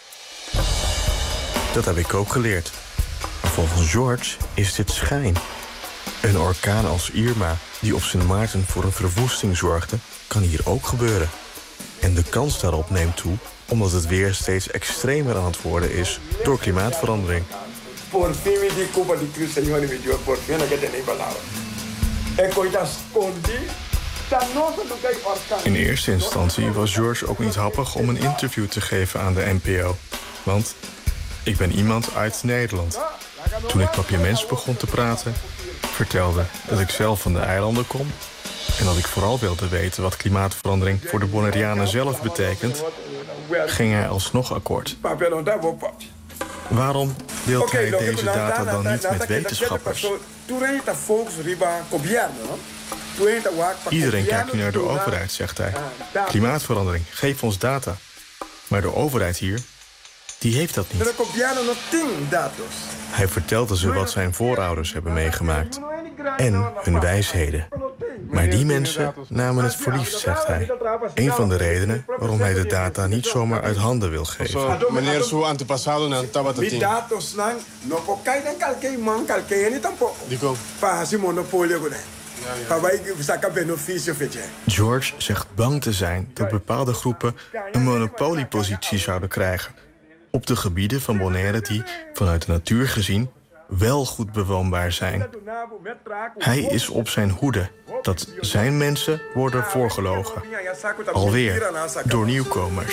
Dat heb ik ook geleerd. Maar volgens George is dit schijn. Een orkaan als Irma, die op Sint Maarten voor een verwoesting zorgde, kan hier ook gebeuren. En de kans daarop neemt toe, omdat het weer steeds extremer aan het worden is door klimaatverandering. In eerste instantie was George ook niet happig om een interview te geven aan de NPO. Want ik ben iemand uit Nederland. Toen ik Papiaments begon te praten, vertelde dat ik zelf van de eilanden kom en dat ik vooral wilde weten wat klimaatverandering voor de Bonaireanen zelf betekent, ging hij alsnog akkoord. Waarom deelt hij deze data dan niet met wetenschappers? Iedereen kijkt nu naar de overheid, zegt hij. Klimaatverandering, geef ons data. Maar de overheid hier, die heeft dat niet. Hij vertelde ze wat zijn voorouders hebben meegemaakt. En hun wijsheden. Maar die mensen namen het voor lief, zegt hij. Een van de redenen waarom hij de data niet zomaar uit handen wil geven. Meneer, zo antepassado na tabatating. Die datos no po kaidan kalkei man kalkei ni tampoco. Dico. Pasi monopolio gune. George zegt bang te zijn dat bepaalde groepen een monopoliepositie zouden krijgen op de gebieden van Bonaire die, vanuit de natuur gezien, wel goed bewoonbaar zijn. Hij is op zijn hoede dat zijn mensen worden voorgelogen. Alweer door nieuwkomers.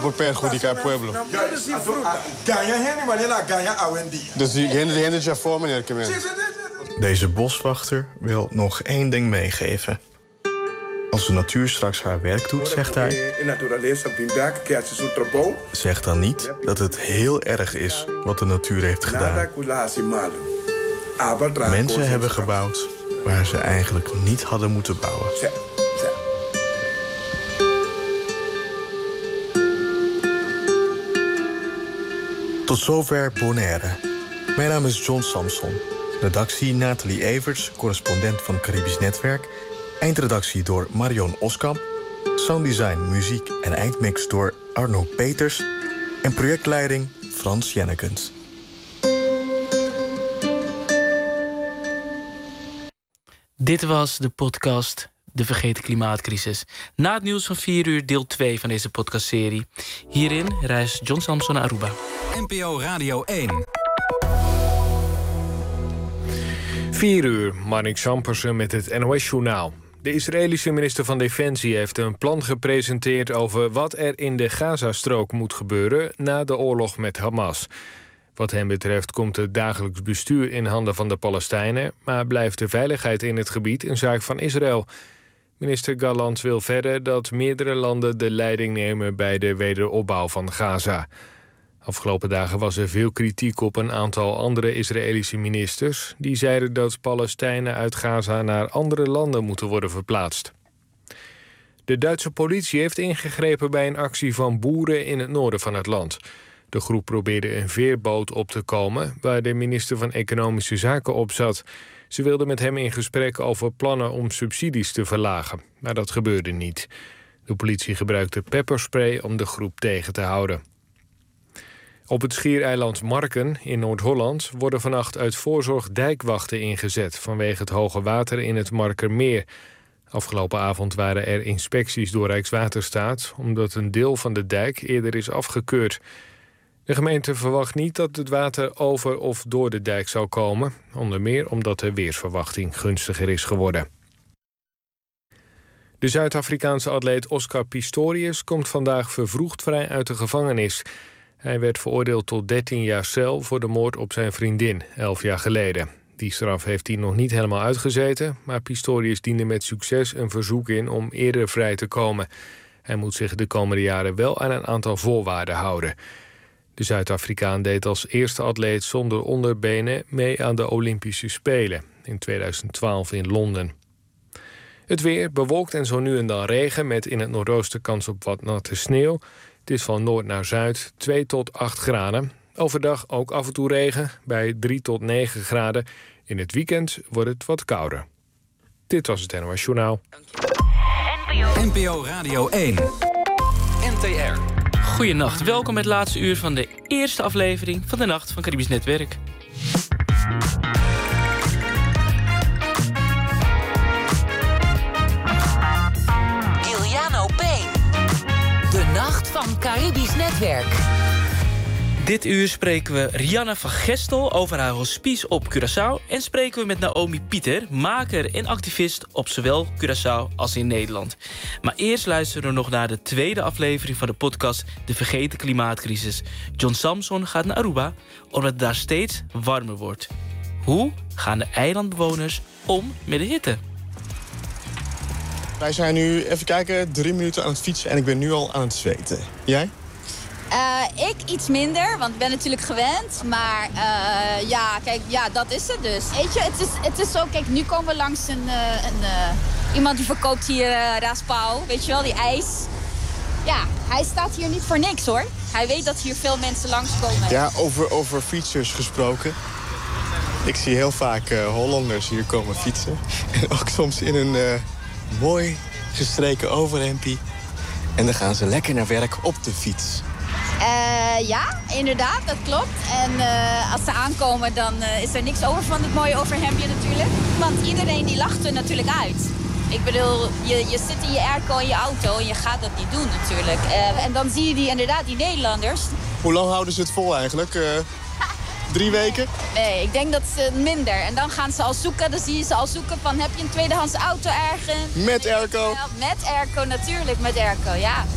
Dus die ja voor, meneer Kemen. Deze boswachter wil nog één ding meegeven. Als de natuur straks haar werk doet, zegt hij, zeg dan niet dat het heel erg is wat de natuur heeft gedaan. Mensen hebben gebouwd waar ze eigenlijk niet hadden moeten bouwen. Tot zover Bonaire. Mijn naam is John Samson. Redactie Nathalie Everts, correspondent van Caribisch Netwerk. Eindredactie door Marion Oskamp. Sounddesign, muziek en eindmix door Arno Peters. En projectleiding Frans Jennekens. Dit was de podcast De Vergeten Klimaatcrisis. Na het nieuws van 4 uur deel 2 van deze podcastserie. Hierin reist John Samson naar Aruba. NPO Radio 1. 4 uur, Marnik Sampersen met het NOS-journaal. De Israëlische minister van Defensie heeft een plan gepresenteerd over wat er in de Gazastrook moet gebeuren na de oorlog met Hamas. Wat hem betreft komt het dagelijks bestuur in handen van de Palestijnen, maar blijft de veiligheid in het gebied een zaak van Israël. Minister Gallant wil verder dat meerdere landen de leiding nemen bij de wederopbouw van Gaza. Afgelopen dagen was er veel kritiek op een aantal andere Israëlische ministers. Die zeiden dat Palestijnen uit Gaza naar andere landen moeten worden verplaatst. De Duitse politie heeft ingegrepen bij een actie van boeren in het noorden van het land. De groep probeerde een veerboot op te komen waar de minister van Economische Zaken op zat. Ze wilden met hem in gesprek over plannen om subsidies te verlagen, maar dat gebeurde niet. De politie gebruikte pepperspray om de groep tegen te houden. Op het schiereiland Marken in Noord-Holland worden vannacht uit voorzorg dijkwachten ingezet vanwege het hoge water in het Markermeer. Afgelopen avond waren er inspecties door Rijkswaterstaat omdat een deel van de dijk eerder is afgekeurd. De gemeente verwacht niet dat het water over of door de dijk zal komen, onder meer omdat de weersverwachting gunstiger is geworden. De Zuid-Afrikaanse atleet Oscar Pistorius komt vandaag vervroegd vrij uit de gevangenis. Hij werd veroordeeld tot 13 jaar cel voor de moord op zijn vriendin, 11 jaar geleden. Die straf heeft hij nog niet helemaal uitgezeten, maar Pistorius diende met succes een verzoek in om eerder vrij te komen. Hij moet zich de komende jaren wel aan een aantal voorwaarden houden. De Zuid-Afrikaan deed als eerste atleet zonder onderbenen mee aan de Olympische Spelen in 2012 in Londen. Het weer bewolkt en zo nu en dan regen met in het noordoosten kans op wat natte sneeuw. Het is van noord naar zuid 2 tot 8 graden. Overdag ook af en toe regen bij 3 tot 9 graden. In het weekend wordt het wat kouder. Dit was het NOS Journaal. NPO Radio 1. NTR. Goedenacht, welkom bij het laatste uur van de eerste aflevering van de Nacht van Caribisch Netwerk. Giuliano Payne. De Nacht van Caribisch Netwerk. Dit uur spreken we Rianne van Gestel over haar hospice op Curaçao. En spreken we met Naomi Pieter, maker en activist op zowel Curaçao als in Nederland. Maar eerst luisteren we nog naar de tweede aflevering van de podcast De Vergeten Klimaatcrisis. John Samson gaat naar Aruba omdat het daar steeds warmer wordt. Hoe gaan de eilandbewoners om met de hitte? Wij zijn nu, even kijken, 3 minuten aan het fietsen en ik ben nu al aan het zweten. Jij? Ik iets minder, want ik ben natuurlijk gewend. Maar ja, dat is het dus. Weet je, het is zo, kijk, nu komen we langs iemand die verkoopt hier raaspauw, weet je wel, die ijs. Ja, hij staat hier niet voor niks, hoor. Hij weet dat hier veel mensen langskomen. Ja, over fietsers gesproken. Ik zie heel vaak Hollanders hier komen fietsen. En ook soms in een mooi gestreken overhempie. En dan gaan ze lekker naar werk op de fiets. Ja, inderdaad, dat klopt. En als ze aankomen, dan is er niks over van het mooie overhemdje natuurlijk. Want iedereen die lacht er natuurlijk uit. Ik bedoel, je zit in je airco in je auto en je gaat dat niet doen natuurlijk. En dan zie je die Nederlanders. Hoe lang houden ze het vol eigenlijk? 3 weken? Nee, ik denk dat ze minder. En dan gaan ze al zoeken, dan zie je ze al zoeken van heb je een tweedehands auto ergens? Met airco? Met airco natuurlijk, met airco, ja.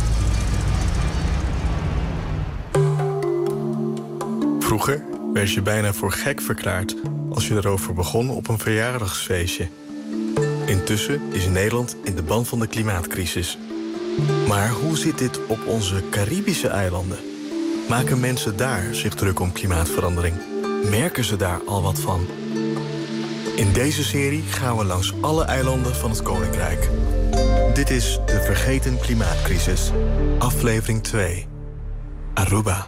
Vroeger werd je bijna voor gek verklaard als je erover begon op een verjaardagsfeestje. Intussen is Nederland in de ban van de klimaatcrisis. Maar hoe zit dit op onze Caribische eilanden? Maken mensen daar zich druk om klimaatverandering? merken ze daar al wat van? In deze serie gaan we langs alle eilanden van het Koninkrijk. Dit is de Vergeten Klimaatcrisis, aflevering 2. Aruba.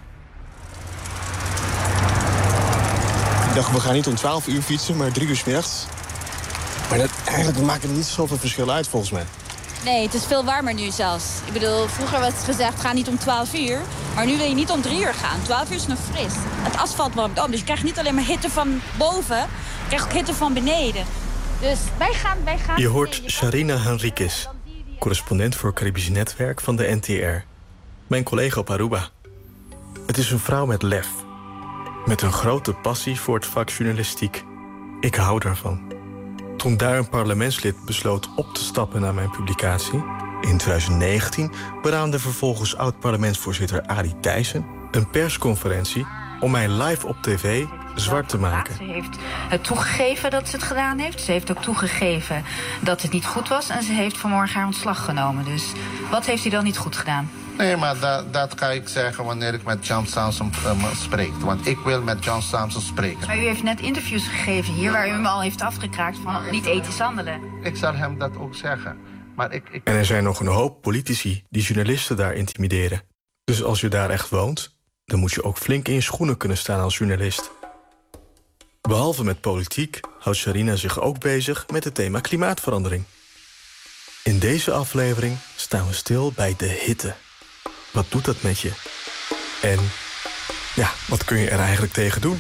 Ik dacht, we gaan niet om 12 uur fietsen, maar 3 uur 's middags. Maar eigenlijk maakt het niet zoveel verschil uit, volgens mij. Nee, het is veel warmer nu zelfs. Ik bedoel, vroeger werd gezegd, ga niet om 12 uur. Maar nu wil je niet om 3 uur gaan. 12 uur is nog fris. Het asfalt warmt op, dus je krijgt niet alleen maar hitte van boven. Je krijgt ook hitte van beneden. Dus wij gaan... Je hoort Sharina Henriquez, correspondent voor Caribisch Netwerk van de NTR. Mijn collega op Aruba. Het is een vrouw met lef. Met een grote passie voor het vak journalistiek. Ik hou daarvan. Toen daar een parlementslid besloot op te stappen na mijn publicatie, in 2019 beraamde vervolgens oud-parlementsvoorzitter Adi Thijssen een persconferentie om mij live op tv zwart te maken. Ze heeft het toegegeven dat ze het gedaan heeft. Ze heeft ook toegegeven dat het niet goed was. En ze heeft vanmorgen haar ontslag genomen. Dus wat heeft hij dan niet goed gedaan? Nee, maar dat ga ik zeggen wanneer ik met John Samson spreek. Want ik wil met John Samson spreken. Maar u heeft net interviews gegeven hier waar u hem al heeft afgekraakt van niet ethisch handelen. Ik zal hem dat ook zeggen. Maar En er zijn nog een hoop politici die journalisten daar intimideren. Dus als je daar echt woont, dan moet je ook flink in je schoenen kunnen staan als journalist. Behalve met politiek houdt Sharina zich ook bezig met het thema klimaatverandering. In deze aflevering staan we stil bij de hitte. Wat doet dat met je? En ja, wat kun je er eigenlijk tegen doen?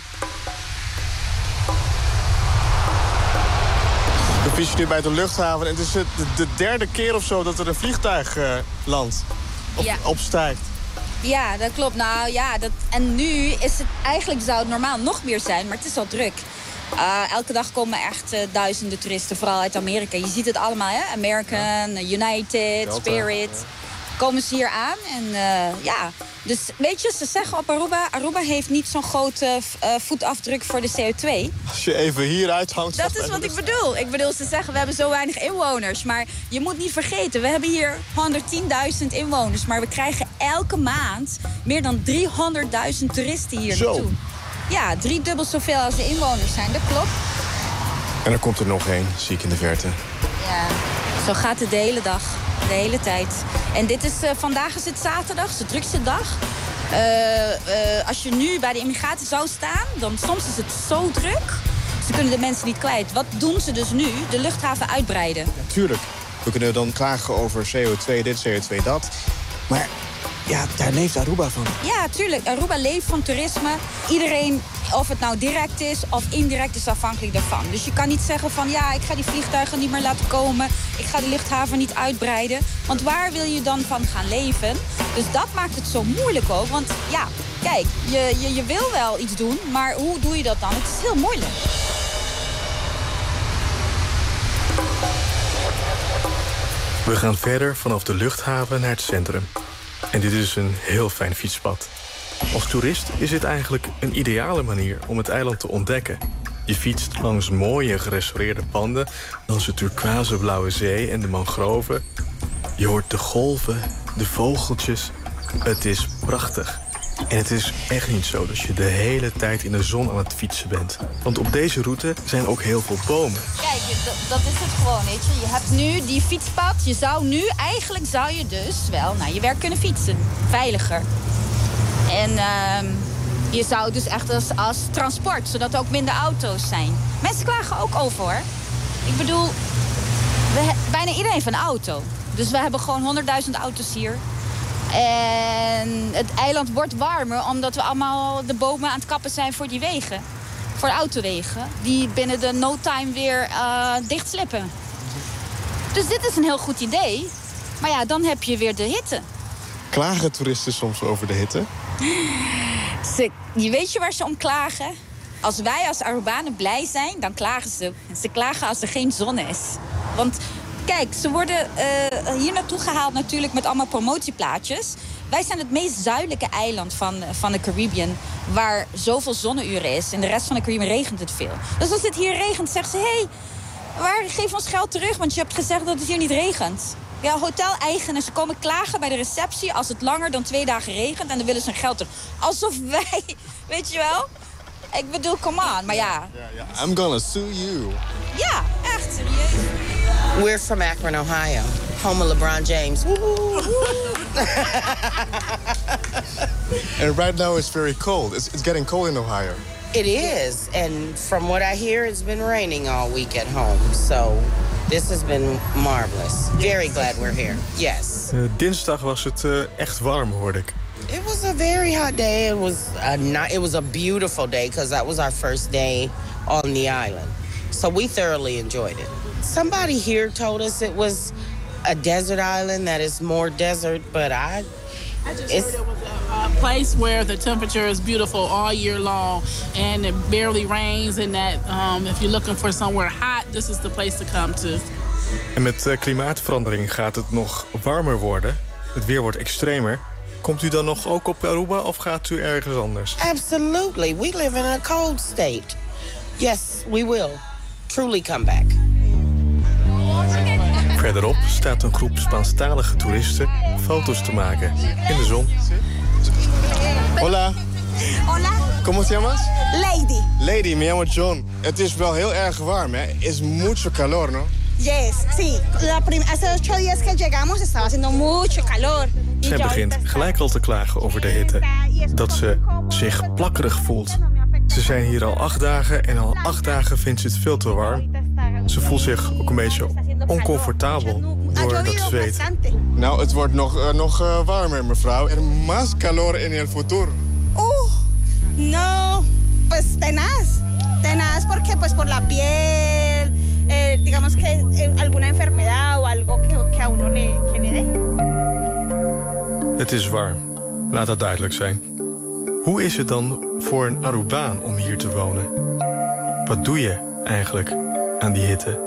We fietsen nu bij de luchthaven en het is de derde keer of zo dat er een vliegtuig landt. Opstijgt. Ja, dat klopt. Nou ja, en nu is het eigenlijk, zou het normaal nog meer zijn, maar het is al druk. Elke dag komen echt duizenden toeristen, vooral uit Amerika. Je ziet het allemaal, hè? American, United, Delta, Spirit. Ja. Komen ze hier aan en ja. Dus weet je, ze zeggen op Aruba heeft niet zo'n grote voetafdruk voor de CO2. Als je even hieruit hangt... Dat is wat ik bedoel. Ik bedoel, ze zeggen we hebben zo weinig inwoners. Maar je moet niet vergeten, we hebben hier 110.000 inwoners. Maar we krijgen elke maand meer dan 300.000 toeristen hier naartoe. Ja, 3-dubbel zoveel als de inwoners zijn, dat klopt. En er komt er nog één, zie ik in de verte. Ja, zo gaat het de hele dag. De hele tijd. En dit is, vandaag is het zaterdag, de drukste dag. Als je nu bij de immigratie zou staan, dan soms is het zo druk. Ze kunnen de mensen niet kwijt. Wat doen ze dus nu? De luchthaven uitbreiden. Natuurlijk. We kunnen dan klagen over CO2 dit, CO2 dat. Maar ja, daar leeft Aruba van. Ja, tuurlijk. Aruba leeft van toerisme. Iedereen, of het nou direct is of indirect, is afhankelijk daarvan. Dus je kan niet zeggen van ja, ik ga die vliegtuigen niet meer laten komen. Ik ga de luchthaven niet uitbreiden. Want waar wil je dan van gaan leven? Dus dat maakt het zo moeilijk ook. Want ja, kijk, je wil wel iets doen, maar hoe doe je dat dan? Het is heel moeilijk. We gaan verder vanaf de luchthaven naar het centrum. En dit is een heel fijn fietspad. Als toerist is dit eigenlijk een ideale manier om het eiland te ontdekken. Je fietst langs mooie gerestaureerde panden, langs de turquoise blauwe zee en de mangroven. Je hoort de golven, de vogeltjes. Het is prachtig. En het is echt niet zo dat je de hele tijd in de zon aan het fietsen bent. Want op deze route zijn ook heel veel bomen. Kijk, dat is het gewoon, weet je. Je hebt nu die fietspad. Eigenlijk zou je dus wel naar je werk kunnen fietsen. Veiliger. En je zou dus echt als transport, zodat er ook minder auto's zijn. Mensen klagen ook over, hoor. Ik bedoel, bijna iedereen heeft een auto. Dus we hebben gewoon 100.000 auto's hier. En het eiland wordt warmer omdat we allemaal de bomen aan het kappen zijn voor die wegen. Voor de autowegen. Die binnen de no time weer dichtslippen. Dus dit is een heel goed idee. Maar ja, dan heb je weer de hitte. Klagen toeristen soms over de hitte? Weet je waar ze om klagen? Als wij als Arubanen blij zijn, dan klagen ze. Ze klagen als er geen zon is. Want kijk, ze worden hier naartoe gehaald natuurlijk met allemaal promotieplaatjes. Wij zijn het meest zuidelijke eiland van de Caribbean, waar zoveel zonneuren is. In de rest van de Caribbean regent het veel. Dus als het hier regent, zeggen ze, geef ons geld terug, want je hebt gezegd dat het hier niet regent. Ja, hoteleigenaren, ze komen klagen bij de receptie als het langer dan 2 dagen regent en dan willen ze hun geld terug. Alsof wij, weet je wel, Ik bedoel, come on, maar ja. I'm gonna sue you. Ja, echt serieus. We're from Akron, Ohio. Home of LeBron James. And right now it's very cold. It's getting cold in Ohio. It is. And from what I hear, it's been raining all week at home. So this has been marvelous. Very glad we're here. Yes. Dinsdag was het echt warm, hoorde ik. It was a very hot day. It was a beautiful day because that was our first day on the island. So we thoroughly enjoyed it. Somebody here told us it was a desert island that is more desert, but I just heard it was a place where the temperature is beautiful all year long and it barely rains, and that if you're looking for somewhere hot, this is the place to come to. En met klimaatverandering gaat het nog warmer worden. Het weer wordt extremer. Komt u dan nog ook op Aruba of gaat u ergens anders? Absolutely. We live in a cold state. Yes, we will. Truly come back. Verderop staat een groep Spaanstalige toeristen foto's te maken in de zon. Hola. Hola. ¿Cómo te llamas? Lady. Lady, me llamo John. Het is wel heel erg warm, hè? Es mucho calor, ¿no? Yes, sí. Hace 8 días que llegamos estaba haciendo mucho calor. Zij begint gelijk al te klagen over de hitte. Dat ze zich plakkerig voelt. Ze zijn hier al 8 dagen en al 8 dagen vindt ze het veel te warm. Ze voelt zich ook een beetje oncomfortabel door dat zweet. Nou, het wordt nog warmer, mevrouw. Er más calor en el futuro. No, pues tenaz. Tenaz porque pues por la piel, digamos que alguna enfermedad o algo que a uno le genere. Het is warm, laat dat duidelijk zijn. Hoe is het dan voor een Arubaan om hier te wonen? Wat doe je eigenlijk aan die hitte?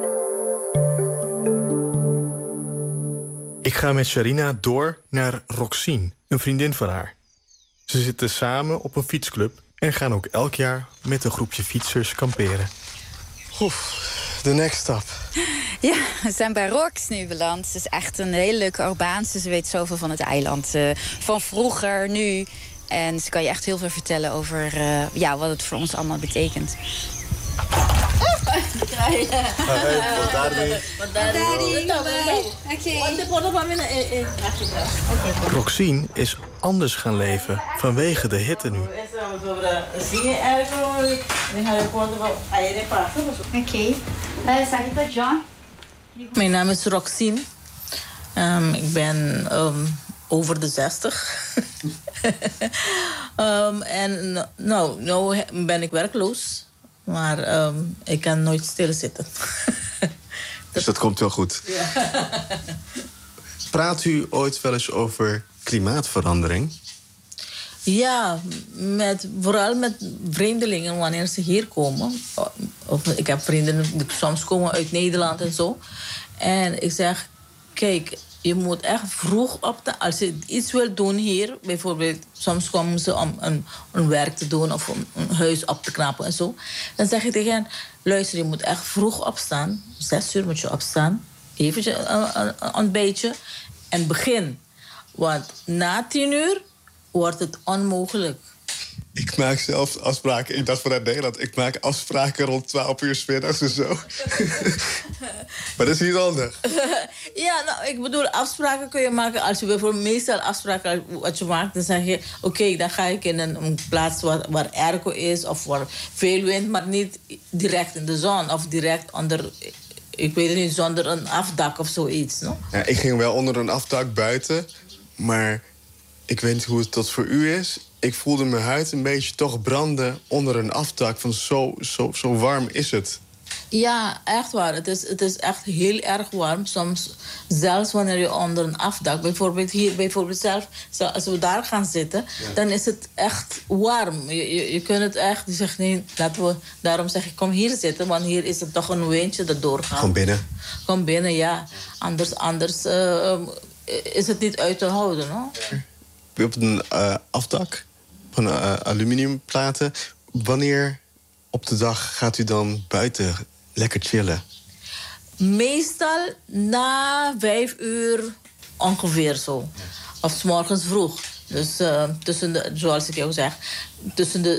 Ik ga met Sharina door naar Roxine, een vriendin van haar. Ze zitten samen op een fietsclub en gaan ook elk jaar met een groepje fietsers kamperen. The next stop. Ja, we zijn bij Rox nu beland. Ze is echt een hele leuke Arubaanse. Ze weet zoveel van het eiland. Van vroeger, nu. En ze kan je echt heel veel vertellen over wat het voor ons allemaal betekent. Roxine is anders gaan leven vanwege de hitte nu. John. Mijn naam is Roxine. Ik ben over de 60. En nou ben ik werkloos. Maar ik kan nooit stilzitten. Dus dat komt wel goed. Ja. Praat u ooit wel eens over klimaatverandering? Ja, vooral met vreemdelingen wanneer ze hier komen. Of ik heb vrienden die soms komen uit Nederland en zo. En ik zeg, kijk, je moet echt vroeg als je iets wilt doen hier, bijvoorbeeld, soms komen ze om een werk te doen of om een huis op te knappen en zo. Dan zeg ik tegen hen, luister, je moet echt vroeg opstaan. 6 uur moet je opstaan. Eventjes een beetje. En begin. Want na 10 uur wordt het onmogelijk. Ik maak zelf afspraken. Ik dacht vanuit Nederland. Ik maak afspraken rond 12 uur 's middags en zo. Maar dat is niet handig. Ja, nou, ik bedoel, afspraken kun je maken. Als je bijvoorbeeld meestal afspraken wat je maakt, dan zeg je, oké, dan ga ik in een plaats waar airco is of waar veel wind, maar niet direct in de zon of direct onder, ik weet het niet, zonder een afdak of zoiets. No? Ja, ik ging wel onder een afdak buiten, maar ik weet niet hoe het tot voor u is. Ik voelde mijn huid een beetje toch branden onder een afdak. Van zo warm is het. Ja, echt waar. Het is echt heel erg warm. Soms zelfs wanneer je onder een afdak, bijvoorbeeld hier, zelf, als we daar gaan zitten, dan is het echt warm. Je kunt het echt, je zegt nee, daarom zeg ik, kom hier zitten, want hier is het toch een windje dat doorgaat. Kom binnen. Kom binnen, ja. Anders is het niet uit te houden, no? Op een afdak van aluminiumplaten. Wanneer op de dag gaat u dan buiten lekker chillen? Meestal na 5 uur ongeveer zo. Of 's morgens vroeg. Dus zoals ik jou zeg, tussen de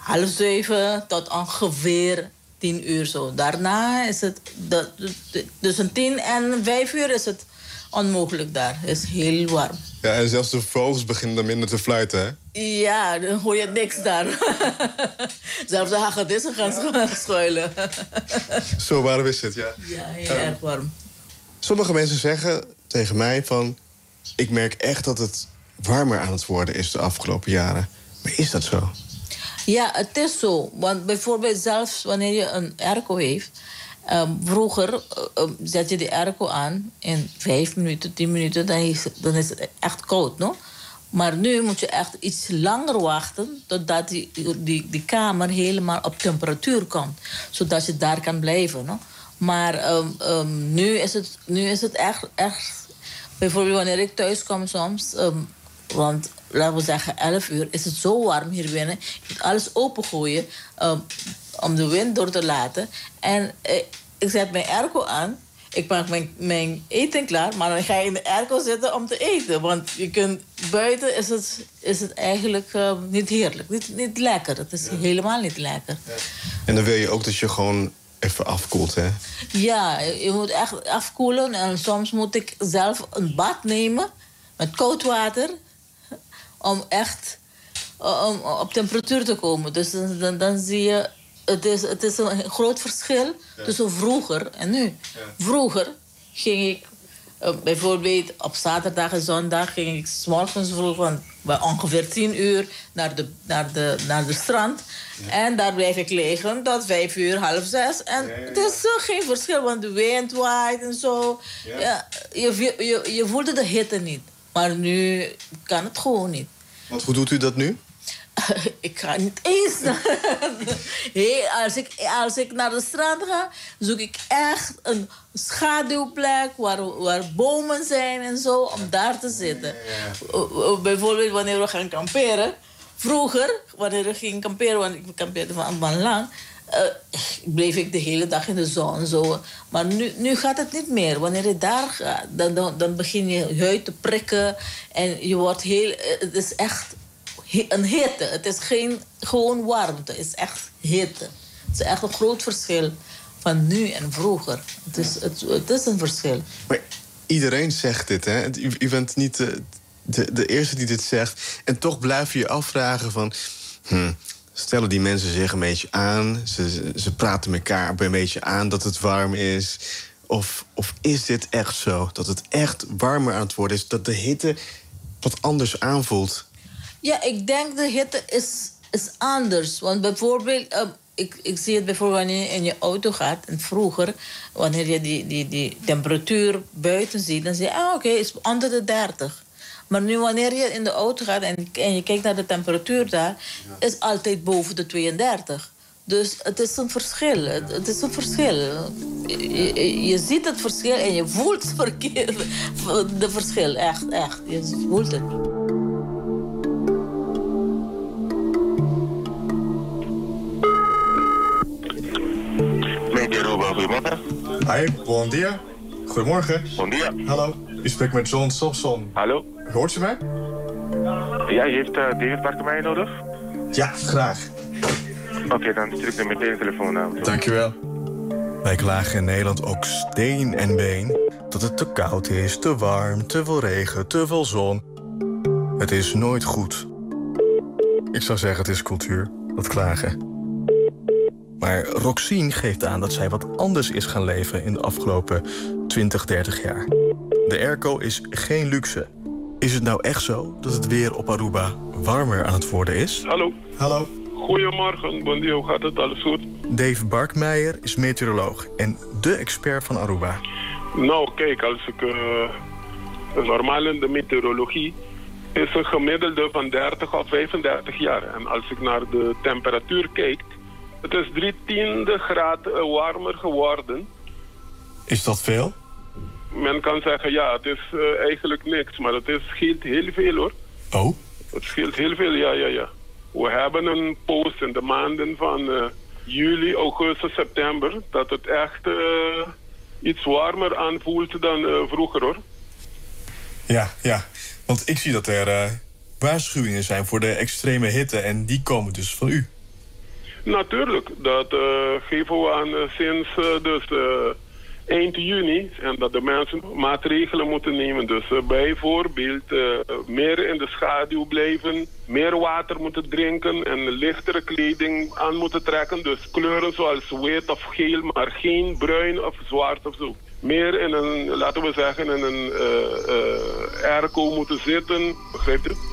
6:30 tot ongeveer 10 uur zo. Daarna is het... Tussen 10 en 5 uur is het onmogelijk daar. Het is heel warm. Ja, en zelfs de vogels beginnen dan minder te fluiten, hè? Ja, dan hoor je niks daar. Zelfs de hagedissen gaan schuilen. Zo warm is het, ja. Ja, heel erg warm. Sommige mensen zeggen tegen mij van... ik merk echt dat het warmer aan het worden is de afgelopen jaren. Maar is dat zo? Ja, het is zo. Want bijvoorbeeld zelfs wanneer je een airco heeft... vroeger zet je de airco aan in 5 minuten, 10 minuten... dan is het echt koud, no? Maar nu moet je echt iets langer wachten... totdat die kamer helemaal op temperatuur komt. Zodat je daar kan blijven, no? Maar nu is het echt... Bijvoorbeeld wanneer ik thuis kom soms... want laten we zeggen 11 uur is het zo warm hier binnen. Ik moet alles opengooien om de wind door te laten. En ik zet mijn airco aan. Ik maak mijn eten klaar. Maar dan ga je in de airco zitten om te eten. Want je kunt, buiten is het eigenlijk niet heerlijk. Niet lekker. Het is helemaal niet lekker. Ja. En dan wil je ook dat je gewoon even afkoelt, hè? Ja, je moet echt afkoelen. En soms moet ik zelf een bad nemen met koud water... om echt op temperatuur te komen. Dus dan zie je... Het is een groot verschil tussen vroeger en nu. Ja. Vroeger ging ik... bijvoorbeeld op zaterdag en zondag ging ik 's morgens vroeg... bij ongeveer 10 uur naar de strand. Ja. En daar blijf ik liggen tot 5 uur, 5:30. En het is geen verschil, want de wind waait en zo. Ja. Ja, je voelde de hitte niet. Maar nu kan het gewoon niet. Want hoe doet u dat nu? Ik ga niet eens. Als ik naar de strand ga, zoek ik echt een schaduwplek waar bomen zijn en zo, om daar te zitten. Ja. Bijvoorbeeld wanneer we gaan kamperen. Vroeger, wanneer we gingen kamperen, want ik kampeerde van lang... bleef ik de hele dag in de zon. Zo. Maar nu gaat het niet meer. Wanneer je daar gaat, dan begin je huid te prikken. En je wordt heel... Het is echt een hitte. Het is geen gewoon warmte. Het is echt hitte. Het is echt een groot verschil van nu en vroeger. Het is een verschil. Maar iedereen zegt dit, hè? U bent niet de eerste die dit zegt. En toch blijf je je afvragen van... stellen die mensen zich een beetje aan? Ze praten elkaar een beetje aan dat het warm is? Of is dit echt zo? Dat het echt warmer aan het worden is? Dat de hitte wat anders aanvoelt? Ja, ik denk de hitte is anders. Want bijvoorbeeld... Ik zie het bijvoorbeeld wanneer je in je auto gaat. En vroeger, wanneer je die temperatuur buiten ziet... dan zie je, oké, het is onder de 30. Maar nu wanneer je in de auto gaat en je kijkt naar de temperatuur daar... is altijd boven de 32. Dus het is een verschil. Het is een verschil. Je ziet het verschil en je voelt het verschil. Echt. Je voelt het. Goedemorgen. Hi, bon dia. Goedemorgen. Bon dia. Hallo, u spreekt met John Sobson. Hallo. Hoort u mij? Ja, je heeft David Barkemeijer nodig? Ja, graag. Oké, dan stuur ik er meteen een telefoon aan. Dankjewel. Wij klagen in Nederland ook steen en been. Dat het te koud is, te warm, te veel regen, te veel zon. Het is nooit goed. Ik zou zeggen, het is cultuur, dat klagen. Maar Roxien geeft aan dat zij wat anders is gaan leven in de afgelopen 20, 30 jaar. De airco is geen luxe. Is het nou echt zo dat het weer op Aruba warmer aan het worden is? Hallo. Hallo. Goedemorgen, bon dia, hoe gaat het? Alles goed? Dave Barkemeijer is meteoroloog en de expert van Aruba. Nou, kijk, als ik normaal in de meteorologie is een gemiddelde van 30 of 35 jaar. En als ik naar de temperatuur kijk, het is 3/10 graden warmer geworden. Is dat veel? Men kan zeggen, ja, het is eigenlijk niks, maar het scheelt heel veel, hoor. Oh? Het scheelt heel veel, ja. We hebben een post in de maanden van juli, augustus, september, dat het echt iets warmer aanvoelt dan vroeger, hoor. Ja. Want ik zie dat er waarschuwingen zijn voor de extreme hitte en die komen dus van u. Natuurlijk, dat geven we aan sinds eind juni. En dat de mensen maatregelen moeten nemen. Dus bijvoorbeeld meer in de schaduw blijven, meer water moeten drinken en lichtere kleding aan moeten trekken. Dus kleuren zoals wit of geel, maar geen bruin of zwart of zo. Meer in een, laten we zeggen, in een airco moeten zitten. Begrijpt u?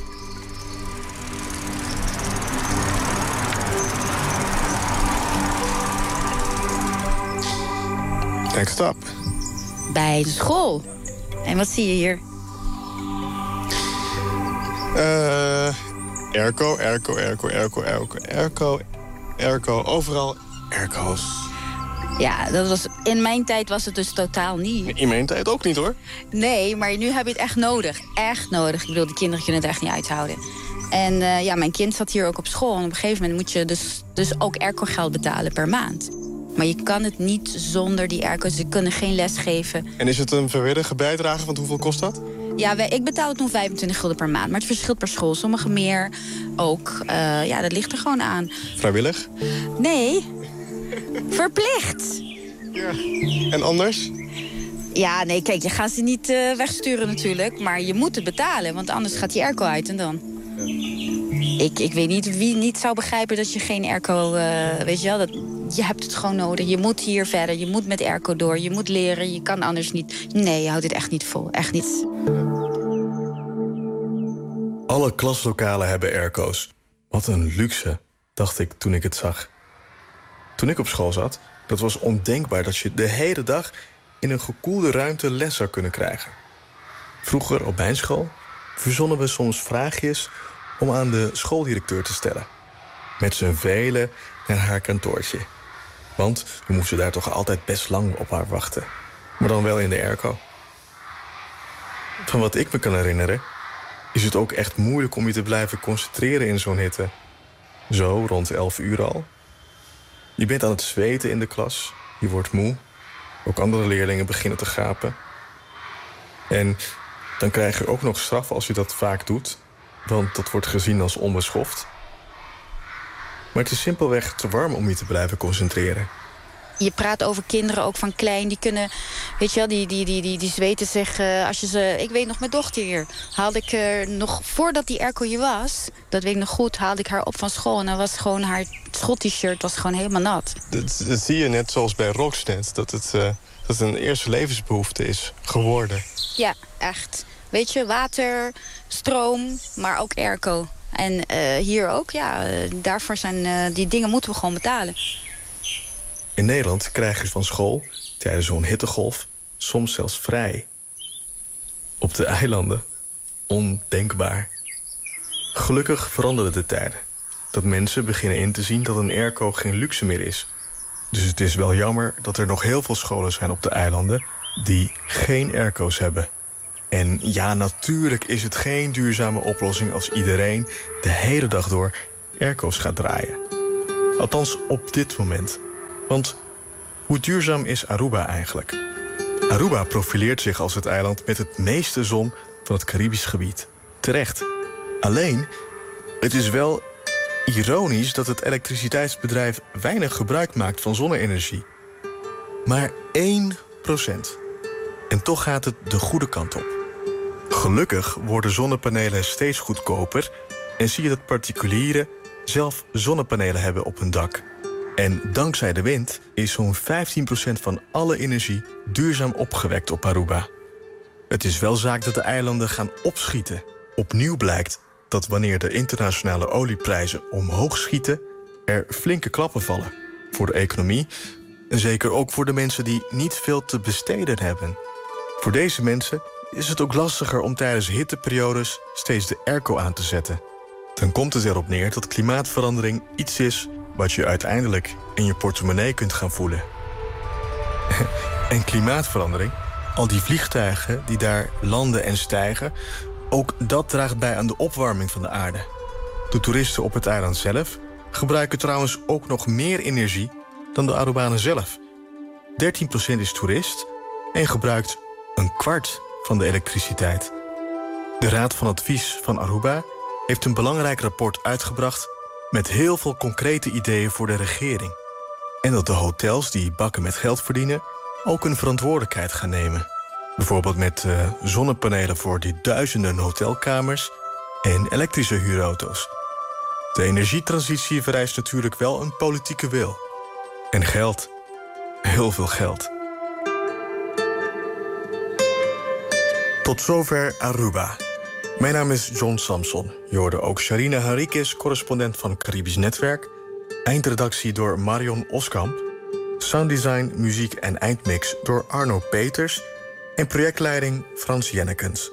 Next stap. Bij de school. En wat zie je hier? Airco. Overal airco's. Ja, in mijn tijd was het dus totaal niet. In mijn tijd ook niet, hoor. Nee, maar nu heb je het echt nodig. Echt nodig. Ik bedoel, de kinderen kunnen het echt niet uithouden. En mijn kind zat hier ook op school. En op een gegeven moment moet je dus ook airco-geld betalen per maand. Maar je kan het niet zonder die airco's. Ze kunnen geen les geven. En is het een vrijwillige bijdrage? Want hoeveel kost dat? Ja, ik betaal het toen 25 gulden per maand. Maar het verschilt per school. Sommige meer ook. Dat ligt er gewoon aan. Vrijwillig? Nee. Verplicht. Ja. En anders? Ja, nee, kijk, je gaat ze niet wegsturen natuurlijk. Maar je moet het betalen, want anders gaat die airco uit en dan. Ik weet niet wie niet zou begrijpen dat je geen airco... weet je wel, je hebt het gewoon nodig. Je moet hier verder, je moet met airco door. Je moet leren, je kan anders niet. Nee, je houdt het echt niet vol, echt niet. Alle klaslokalen hebben airco's. Wat een luxe, dacht ik toen ik het zag. Toen ik op school zat, dat was ondenkbaar dat je de hele dag in een gekoelde ruimte les zou kunnen krijgen. Vroeger op mijn school verzonnen we soms vraagjes om aan de schooldirecteur te stellen. Met z'n velen naar haar kantoortje. Want we moesten daar toch altijd best lang op haar wachten. Maar dan wel in de airco. Van wat ik me kan herinneren, is het ook echt moeilijk om je te blijven concentreren in zo'n hitte. Zo rond 11 uur al. Je bent aan het zweten in de klas, je wordt moe. Ook andere leerlingen beginnen te gapen. En dan krijg je ook nog straf als je dat vaak doet. Want dat wordt gezien als onbeschoft. Maar het is simpelweg te warm om je te blijven concentreren. Je praat over kinderen ook van klein. Die kunnen, weet je wel, die zweten zich. Als je ze, ik weet nog, mijn dochter hier. Haalde ik nog, voordat die airco hier was, dat weet ik nog goed, haalde ik haar op van school. En dan was gewoon haar schoolt-shirt was gewoon helemaal nat. Dat zie je net zoals bij Roxnet. Dat het een eerste levensbehoefte is geworden. Ja, echt. Weet je, water, stroom, maar ook airco. En hier ook, ja, daarvoor zijn die dingen moeten we gewoon betalen. In Nederland krijg je van school, tijdens zo'n hittegolf, soms zelfs vrij. Op de eilanden, ondenkbaar. Gelukkig veranderden de tijden. Dat mensen beginnen in te zien dat een airco geen luxe meer is. Dus het is wel jammer dat er nog heel veel scholen zijn op de eilanden die geen airco's hebben. En ja, natuurlijk is het geen duurzame oplossing als iedereen de hele dag door airco's gaat draaien. Althans op dit moment. Want hoe duurzaam is Aruba eigenlijk? Aruba profileert zich als het eiland met het meeste zon van het Caribisch gebied. Terecht. Alleen, het is wel ironisch dat het elektriciteitsbedrijf weinig gebruik maakt van zonne-energie. Maar 1%. En toch gaat het de goede kant op. Gelukkig worden zonnepanelen steeds goedkoper en zie je dat particulieren zelf zonnepanelen hebben op hun dak. En dankzij de wind is zo'n 15% van alle energie duurzaam opgewekt op Aruba. Het is wel zaak dat de eilanden gaan opschieten. Opnieuw blijkt dat wanneer de internationale olieprijzen omhoog schieten, er flinke klappen vallen. Voor de economie en zeker ook voor de mensen die niet veel te besteden hebben. Voor deze mensen is het ook lastiger om tijdens hitteperiodes steeds de airco aan te zetten. Dan komt het erop neer dat klimaatverandering iets is wat je uiteindelijk in je portemonnee kunt gaan voelen. En klimaatverandering, al die vliegtuigen die daar landen en stijgen, ook dat draagt bij aan de opwarming van de aarde. De toeristen op het eiland zelf gebruiken trouwens ook nog meer energie dan de Arubanen zelf. 13% is toerist en gebruikt een kwart van de elektriciteit. De Raad van Advies van Aruba heeft een belangrijk rapport uitgebracht met heel veel concrete ideeën voor de regering. En dat de hotels die bakken met geld verdienen ook een verantwoordelijkheid gaan nemen. Bijvoorbeeld met zonnepanelen voor die duizenden hotelkamers en elektrische huurauto's. De energietransitie vereist natuurlijk wel een politieke wil. En geld. Heel veel geld. Tot zover Aruba. Mijn naam is John Samson. Je hoorde ook Sharina Henriques, correspondent van Caribisch Netwerk. Eindredactie door Marion Oskamp. Sounddesign, muziek en eindmix door Arno Peters. En projectleiding Frans Jennekens.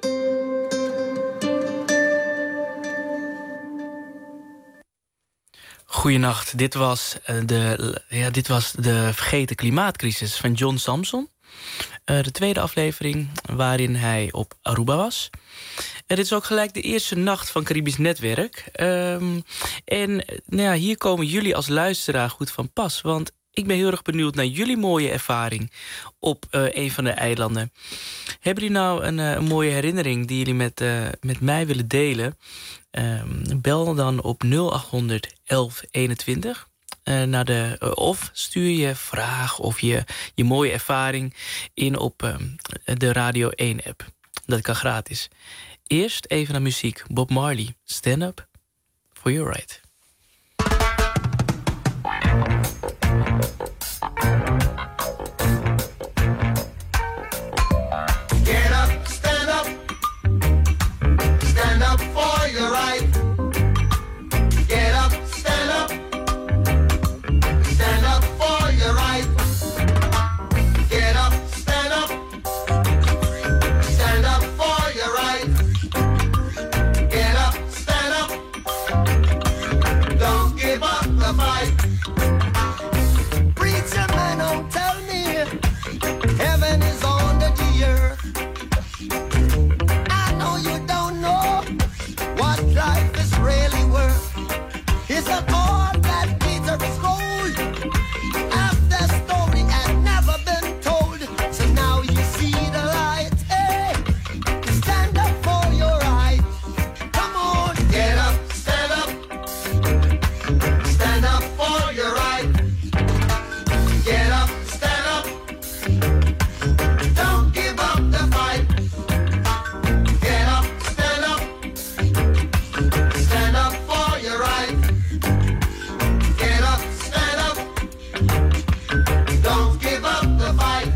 Goedenacht, dit was de vergeten klimaatcrisis van John Samson. De tweede aflevering waarin hij op Aruba was. En dit is ook gelijk de eerste nacht van Caribisch Netwerk. Hier komen jullie als luisteraar goed van pas. Want ik ben heel erg benieuwd naar jullie mooie ervaring op een van de eilanden. Hebben jullie nou een mooie herinnering die jullie met mij willen delen? Bel dan op 0800 1121. Of stuur je vraag of je mooie ervaring in op de Radio 1-app. Dat kan gratis. Eerst even naar muziek. Bob Marley, Stand Up for Your Right. Get up, stand up. Stand up for your right. Get up, stand up. Stand up for your right. Get up, stand up. Stand up for your right. Get up, stand up. Don't give up the fight. Preacher man, don't tell me heaven is under the earth. I know you don't know what life is really worth. It's a all that Peter is gold. After story had never been told, so now you see the light. Hey, stand up for your right. Come on, get up, stand up. Stand up for your right. Get up, stand up. Don't give up the fight. Get up, stand up. Stand up for your right. Get up, stand up. Don't give up the fight.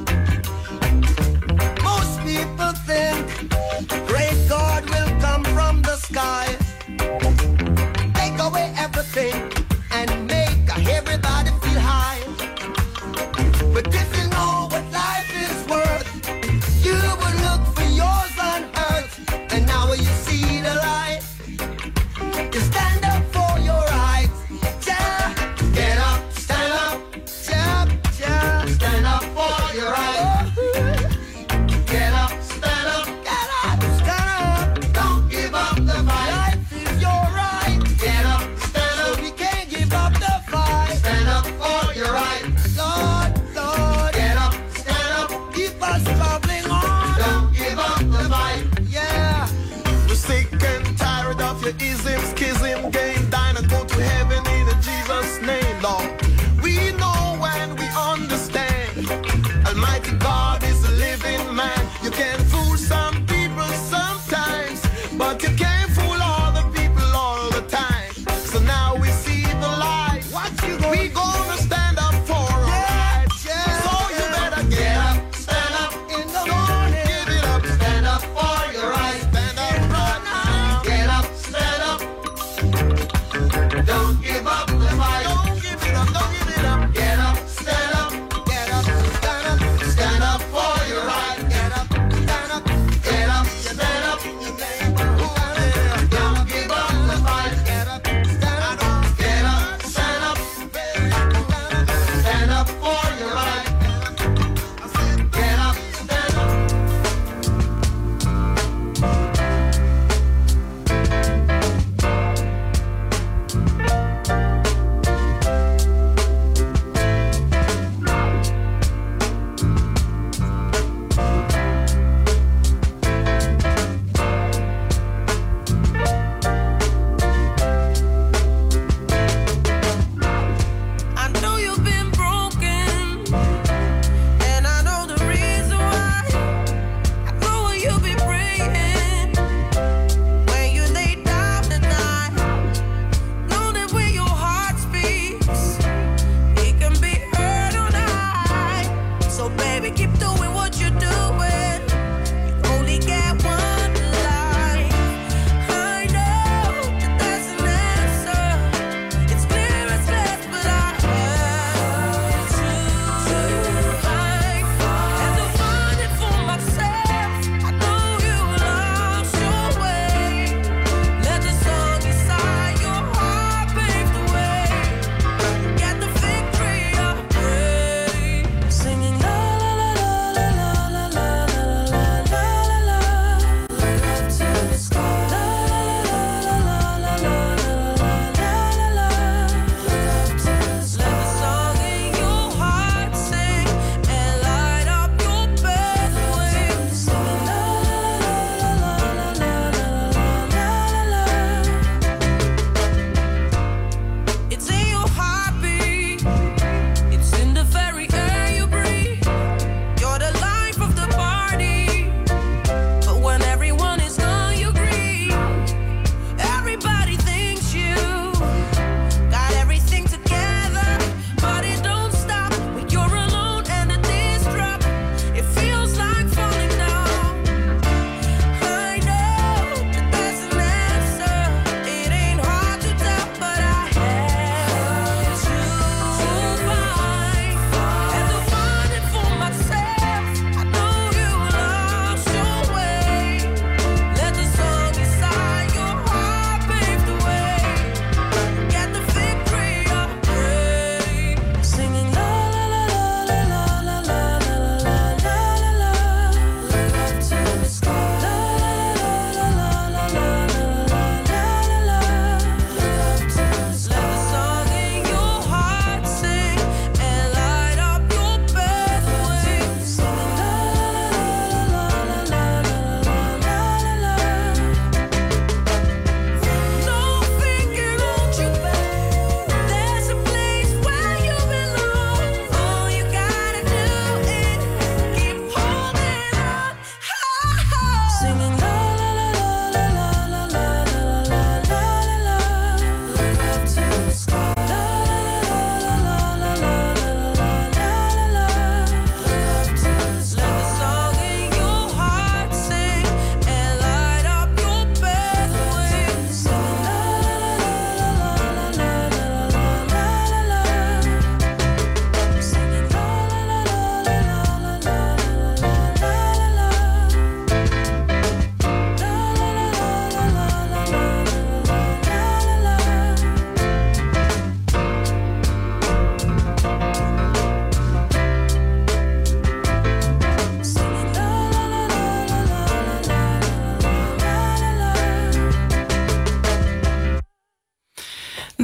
Most people think great God will come from the sky, take away everything and make everybody feel high. But if you know what life is worth, you would look for yours on earth. And now you see the light. You stand up for your rights. Yeah. Get up, stand up. Yeah, yeah. Stand up for your rights. Get up, stand up. Get up, stand up. Don't give up the fight. Life is your right. Get up, stand up. We can't give up the fight. Stand up for your right. Lord, Lord. Get up, stand up. Keep us traveling on. Don't give up the fight. Yeah. We're sick and tired of your ism, schism, game, dine and go to heaven in Jesus' name, Lord. We know and we understand. Almighty God is a living man. You can fool some people sometimes, but you can't fool all the people all the time. So now we see the light. We gonna stand up for our rights. So you better get up, stand up in the morning. Give it up, Stand up for your right. stand up right now. Get up, stand up. Don't give up the fight. Don't give it up, don't give it up. Get up, stand up. Get up, stand up, Stand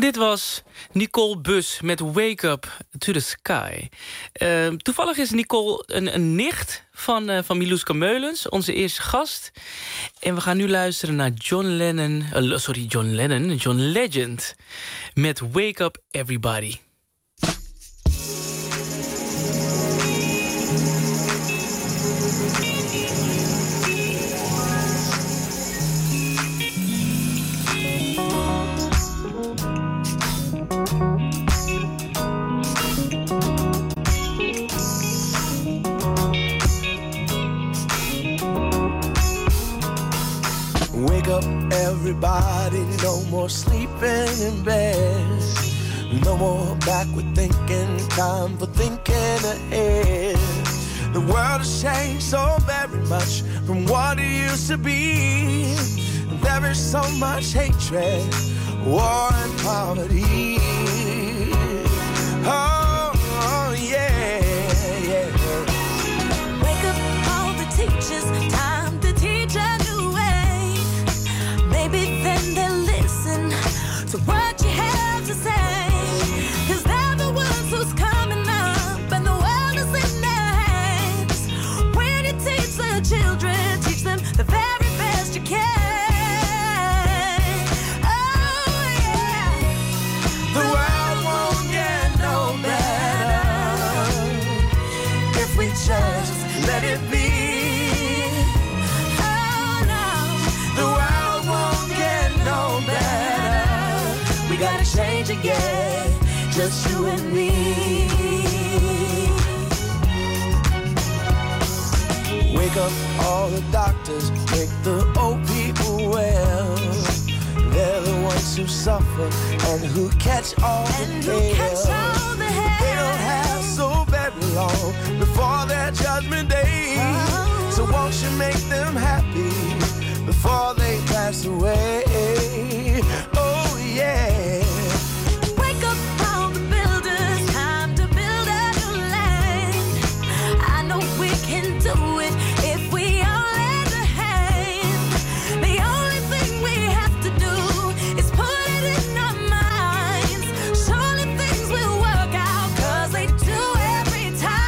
Dit was Nicole Bus met Wake Up to the Sky. Toevallig is Nicole een nicht van Miluska Meulens, onze eerste gast. En we gaan nu luisteren naar John Legend met Wake Up Everybody. Wake up everybody, no more sleeping in bed. No more backward thinking, time for thinking ahead. The world has changed so very much from what it used to be. There is so much hatred, war and poverty. Oh yeah, yeah. Wake up all the teachers, time to teach a new way. Maybe then they'll listen to what you have to say. 'Cause they're the ones who's coming up and the world is in their hands. When you teach the children, teach them the very best you can. Oh yeah. The world won't get no better if we just let it be. Oh no. The world won't get no better. We gotta change again, just you and me. Wake up all the doctors, make the old people well. They're the ones who suffer and who catch all the hail. They don't have so very long before their judgment day. So won't you make them happy before they pass away? Oh yeah. Wake up all the builders, time to build a new land. I know we can do it if we all lend a hand. The only thing we have to do is put it in our minds. Surely things will work out, 'cause they do every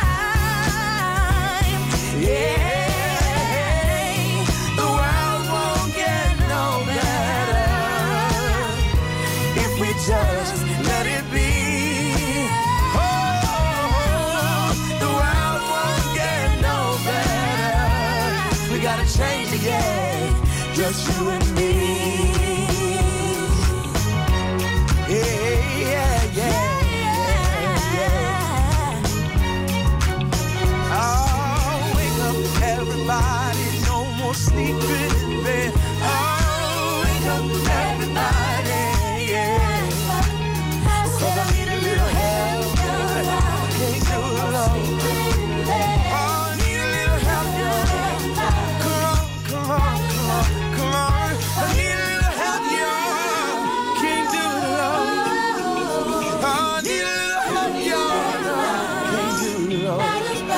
time. Yeah. The world won't get no better if we just let it be. Oh, the world won't get no better. We gotta change it, yeah, just you and me. Yeah, yeah, yeah, yeah. Oh, wake up everybody, no more sleeping in bed. Oh, wake up everybody, yeah. Said I need a little help, can't do it alone. Oh, I need a little help, yeah. Come on, come on, come on, come on. I need a little help, yeah. Can't do it alone. Oh, I need a little help, yeah. Can't do it alone.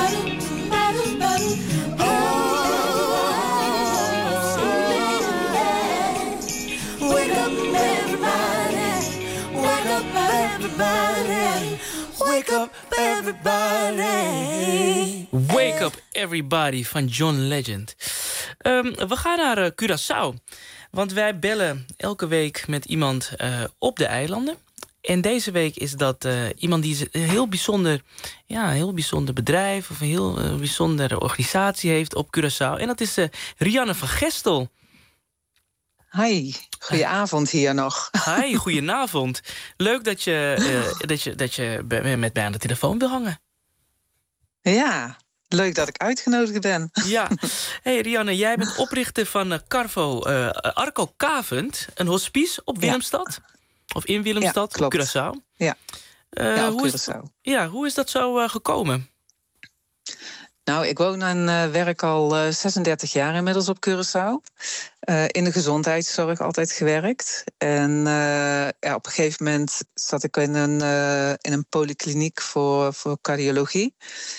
Wake up everybody, wake up everybody, wake up everybody. Wake Up Everybody van John Legend. We gaan naar Curaçao. Want wij bellen elke week met iemand op de eilanden. En deze week is dat iemand die een heel bijzonder bedrijf of een heel bijzondere organisatie heeft op Curaçao. En dat is Rianne van Gestel. Hi, goedenavond hier nog. Hi, goedenavond. Leuk dat je met mij aan de telefoon wil hangen. Ja, leuk dat ik uitgenodigd ben. Ja. Hey Rianne, jij bent oprichter van Arco Cavend, een hospice op Willemstad. Of in Willemstad, op Curaçao. Ja, op Curaçao. Hoe is dat zo gekomen? Nou, ik woon en werk al 36 jaar inmiddels op Curaçao. In de gezondheidszorg altijd gewerkt. En op een gegeven moment zat ik in een polykliniek voor cardiologie.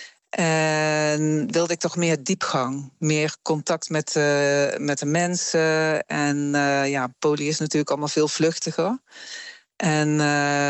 En wilde ik toch meer diepgang, meer contact met de mensen. En poly is natuurlijk allemaal veel vluchtiger. En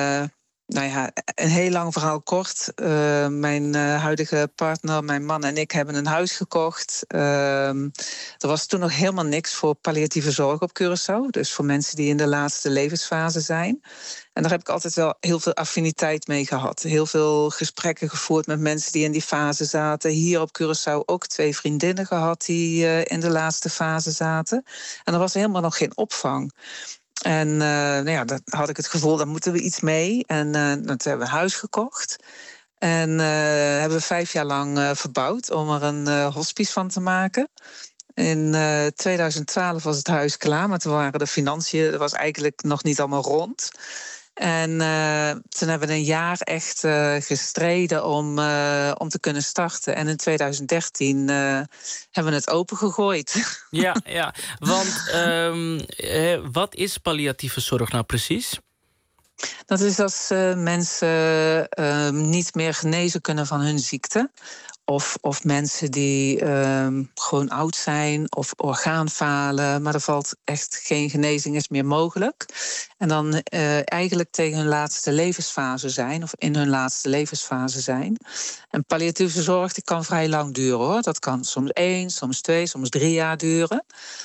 een heel lang verhaal kort. Mijn huidige partner, mijn man en ik hebben een huis gekocht. Er was toen nog helemaal niks voor palliatieve zorg op Curaçao. Dus voor mensen die in de laatste levensfase zijn. En daar heb ik altijd wel heel veel affiniteit mee gehad. Heel veel gesprekken gevoerd met mensen die in die fase zaten. Hier op Curaçao ook 2 vriendinnen gehad die in de laatste fase zaten. En er was helemaal nog geen opvang. En daar had ik het gevoel, daar moeten we iets mee. En toen hebben we een huis gekocht. En hebben we 5 jaar lang verbouwd om er een hospice van te maken. In 2012 was het huis klaar, maar toen waren de financiën, dat was eigenlijk nog niet allemaal rond. En toen hebben we een jaar echt gestreden om te kunnen starten. En in 2013 hebben we het opengegooid. Ja, want wat is palliatieve zorg nou precies? Dat is als mensen niet meer genezen kunnen van hun ziekte. Of mensen die gewoon oud zijn of orgaanfalen, maar er valt echt geen genezing is meer mogelijk. En dan eigenlijk tegen hun laatste levensfase zijn of in hun laatste levensfase zijn. En palliatieve zorg die kan vrij lang duren hoor. Dat kan soms 1, soms 2, soms 3 jaar duren.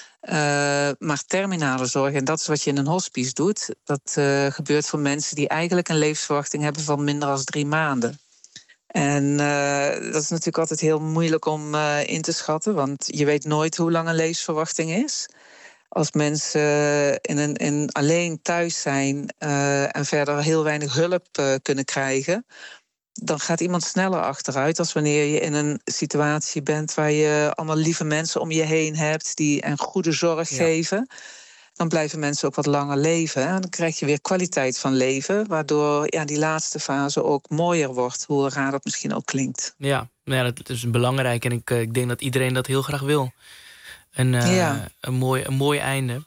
Maar terminale zorg, en dat is wat je in een hospice doet, dat gebeurt voor mensen die eigenlijk een levensverwachting hebben van minder dan 3 maanden. En dat is natuurlijk altijd heel moeilijk om in te schatten, want je weet nooit hoe lang een levensverwachting is. Als mensen alleen thuis zijn en verder heel weinig hulp kunnen krijgen, dan gaat iemand sneller achteruit als wanneer je in een situatie bent waar je allemaal lieve mensen om je heen hebt die een goede zorg geven. Dan blijven mensen ook wat langer leven. En dan krijg je weer kwaliteit van leven, waardoor die laatste fase ook mooier wordt, hoe raar dat misschien ook klinkt. Ja, dat is belangrijk en ik denk dat iedereen dat heel graag wil. Een mooi einde.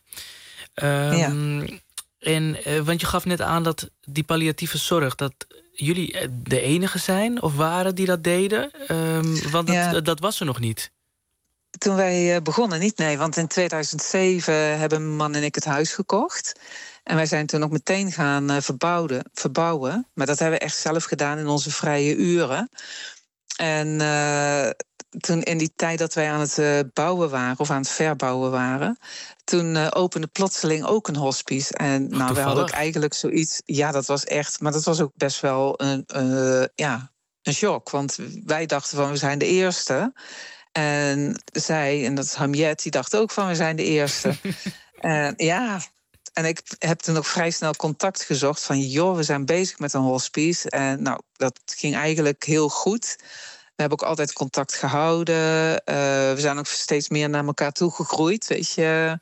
Want je gaf net aan dat die palliatieve zorg, dat jullie de enige zijn of waren die dat deden? Want dat was er nog niet. Toen wij begonnen niet, nee. Want in 2007 hebben mijn man en ik het huis gekocht. En wij zijn toen ook meteen gaan verbouwen. Maar dat hebben we echt zelf gedaan in onze vrije uren. En toen in die tijd dat wij aan het bouwen waren, of aan het verbouwen waren, toen opende plotseling ook een hospice. En we hadden ook eigenlijk zoiets. Ja, dat was echt. Maar dat was ook best wel een shock. Want wij dachten van we zijn de eerste. En zij, en dat is Hamjet, die dacht ook van we zijn de eerste. En ik heb toen ook vrij snel contact gezocht van we zijn bezig met een hospice. En dat ging eigenlijk heel goed. We hebben ook altijd contact gehouden. We zijn ook steeds meer naar elkaar toe gegroeid, weet je.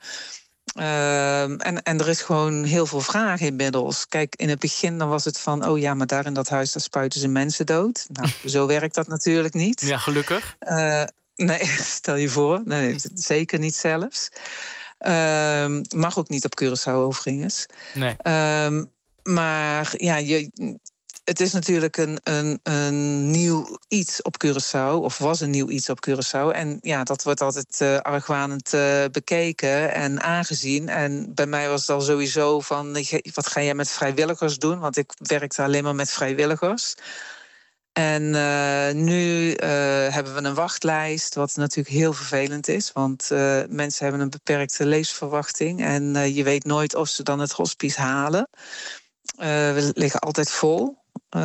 En er is gewoon heel veel vraag inmiddels. Kijk, in het begin dan was het van maar daar in dat huis daar spuiten ze mensen dood. Nou, zo werkt dat natuurlijk niet. Ja, gelukkig. Nee, stel je voor. Nee, zeker niet zelfs. Mag ook niet op Curaçao overigens. Nee. Maar het is natuurlijk een nieuw iets op Curaçao. Of was een nieuw iets op Curaçao. En dat wordt altijd argwanend bekeken en aangezien. En bij mij was het al sowieso van, wat ga jij met vrijwilligers doen? Want ik werkte alleen maar met vrijwilligers. En nu hebben we een wachtlijst, wat natuurlijk heel vervelend is. Want mensen hebben een beperkte levensverwachting. En je weet nooit of ze dan het hospice halen. We liggen altijd vol.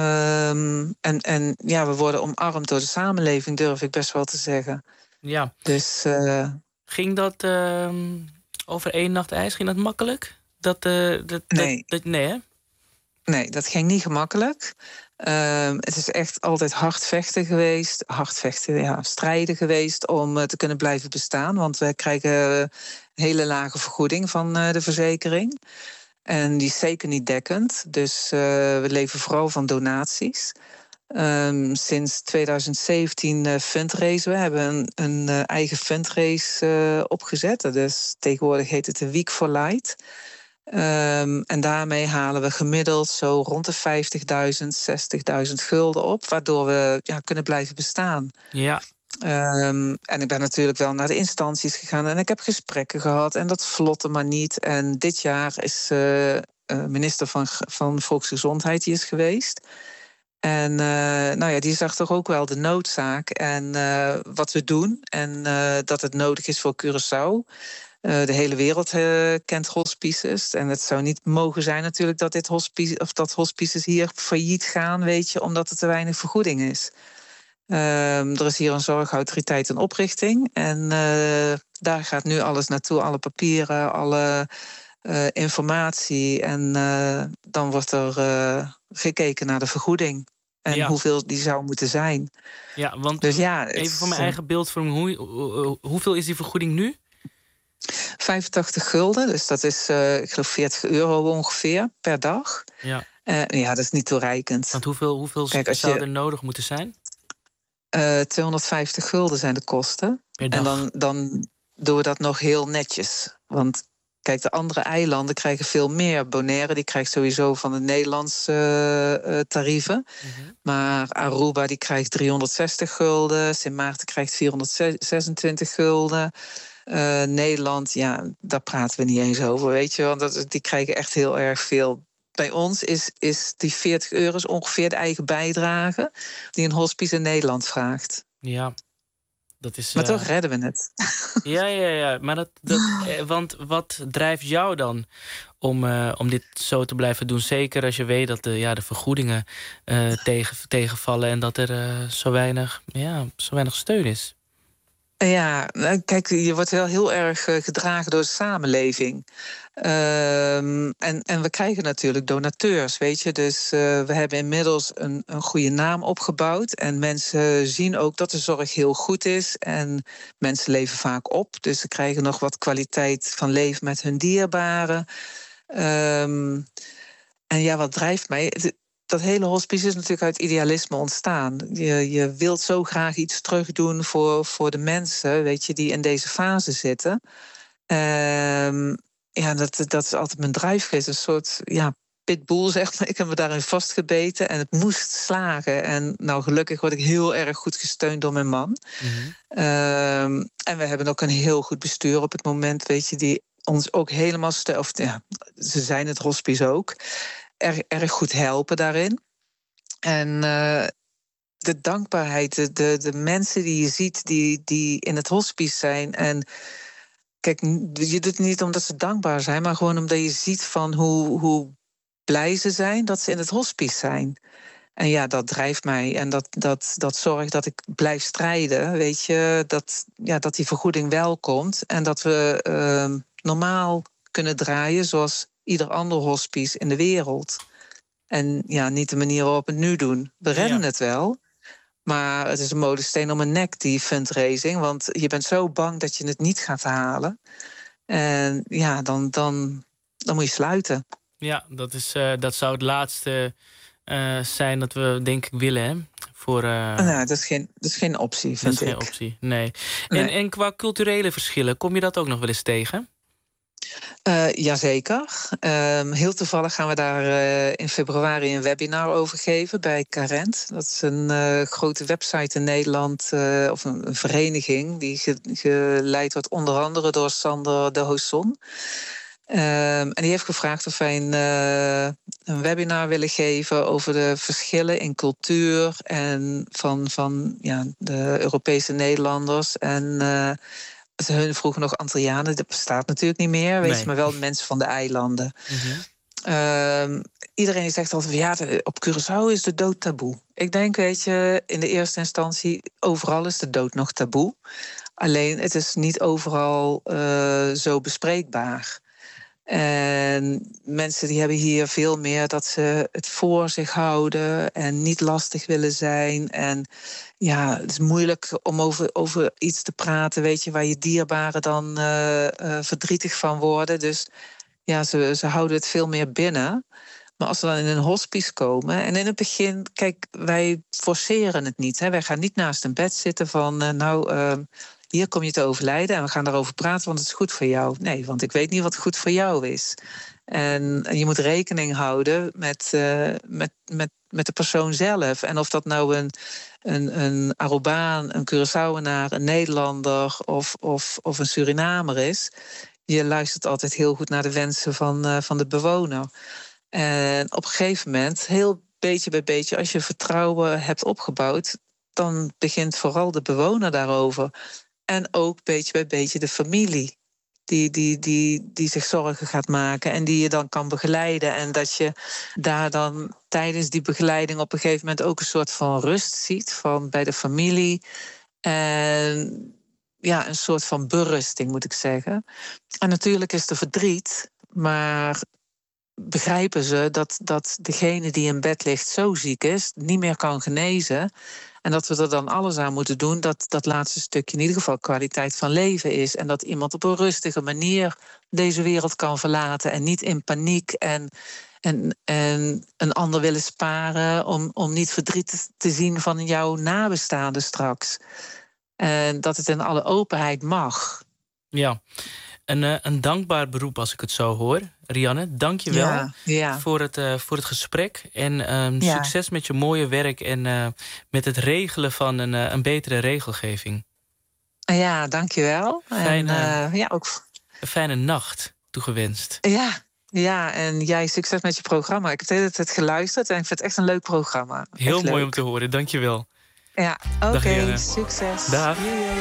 We worden omarmd door de samenleving, durf ik best wel te zeggen. Ja. Dus, ging dat over 1 nacht ijs? Ging dat makkelijk? Nee. Nee, hè? Nee, dat ging niet gemakkelijk. Het is echt altijd hard vechten geweest. Strijden geweest om te kunnen blijven bestaan. Want we krijgen een hele lage vergoeding van de verzekering. En die is zeker niet dekkend. Dus we leven vooral van donaties. Sinds 2017 fundraisen we. hebben een eigen fundraise opgezet. Dus tegenwoordig heet het de Week for Light. En daarmee halen we gemiddeld zo rond de 50.000, 60.000 gulden op, waardoor we kunnen blijven bestaan. Ja. En ik ben natuurlijk wel naar de instanties gegaan en ik heb gesprekken gehad en dat vlotte maar niet. En dit jaar is minister van Volksgezondheid die is geweest. En die zag toch ook wel de noodzaak en wat we doen. En dat het nodig is voor Curaçao. De hele wereld kent hospices. En het zou niet mogen zijn natuurlijk dat hospices hier failliet gaan, weet je, omdat er te weinig vergoeding is. Er is hier een zorgautoriteit in oprichting. En daar gaat nu alles naartoe, alle papieren, alle informatie. En dan wordt er gekeken naar de vergoeding. En hoeveel die zou moeten zijn. Ja, want dus even voor mijn eigen beeldvorming. Hoeveel is die vergoeding nu? 85 gulden, dus dat is ik geloof €40 ongeveer per dag. Ja. Dat is niet toereikend. Want hoeveel zou er nodig moeten zijn? 250 gulden zijn de kosten. Per dag. En dan doen we dat nog heel netjes. Want kijk, de andere eilanden krijgen veel meer. Bonaire die krijgt sowieso van de Nederlandse tarieven. Mm-hmm. Maar Aruba die krijgt 360 gulden. Sint Maarten krijgt 426 gulden. Nederland, daar praten we niet eens over, weet je. Want die krijgen echt heel erg veel. Bij ons is die €40 ongeveer de eigen bijdrage die een hospice in Nederland vraagt. Ja, dat is. Maar toch redden we het. Ja. Maar want wat drijft jou dan om dit zo te blijven doen? Zeker als je weet dat de vergoedingen tegenvallen en dat er zo weinig steun is. Ja, kijk, je wordt wel heel erg gedragen door de samenleving. En we krijgen natuurlijk donateurs, weet je. Dus we hebben inmiddels een goede naam opgebouwd. En mensen zien ook dat de zorg heel goed is. En mensen leven vaak op. Dus ze krijgen nog wat kwaliteit van leven met hun dierbaren. En wat drijft mij? Dat hele hospice is natuurlijk uit idealisme ontstaan. Je wilt zo graag iets terugdoen voor de mensen, weet je, die in deze fase zitten. Dat is altijd mijn drijfgeest. Een soort pitbull, zeg maar. Ik heb me daarin vastgebeten en het moest slagen. En nou, gelukkig word ik heel erg goed gesteund door mijn man. Mm-hmm. En we hebben ook een heel goed bestuur op het moment, weet je, die ons ook helemaal steunen. Ze zijn het hospice ook. Erg goed helpen daarin. En de dankbaarheid, de mensen die je ziet die in het hospice zijn. En kijk, je doet het niet omdat ze dankbaar zijn, maar gewoon omdat je ziet van hoe blij ze zijn dat ze in het hospice zijn. En dat drijft mij. En dat zorgt dat ik blijf strijden, weet je. Dat die vergoeding wel komt. En dat we normaal kunnen draaien zoals ieder ander hospice in de wereld. En niet de manier waarop we het nu doen. We redden het wel. Maar het is een molensteen om een nek, die fundraising. Want je bent zo bang dat je het niet gaat halen. En dan moet je sluiten. Ja, dat zou het laatste zijn dat we denk ik willen, hè? Dat is geen optie, vind ik. Dat is geen optie, nee. En qua culturele verschillen, kom je dat ook nog wel eens tegen? Jazeker. Heel toevallig gaan we daar in februari een webinar over geven bij Carent. Dat is een grote website in Nederland, of een vereniging die geleid wordt onder andere door Sander de Hoson. En die heeft gevraagd of wij een webinar willen geven over de verschillen in cultuur en van de Europese Nederlanders. En hun vroegen nog Antillianen, dat bestaat natuurlijk niet meer, weet je, maar wel mensen van de eilanden. Mm-hmm. Iedereen zegt altijd, op Curaçao is de dood taboe. Ik denk, weet je, in de eerste instantie, overal is de dood nog taboe. Alleen, het is niet overal zo bespreekbaar. En mensen die hebben hier veel meer dat ze het voor zich houden en niet lastig willen zijn. En het is moeilijk om over iets te praten, weet je, waar je dierbaren dan verdrietig van worden. Dus ze houden het veel meer binnen. Maar als we dan in een hospice komen, en in het begin, kijk, wij forceren het niet. Hè? Wij gaan niet naast een bed zitten van, hier kom je te overlijden en we gaan daarover praten, want het is goed voor jou. Nee, want ik weet niet wat goed voor jou is. En je moet rekening houden met de persoon zelf. En of dat nou een Arubaan, een Curaçaoenaar, een Nederlander of een Surinamer is. je luistert altijd heel goed naar de wensen van de bewoner. En op een gegeven moment, heel beetje bij beetje, als je vertrouwen hebt opgebouwd, dan begint vooral de bewoner daarover. En ook beetje bij beetje de familie. Die zich zorgen gaat maken en die je dan kan begeleiden. En dat je daar dan tijdens die begeleiding op een gegeven moment ook een soort van rust ziet bij de familie. En ja, een soort van berusting, moet ik zeggen. En natuurlijk is er verdriet, maar begrijpen ze dat degene die in bed ligt zo ziek is, niet meer kan genezen. En dat we er dan alles aan moeten doen dat laatste stukje in ieder geval kwaliteit van leven is. En dat iemand op een rustige manier deze wereld kan verlaten. En niet in paniek en een ander willen sparen om niet verdriet te zien van jouw nabestaanden straks. En dat het in alle openheid mag. Ja, een dankbaar beroep als ik het zo hoor. Rianne, dank je wel voor het gesprek. En succes met je mooie werk en met het regelen van een betere regelgeving. Ja, dank je wel. Ook een fijne nacht toegewenst. Ja, en jij succes met je programma. Ik heb de hele tijd geluisterd en ik vind het echt een leuk programma. Heel mooi om te horen, dank je wel. Ja, oké, succes. Dag.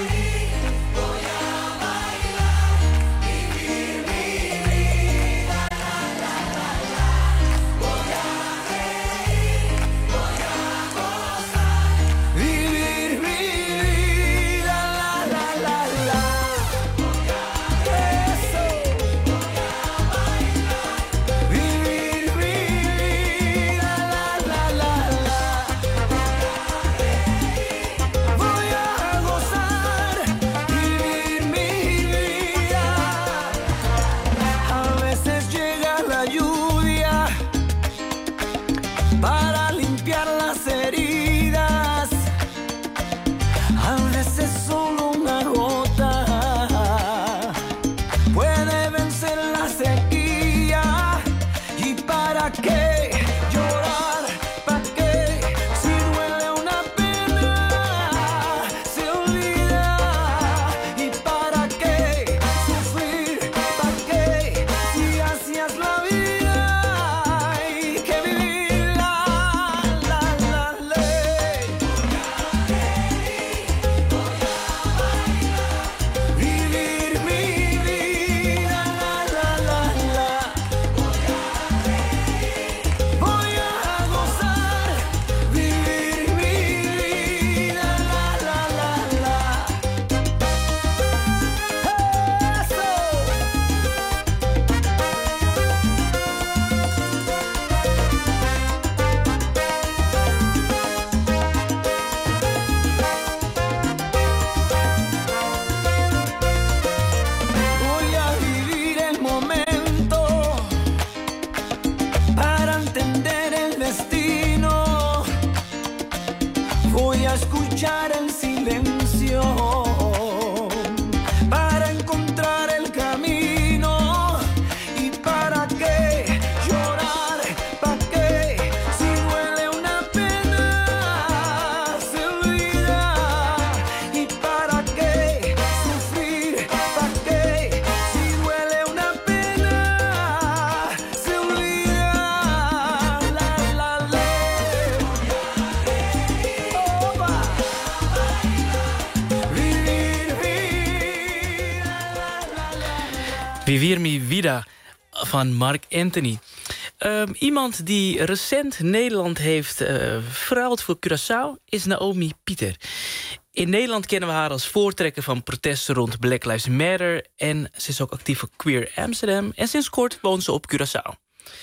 Vivir mi vida van Mark Anthony. Iemand die recent Nederland heeft verruild voor Curaçao is Naomi Pieter. In Nederland kennen we haar als voortrekker van protesten rond Black Lives Matter. En ze is ook actief voor Queer Amsterdam. En sinds kort woont ze op Curaçao.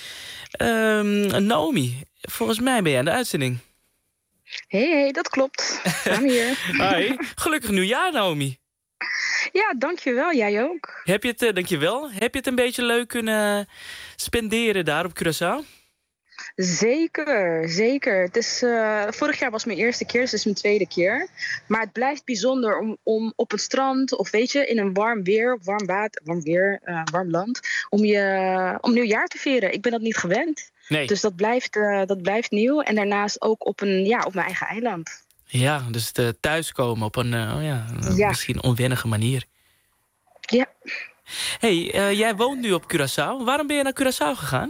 Naomi, volgens mij ben jij aan de uitzending. Hey, dat klopt. I'm hier. Hoi, gelukkig nieuwjaar, Naomi. Ja, dankjewel. Jij ook. Dankjewel. Heb je het een beetje leuk kunnen spenderen daar op Curaçao? Zeker, zeker. Het is, vorig jaar was mijn eerste keer, dus het is mijn tweede keer. Maar het blijft bijzonder om op het strand of weet je, in een warm weer, warm land, om nieuwjaar te vieren. Ik ben dat niet gewend. Nee. Dus dat blijft nieuw. En daarnaast ook op mijn eigen eiland. Ja, dus thuiskomen op een misschien onwennige manier. Ja. Hey, jij woont nu op Curaçao. Waarom ben je naar Curaçao gegaan?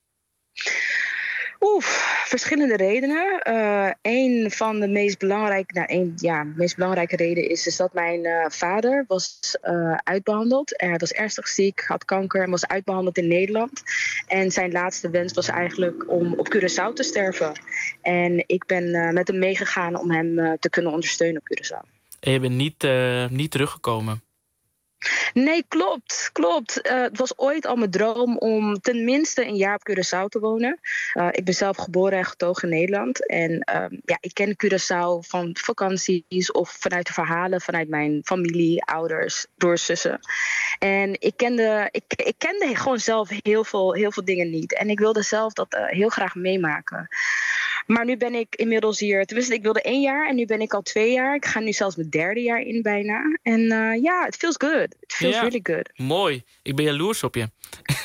Verschillende redenen. Een van de meest belangrijke reden is dat mijn vader was uitbehandeld. Hij was ernstig ziek, had kanker en was uitbehandeld in Nederland. En zijn laatste wens was eigenlijk om op Curaçao te sterven. En ik ben met hem meegegaan om hem te kunnen ondersteunen op Curaçao. En je bent niet teruggekomen? Nee, klopt. Het was ooit al mijn droom om tenminste een jaar op Curaçao te wonen. Ik ben zelf geboren en getogen in Nederland. En ik ken Curaçao van vakanties of vanuit de verhalen vanuit mijn familie, ouders, broers, zussen. En ik kende gewoon zelf heel veel dingen niet. En ik wilde zelf dat heel graag meemaken. Maar nu ben ik inmiddels hier, tenminste ik wilde 1 jaar en nu ben ik al 2 jaar. Ik ga nu zelfs mijn 3e jaar in bijna. En it feels good. It feels really good. Mooi. Ik ben jaloers op je.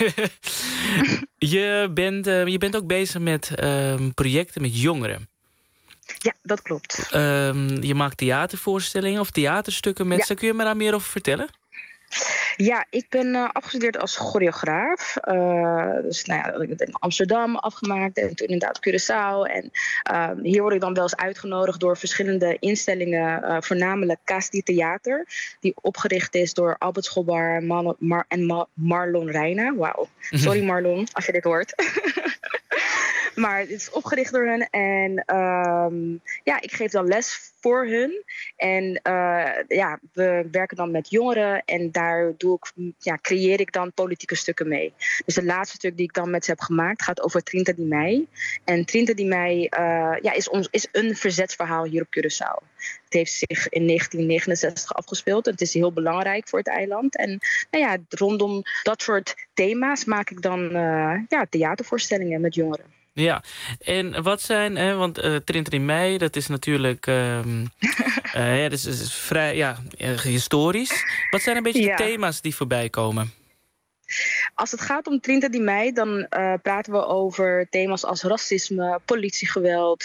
Je bent ook bezig met projecten met jongeren. Ja, dat klopt. Je maakt theatervoorstellingen of theaterstukken met ze. Kun je me daar meer over vertellen? Ja, ik ben afgestudeerd als choreograaf. Dus ik heb in Amsterdam afgemaakt en toen inderdaad Curaçao. En hier word ik dan wel eens uitgenodigd door verschillende instellingen, voornamelijk Casti Theater, die opgericht is door Albert Schobar en Marlon Reina. Wauw. Sorry Marlon, als je dit hoort. Maar het is opgericht door hen en ik geef dan les voor hun. En we werken dan met jongeren en daar creëer ik dan politieke stukken mee. Dus de laatste stuk die ik dan met ze heb gemaakt gaat over 30 di Mei. En 30 di Mei is een verzetsverhaal hier op Curaçao. Het heeft zich in 1969 afgespeeld en het is heel belangrijk voor het eiland. En rondom dat soort thema's maak ik dan theatervoorstellingen met jongeren. Ja, en wat zijn, want 30 di Mei, dat is natuurlijk dat is vrij historisch. Wat zijn een beetje de thema's die voorbij komen? Als het gaat om 30 di Mei, dan praten we over thema's als racisme, politiegeweld,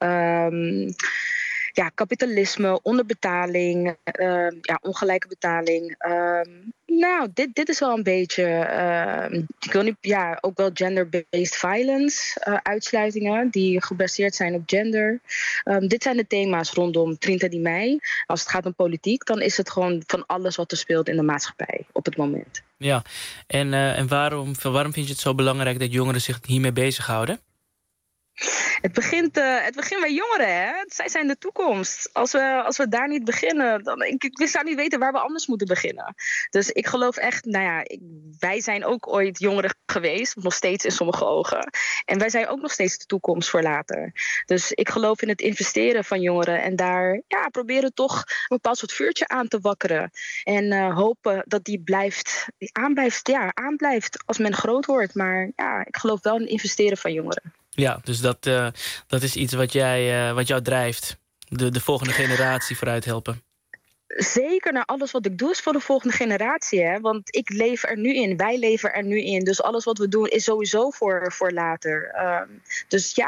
kapitalisme, onderbetaling, ongelijke betaling. Dit is wel een beetje, ik wil niet, ook wel gender-based violence, uitsluitingen die gebaseerd zijn op gender. Dit zijn de thema's rondom 30 di Mei. Als het gaat om politiek, dan is het gewoon van alles wat er speelt in de maatschappij op het moment. Ja, en waarom vind je het zo belangrijk dat jongeren zich hiermee bezighouden? Het begint bij jongeren, hè? Zij zijn de toekomst. Als we daar niet beginnen, dan ik zou niet weten waar we anders moeten beginnen. Dus ik geloof echt, wij zijn ook ooit jongeren geweest, nog steeds in sommige ogen. En wij zijn ook nog steeds de toekomst voor later. Dus ik geloof in het investeren van jongeren en daar proberen toch een bepaald soort vuurtje aan te wakkeren. En hopen dat die aanblijft als men groot wordt. Maar ik geloof wel in het investeren van jongeren. Ja, dus dat is iets wat jou drijft. De volgende generatie vooruit helpen. Zeker, naar alles wat ik doe is voor de volgende generatie. Hè? Want ik leef er nu in, wij leven er nu in. Dus alles wat we doen is sowieso voor later. Dus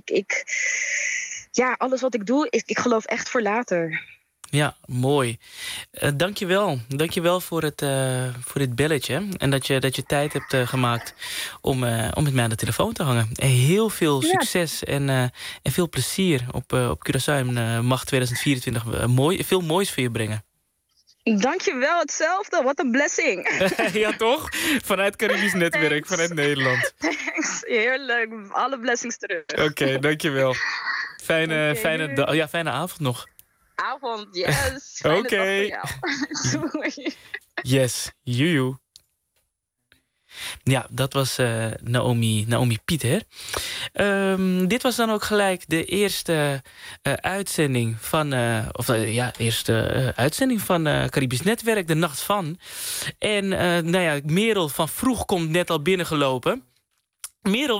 alles wat ik doe, ik geloof echt voor later. Ja, mooi. Dankjewel. Dankjewel voor dit belletje. En dat je tijd hebt gemaakt om met mij aan de telefoon te hangen. Heel veel succes en veel plezier op Curaçao. En mag 2024 veel moois voor je brengen. Dankjewel, hetzelfde. Wat een blessing. Ja, toch? Vanuit Caribisch Netwerk, vanuit Nederland. Thanks. Heerlijk. Alle blessings terug. Oké, dankjewel. Fijne avond nog. Avond, yes. Oké. Yes, joejoe. Ja, dat was Naomi Pieter. Dit was dan ook gelijk de eerste uitzending van... uitzending van Caribisch Netwerk, de Nacht van. En Merel van Vroeg komt net al binnengelopen. Merel,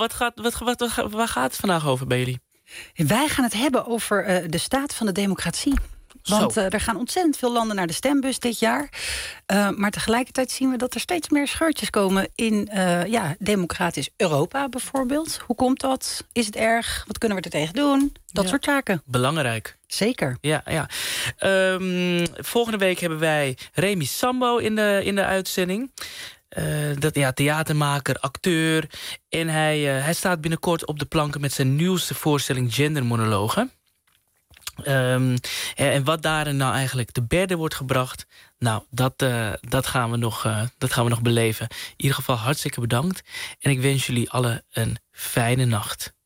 waar gaat het vandaag over bij jullie? Wij gaan het hebben over de staat van de democratie. Want er gaan ontzettend veel landen naar de stembus dit jaar. Maar tegelijkertijd zien we dat er steeds meer scheurtjes komen in democratisch Europa bijvoorbeeld. Hoe komt dat? Is het erg? Wat kunnen we er tegen doen? Dat soort zaken. Belangrijk. Zeker. Ja. Volgende week hebben wij Remy Sambo in de uitzending. Theatermaker, acteur. En hij staat binnenkort op de planken met zijn nieuwste voorstelling Gendermonologen. En wat daarin nou eigenlijk te berde wordt gebracht, nou, dat gaan we nog beleven. In ieder geval hartstikke bedankt. En ik wens jullie allen een fijne nacht.